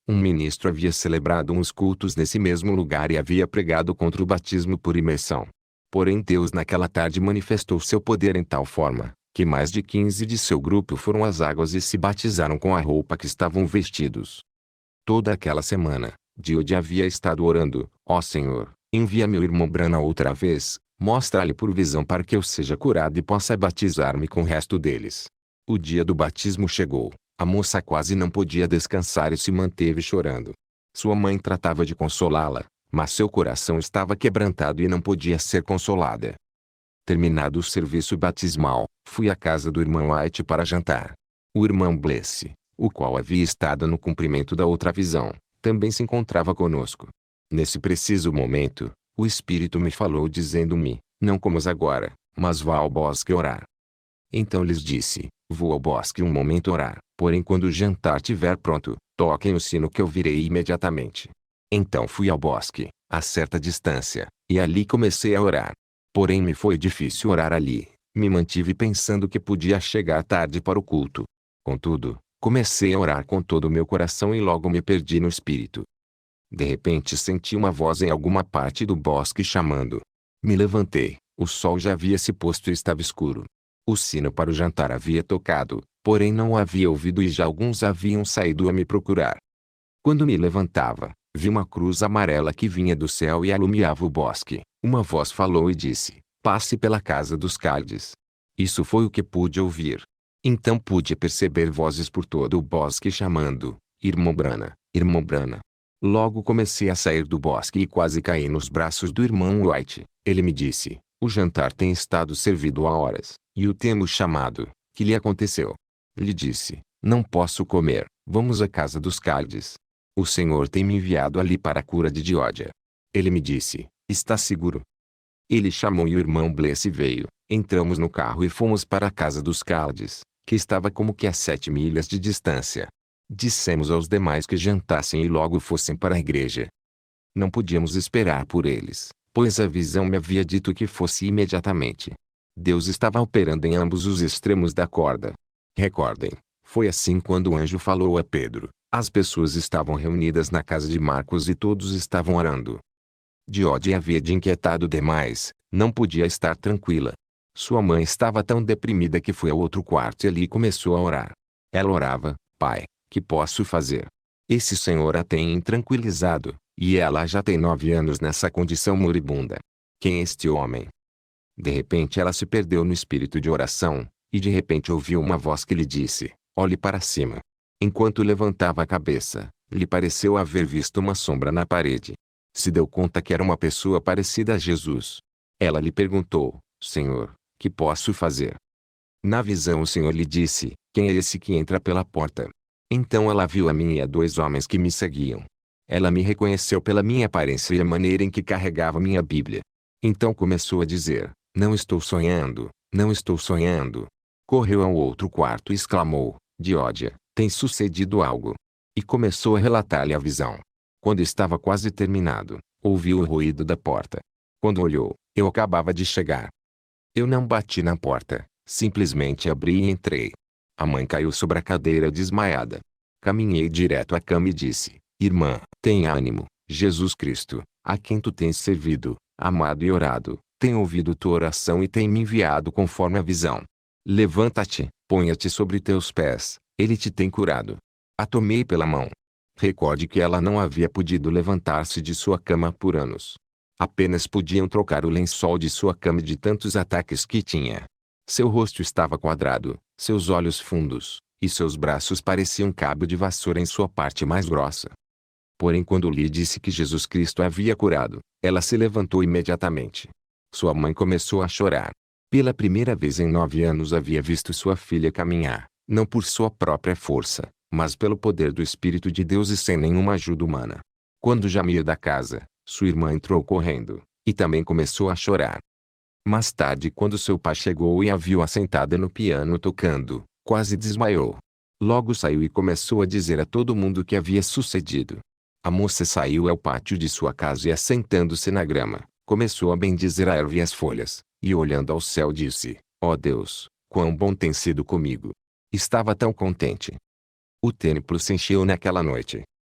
Um ministro havia celebrado uns cultos nesse mesmo lugar e havia pregado contra o batismo por imersão. Porém Deus naquela tarde manifestou seu poder em tal forma, que mais de quinze de seu grupo foram às águas e se batizaram com a roupa que estavam vestidos. Toda aquela semana, Diode havia estado orando: ó Senhor, envia meu irmão Brana outra vez, mostra-lhe por visão para que eu seja curado e possa batizar-me com o resto deles. O dia do batismo chegou. A moça quase não podia descansar e se manteve chorando. Sua mãe tratava de consolá-la, mas seu coração estava quebrantado e não podia ser consolada. Terminado o serviço batismal, fui à casa do irmão White para jantar. O irmão Blesse, o qual havia estado no cumprimento da outra visão, também se encontrava conosco. Nesse preciso momento, o Espírito me falou dizendo-me: não comas agora, mas vá ao bosque orar. Então lhes disse: vou ao bosque um momento orar, porém quando o jantar estiver pronto, toquem o sino que eu virei imediatamente. Então fui ao bosque, a certa distância, e ali comecei a orar. Porém me foi difícil orar ali, me mantive pensando que podia chegar tarde para o culto. Contudo, comecei a orar com todo o meu coração e logo me perdi no espírito. De repente senti uma voz em alguma parte do bosque chamando. Me levantei, o sol já havia se posto e estava escuro. O sino para o jantar havia tocado, porém não o havia ouvido e já alguns haviam saído a me procurar. Quando me levantava, vi uma cruz amarela que vinha do céu e alumiava o bosque. Uma voz falou e disse: passe pela casa dos Caldes. Isso foi o que pude ouvir. Então pude perceber vozes por todo o bosque chamando: irmão Brana, irmão Brana. Logo comecei a sair do bosque e quase caí nos braços do irmão White. Ele me disse: o jantar tem estado servido há horas, e o temos chamado. Que lhe aconteceu? Lhe disse: não posso comer, vamos à casa dos Caldes. O Senhor tem me enviado ali para a cura de Diódia. Ele me disse: está seguro? Ele chamou e o irmão Blesse veio. Entramos no carro e fomos para a casa dos Caldes, que estava como que a sete milhas de distância. Dissemos aos demais que jantassem e logo fossem para a igreja. Não podíamos esperar por eles, pois a visão me havia dito que fosse imediatamente. Deus estava operando em ambos os extremos da corda. Recordem, foi assim quando o anjo falou a Pedro. As pessoas estavam reunidas na casa de Marcos e todos estavam orando. Diode havia de inquietado demais, não podia estar tranquila. Sua mãe estava tão deprimida que foi ao outro quarto e ali começou a orar. Ela orava: pai, que posso fazer? Esse senhor a tem intranquilizado, e ela já tem nove anos nessa condição moribunda. Quem é este homem? De repente ela se perdeu no espírito de oração, e de repente ouviu uma voz que lhe disse: olhe para cima. Enquanto levantava a cabeça, lhe pareceu haver visto uma sombra na parede. Se deu conta que era uma pessoa parecida a Jesus. Ela lhe perguntou: Senhor, que posso fazer? Na visão o Senhor lhe disse: quem é esse que entra pela porta? Então ela viu a mim e a dois homens que me seguiam. Ela me reconheceu pela minha aparência e a maneira em que carregava minha Bíblia. Então começou a dizer: não estou sonhando, não estou sonhando. Correu ao outro quarto e exclamou: Diódia, tem sucedido algo. E começou a relatar-lhe a visão. Quando estava quase terminado, ouviu o ruído da porta. Quando olhou, eu acabava de chegar. Eu não bati na porta, simplesmente abri e entrei. A mãe caiu sobre a cadeira desmaiada. Caminhei direto à cama e disse: Irmã, tenha ânimo, Jesus Cristo, a quem tu tens servido, amado e orado, tem ouvido tua oração e tem me enviado conforme a visão. Levanta-te, ponha-te sobre teus pés, ele te tem curado. A tomei pela mão. Recorde que ela não havia podido levantar-se de sua cama por anos. Apenas podiam trocar o lençol de sua cama de tantos ataques que tinha. Seu rosto estava quadrado, seus olhos fundos, e seus braços pareciam cabo de vassoura em sua parte mais grossa. Porém quando lhe disse que Jesus Cristo a havia curado, ela se levantou imediatamente. Sua mãe começou a chorar. Pela primeira vez em nove anos havia visto sua filha caminhar, não por sua própria força, mas pelo poder do Espírito de Deus e sem nenhuma ajuda humana. Quando já ia da casa, sua irmã entrou correndo, e também começou a chorar. Mais tarde quando seu pai chegou e a viu assentada no piano tocando, quase desmaiou. Logo saiu e começou a dizer a todo mundo o que havia sucedido. A moça saiu ao pátio de sua casa e assentando-se na grama, começou a bendizer a erva e as folhas, e olhando ao céu disse: ó Deus, quão bom tem sido comigo. Estava tão contente. O templo se encheu naquela noite.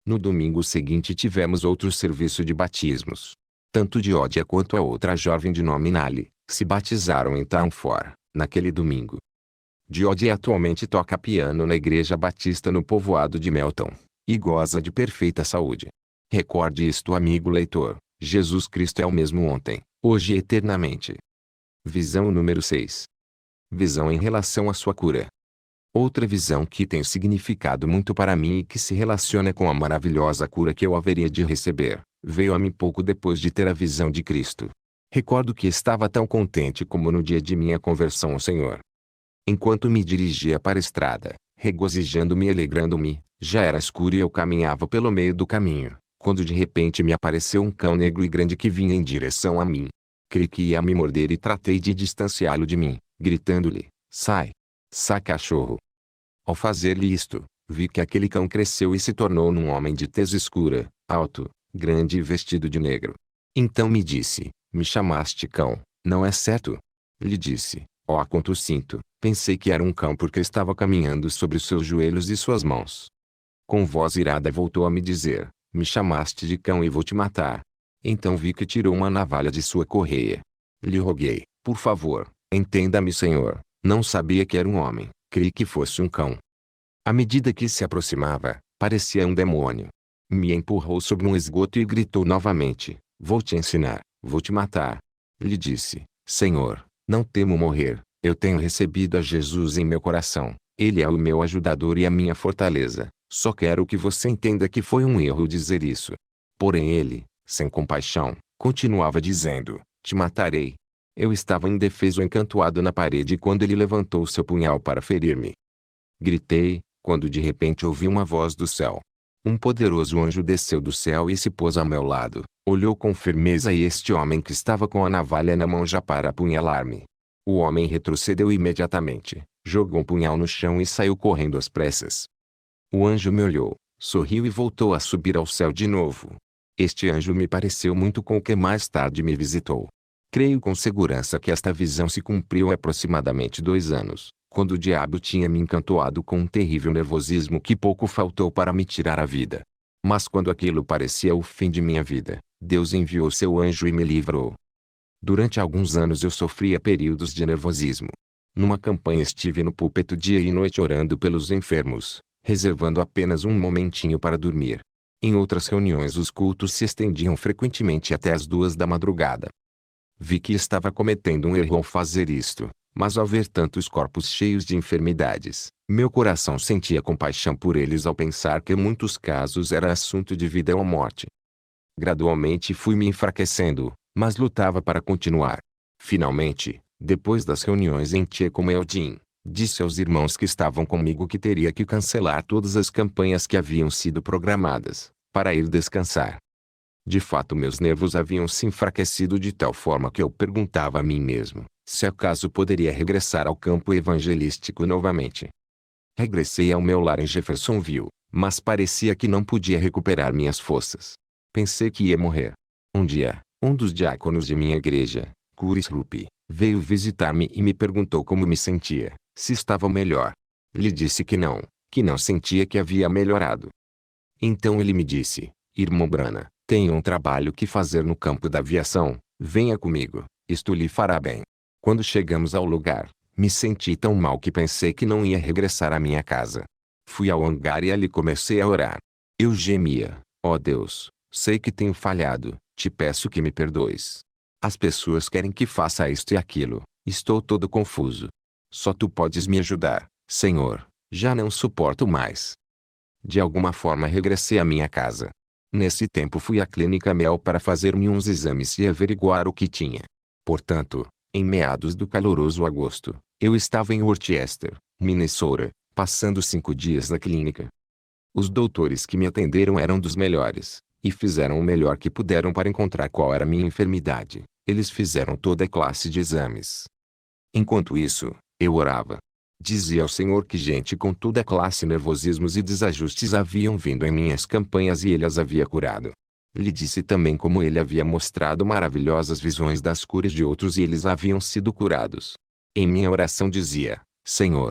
No domingo seguinte tivemos outro serviço de batismos. Tanto Diodia quanto a outra jovem de nome Nali, se batizaram em Townford, naquele domingo. Diodia atualmente toca piano na Igreja Batista no povoado de Melton, e goza de perfeita saúde. Recorde isto, amigo leitor, Jesus Cristo é o mesmo ontem, hoje e eternamente. Visão número seis. Visão em relação à sua cura. Outra visão que tem significado muito para mim e que se relaciona com a maravilhosa cura que eu haveria de receber, veio a mim pouco depois de ter a visão de Cristo. Recordo que estava tão contente como no dia de minha conversão ao Senhor. Enquanto me dirigia para a estrada, regozijando-me e alegrando-me, já era escuro e eu caminhava pelo meio do caminho, quando de repente me apareceu um cão negro e grande que vinha em direção a mim. Creio que ia me morder e tratei de distanciá-lo de mim, gritando-lhe: sai! Sai, cachorro! Ao fazer-lhe isto, vi que aquele cão cresceu e se tornou num homem de tez escura, alto, grande e vestido de negro. Então me disse: me chamaste cão, não é certo? Lhe disse: ó, quanto sinto, pensei que era um cão porque estava caminhando sobre os seus joelhos e suas mãos. Com voz irada voltou a me dizer: me chamaste de cão e vou te matar. Então vi que tirou uma navalha de sua correia. Lhe roguei: por favor, entenda-me, Senhor, não sabia que era um homem, creí que fosse um cão. À medida que se aproximava, parecia um demônio. Me empurrou sobre um esgoto e gritou novamente: vou te ensinar, vou te matar. Lhe disse: Senhor, não temo morrer, eu tenho recebido a Jesus em meu coração, ele é o meu ajudador e a minha fortaleza, só quero que você entenda que foi um erro dizer isso. Porém ele, sem compaixão, continuava dizendo: te matarei. Eu estava indefeso encantoado na parede quando ele levantou seu punhal para ferir-me. Gritei, quando de repente ouvi uma voz do céu. Um poderoso anjo desceu do céu e se pôs ao meu lado, olhou com firmeza e este homem que estava com a navalha na mão já para apunhalar-me. O homem retrocedeu imediatamente, jogou um punhal no chão e saiu correndo às pressas. O anjo me olhou, sorriu e voltou a subir ao céu de novo. Este anjo me pareceu muito com o que mais tarde me visitou. Creio com segurança que esta visão se cumpriu há aproximadamente dois anos, quando o diabo tinha me encantoado com um terrível nervosismo que pouco faltou para me tirar a vida. Mas quando aquilo parecia o fim de minha vida, Deus enviou seu anjo e me livrou. Durante alguns anos eu sofria períodos de nervosismo. Numa campanha estive no púlpito dia e noite orando pelos enfermos, reservando apenas um momentinho para dormir. Em outras reuniões os cultos se estendiam frequentemente até as duas da madrugada. Vi que estava cometendo um erro ao fazer isto, mas ao ver tantos corpos cheios de enfermidades, meu coração sentia compaixão por eles ao pensar que em muitos casos era assunto de vida ou morte. Gradualmente fui me enfraquecendo, mas lutava para continuar. Finalmente, depois das reuniões em Tia com Eldin, disse aos irmãos que estavam comigo que teria que cancelar todas as campanhas que haviam sido programadas, para ir descansar. De fato meus nervos haviam se enfraquecido de tal forma que eu perguntava a mim mesmo, se acaso poderia regressar ao campo evangelístico novamente. Regressei ao meu lar em Jeffersonville, mas parecia que não podia recuperar minhas forças. Pensei que ia morrer. Um dia, um dos diáconos de minha igreja, Chris Rupp, veio visitar-me e me perguntou como me sentia, se estava melhor. Lhe disse que não, que não sentia que havia melhorado. Então ele me disse: irmão Branham, tenho um trabalho que fazer no campo da aviação, venha comigo, isto lhe fará bem. Quando chegamos ao lugar, me senti tão mal que pensei que não ia regressar à minha casa. Fui ao hangar e ali comecei a orar. Eu gemia: ó Deus, sei que tenho falhado, te peço que me perdoes. As pessoas querem que faça isto e aquilo, estou todo confuso. Só tu podes me ajudar, Senhor, já não suporto mais. De alguma forma regressei à minha casa. Nesse tempo fui à clínica Mel para fazer-me uns exames e averiguar o que tinha. Portanto, em meados do caloroso agosto, eu estava em Worcester, Minnesota, passando cinco dias na clínica. Os doutores que me atenderam eram dos melhores, e fizeram o melhor que puderam para encontrar qual era minha enfermidade. Eles fizeram toda a classe de exames. Enquanto isso, eu orava. Dizia ao Senhor que gente com toda a classe nervosismos e desajustes haviam vindo em minhas campanhas e ele as havia curado. Lhe disse também como ele havia mostrado maravilhosas visões das curas de outros e eles haviam sido curados. Em minha oração dizia: Senhor,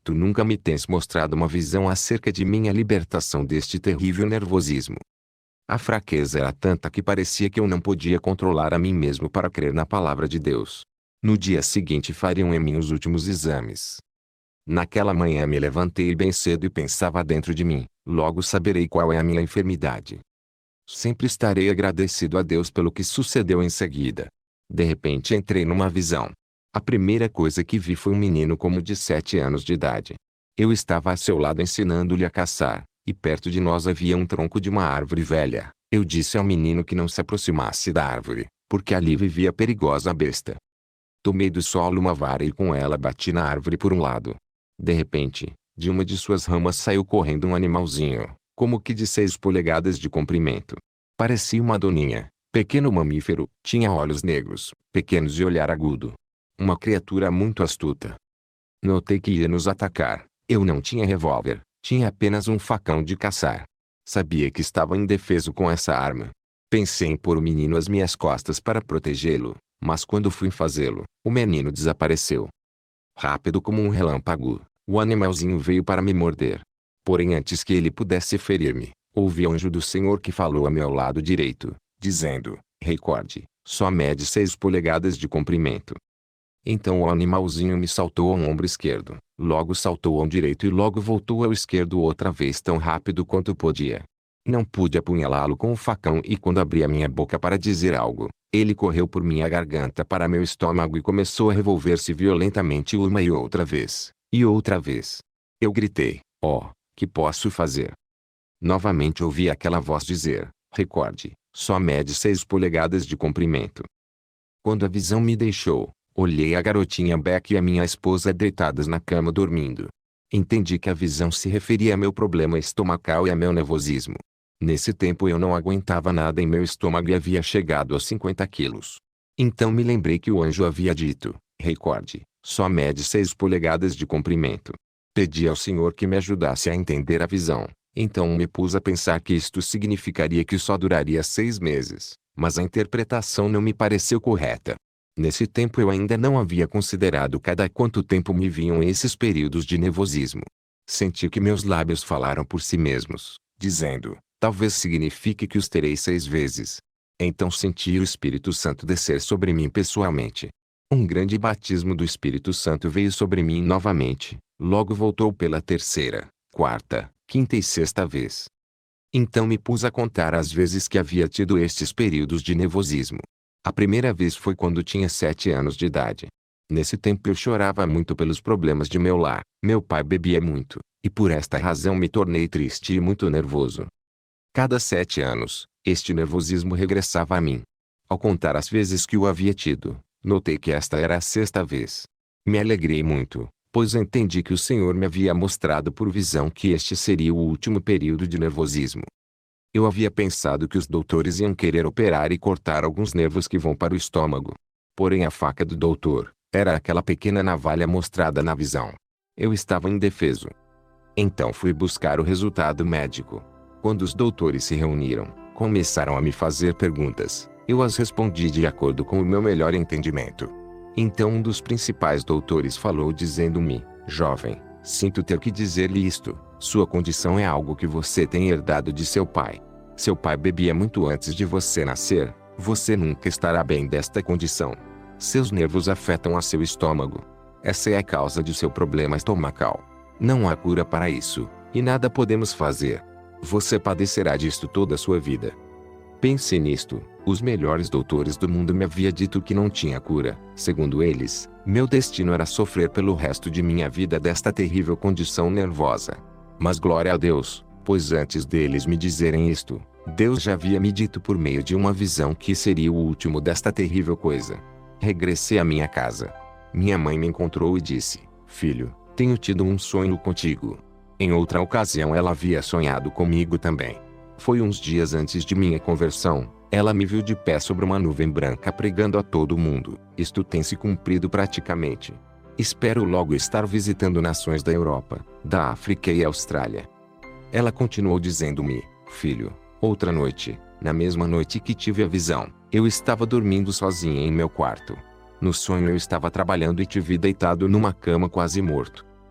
Tu nunca me tens mostrado uma visão acerca de minha libertação deste terrível nervosismo. A fraqueza era tanta que parecia que eu não podia controlar a mim mesmo para crer na palavra de Deus. No dia seguinte fariam em mim os últimos exames. Naquela manhã me levantei bem cedo e pensava dentro de mim, logo saberei qual é a minha enfermidade. Sempre estarei agradecido a Deus pelo que sucedeu em seguida. De repente entrei numa visão. A primeira coisa que vi foi um menino como de sete anos de idade. Eu estava a seu lado ensinando-lhe a caçar, e perto de nós havia um tronco de uma árvore velha. Eu disse ao menino que não se aproximasse da árvore, porque ali vivia a perigosa besta. Tomei do solo uma vara e com ela bati na árvore por um lado. De repente, de uma de suas ramas saiu correndo um animalzinho, como que de seis polegadas de comprimento. Parecia uma doninha, pequeno mamífero, tinha olhos negros, pequenos e olhar agudo. Uma criatura muito astuta. Notei que ia nos atacar. Eu não tinha revólver, tinha apenas um facão de caçar. Sabia que estava indefeso com essa arma. Pensei em pôr o menino às minhas costas para protegê-lo, mas quando fui fazê-lo, o menino desapareceu. Rápido como um relâmpago, o animalzinho veio para me morder. Porém antes que ele pudesse ferir-me, ouvi o anjo do Senhor que falou a meu lado direito, dizendo, recorde, só mede seis polegadas de comprimento. Então o animalzinho me saltou ao ombro esquerdo, logo saltou ao direito e logo voltou ao esquerdo outra vez tão rápido quanto podia. Não pude apunhalá-lo com o facão e quando abri a minha boca para dizer algo, ele correu por minha garganta para meu estômago e começou a revolver-se violentamente uma e outra vez, e outra vez. Eu gritei, oh, que posso fazer? Novamente ouvi aquela voz dizer, recorde, só mede seis polegadas de comprimento. Quando a visão me deixou, olhei a garotinha Beck e a minha esposa deitadas na cama dormindo. Entendi que a visão se referia a meu problema estomacal e a meu nervosismo. Nesse tempo eu não aguentava nada em meu estômago e havia chegado a cinquenta quilos. Então me lembrei que o anjo havia dito, recorde, só mede seis polegadas de comprimento. Pedi ao Senhor que me ajudasse a entender a visão. Então me pus a pensar que isto significaria que só duraria seis meses, mas a interpretação não me pareceu correta. Nesse tempo eu ainda não havia considerado cada quanto tempo me vinham esses períodos de nervosismo. Senti que meus lábios falaram por si mesmos, dizendo, talvez signifique que os terei seis vezes. Então senti o Espírito Santo descer sobre mim pessoalmente. Um grande batismo do Espírito Santo veio sobre mim novamente, logo voltou pela terceira, quarta, quinta e sexta vez. Então me pus a contar as vezes que havia tido estes períodos de nervosismo. A primeira vez foi quando tinha sete anos de idade. Nesse tempo eu chorava muito pelos problemas de meu lar. Meu pai bebia muito, e por esta razão me tornei triste e muito nervoso. Cada sete anos, este nervosismo regressava a mim. Ao contar as vezes que o havia tido, notei que esta era a sexta vez. Me alegrei muito, pois entendi que o Senhor me havia mostrado por visão que este seria o último período de nervosismo. Eu havia pensado que os doutores iam querer operar e cortar alguns nervos que vão para o estômago. Porém a faca do doutor, era aquela pequena navalha mostrada na visão. Eu estava indefeso. Então fui buscar o resultado médico. Quando os doutores se reuniram, começaram a me fazer perguntas. Eu as respondi de acordo com o meu melhor entendimento. Então um dos principais doutores falou dizendo-me, jovem, sinto ter que dizer-lhe isto, sua condição é algo que você tem herdado de seu pai. Seu pai bebia muito antes de você nascer, você nunca estará bem desta condição. Seus nervos afetam a seu estômago. Essa é a causa de seu problema estomacal. Não há cura para isso, e nada podemos fazer. Você padecerá disto toda a sua vida. Pense nisto, os melhores doutores do mundo me haviam dito que não tinha cura. Segundo eles, meu destino era sofrer pelo resto de minha vida desta terrível condição nervosa. Mas glória a Deus, pois antes deles me dizerem isto, Deus já havia me dito por meio de uma visão que seria o último desta terrível coisa. Regressei à minha casa. Minha mãe me encontrou e disse, filho, tenho tido um sonho contigo. Em outra ocasião ela havia sonhado comigo também. Foi uns dias antes de minha conversão, ela me viu de pé sobre uma nuvem branca pregando a todo mundo. Isto tem se cumprido praticamente. Espero logo estar visitando nações da Europa, da África e Austrália. Ela continuou dizendo-me, filho, outra noite, na mesma noite que tive a visão, eu estava dormindo sozinha em meu quarto. No sonho eu estava trabalhando e te vi deitado numa cama quase morto.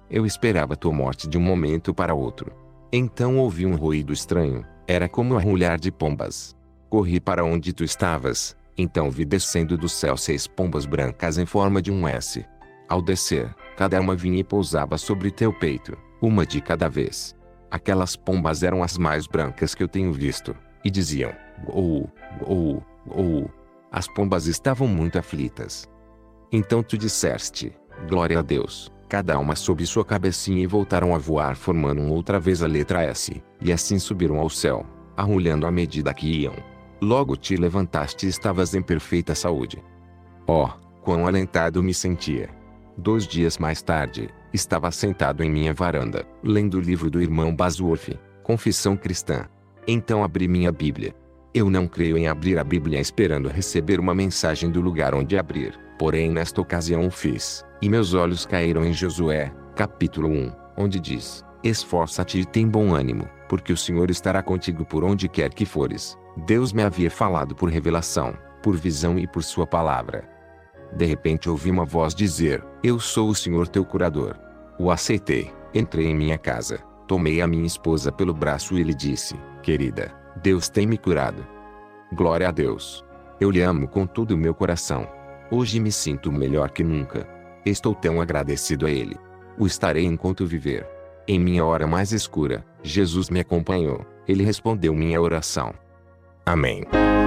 Eu esperava tua morte de um momento para outro. Então ouvi um ruído estranho, era como o arrulhar de pombas. Corri para onde tu estavas, então vi descendo do céu seis pombas brancas em forma de um S. Ao descer, cada uma vinha e pousava sobre teu peito, uma de cada vez. Aquelas pombas eram as mais brancas que eu tenho visto, e diziam, "Gou, gou, gou." As pombas estavam muito aflitas. Então tu disseste, glória a Deus, cada uma sob sua cabecinha e voltaram a voar formando outra vez a letra S, e assim subiram ao céu, arrulhando à medida que iam. Logo te levantaste e estavas em perfeita saúde. Oh, quão alentado me sentia! Dois dias mais tarde, estava sentado em minha varanda, lendo o livro do irmão Bosworth, Confissão Cristã. Então abri minha Bíblia. Eu não creio em abrir a Bíblia esperando receber uma mensagem do lugar onde abrir, porém nesta ocasião o fiz, e meus olhos caíram em Josué, capítulo um, onde diz, esforça-te e tem bom ânimo, porque o Senhor estará contigo por onde quer que fores. Deus me havia falado por revelação, por visão e por sua palavra. De repente ouvi uma voz dizer, eu sou o Senhor teu curador. O aceitei, entrei em minha casa, tomei a minha esposa pelo braço e lhe disse, querida, Deus tem me curado. Glória a Deus. Eu lhe amo com todo o meu coração. Hoje me sinto melhor que nunca. Estou tão agradecido a Ele. O estarei enquanto viver. Em minha hora mais escura, Jesus me acompanhou. Ele respondeu minha oração. Amém.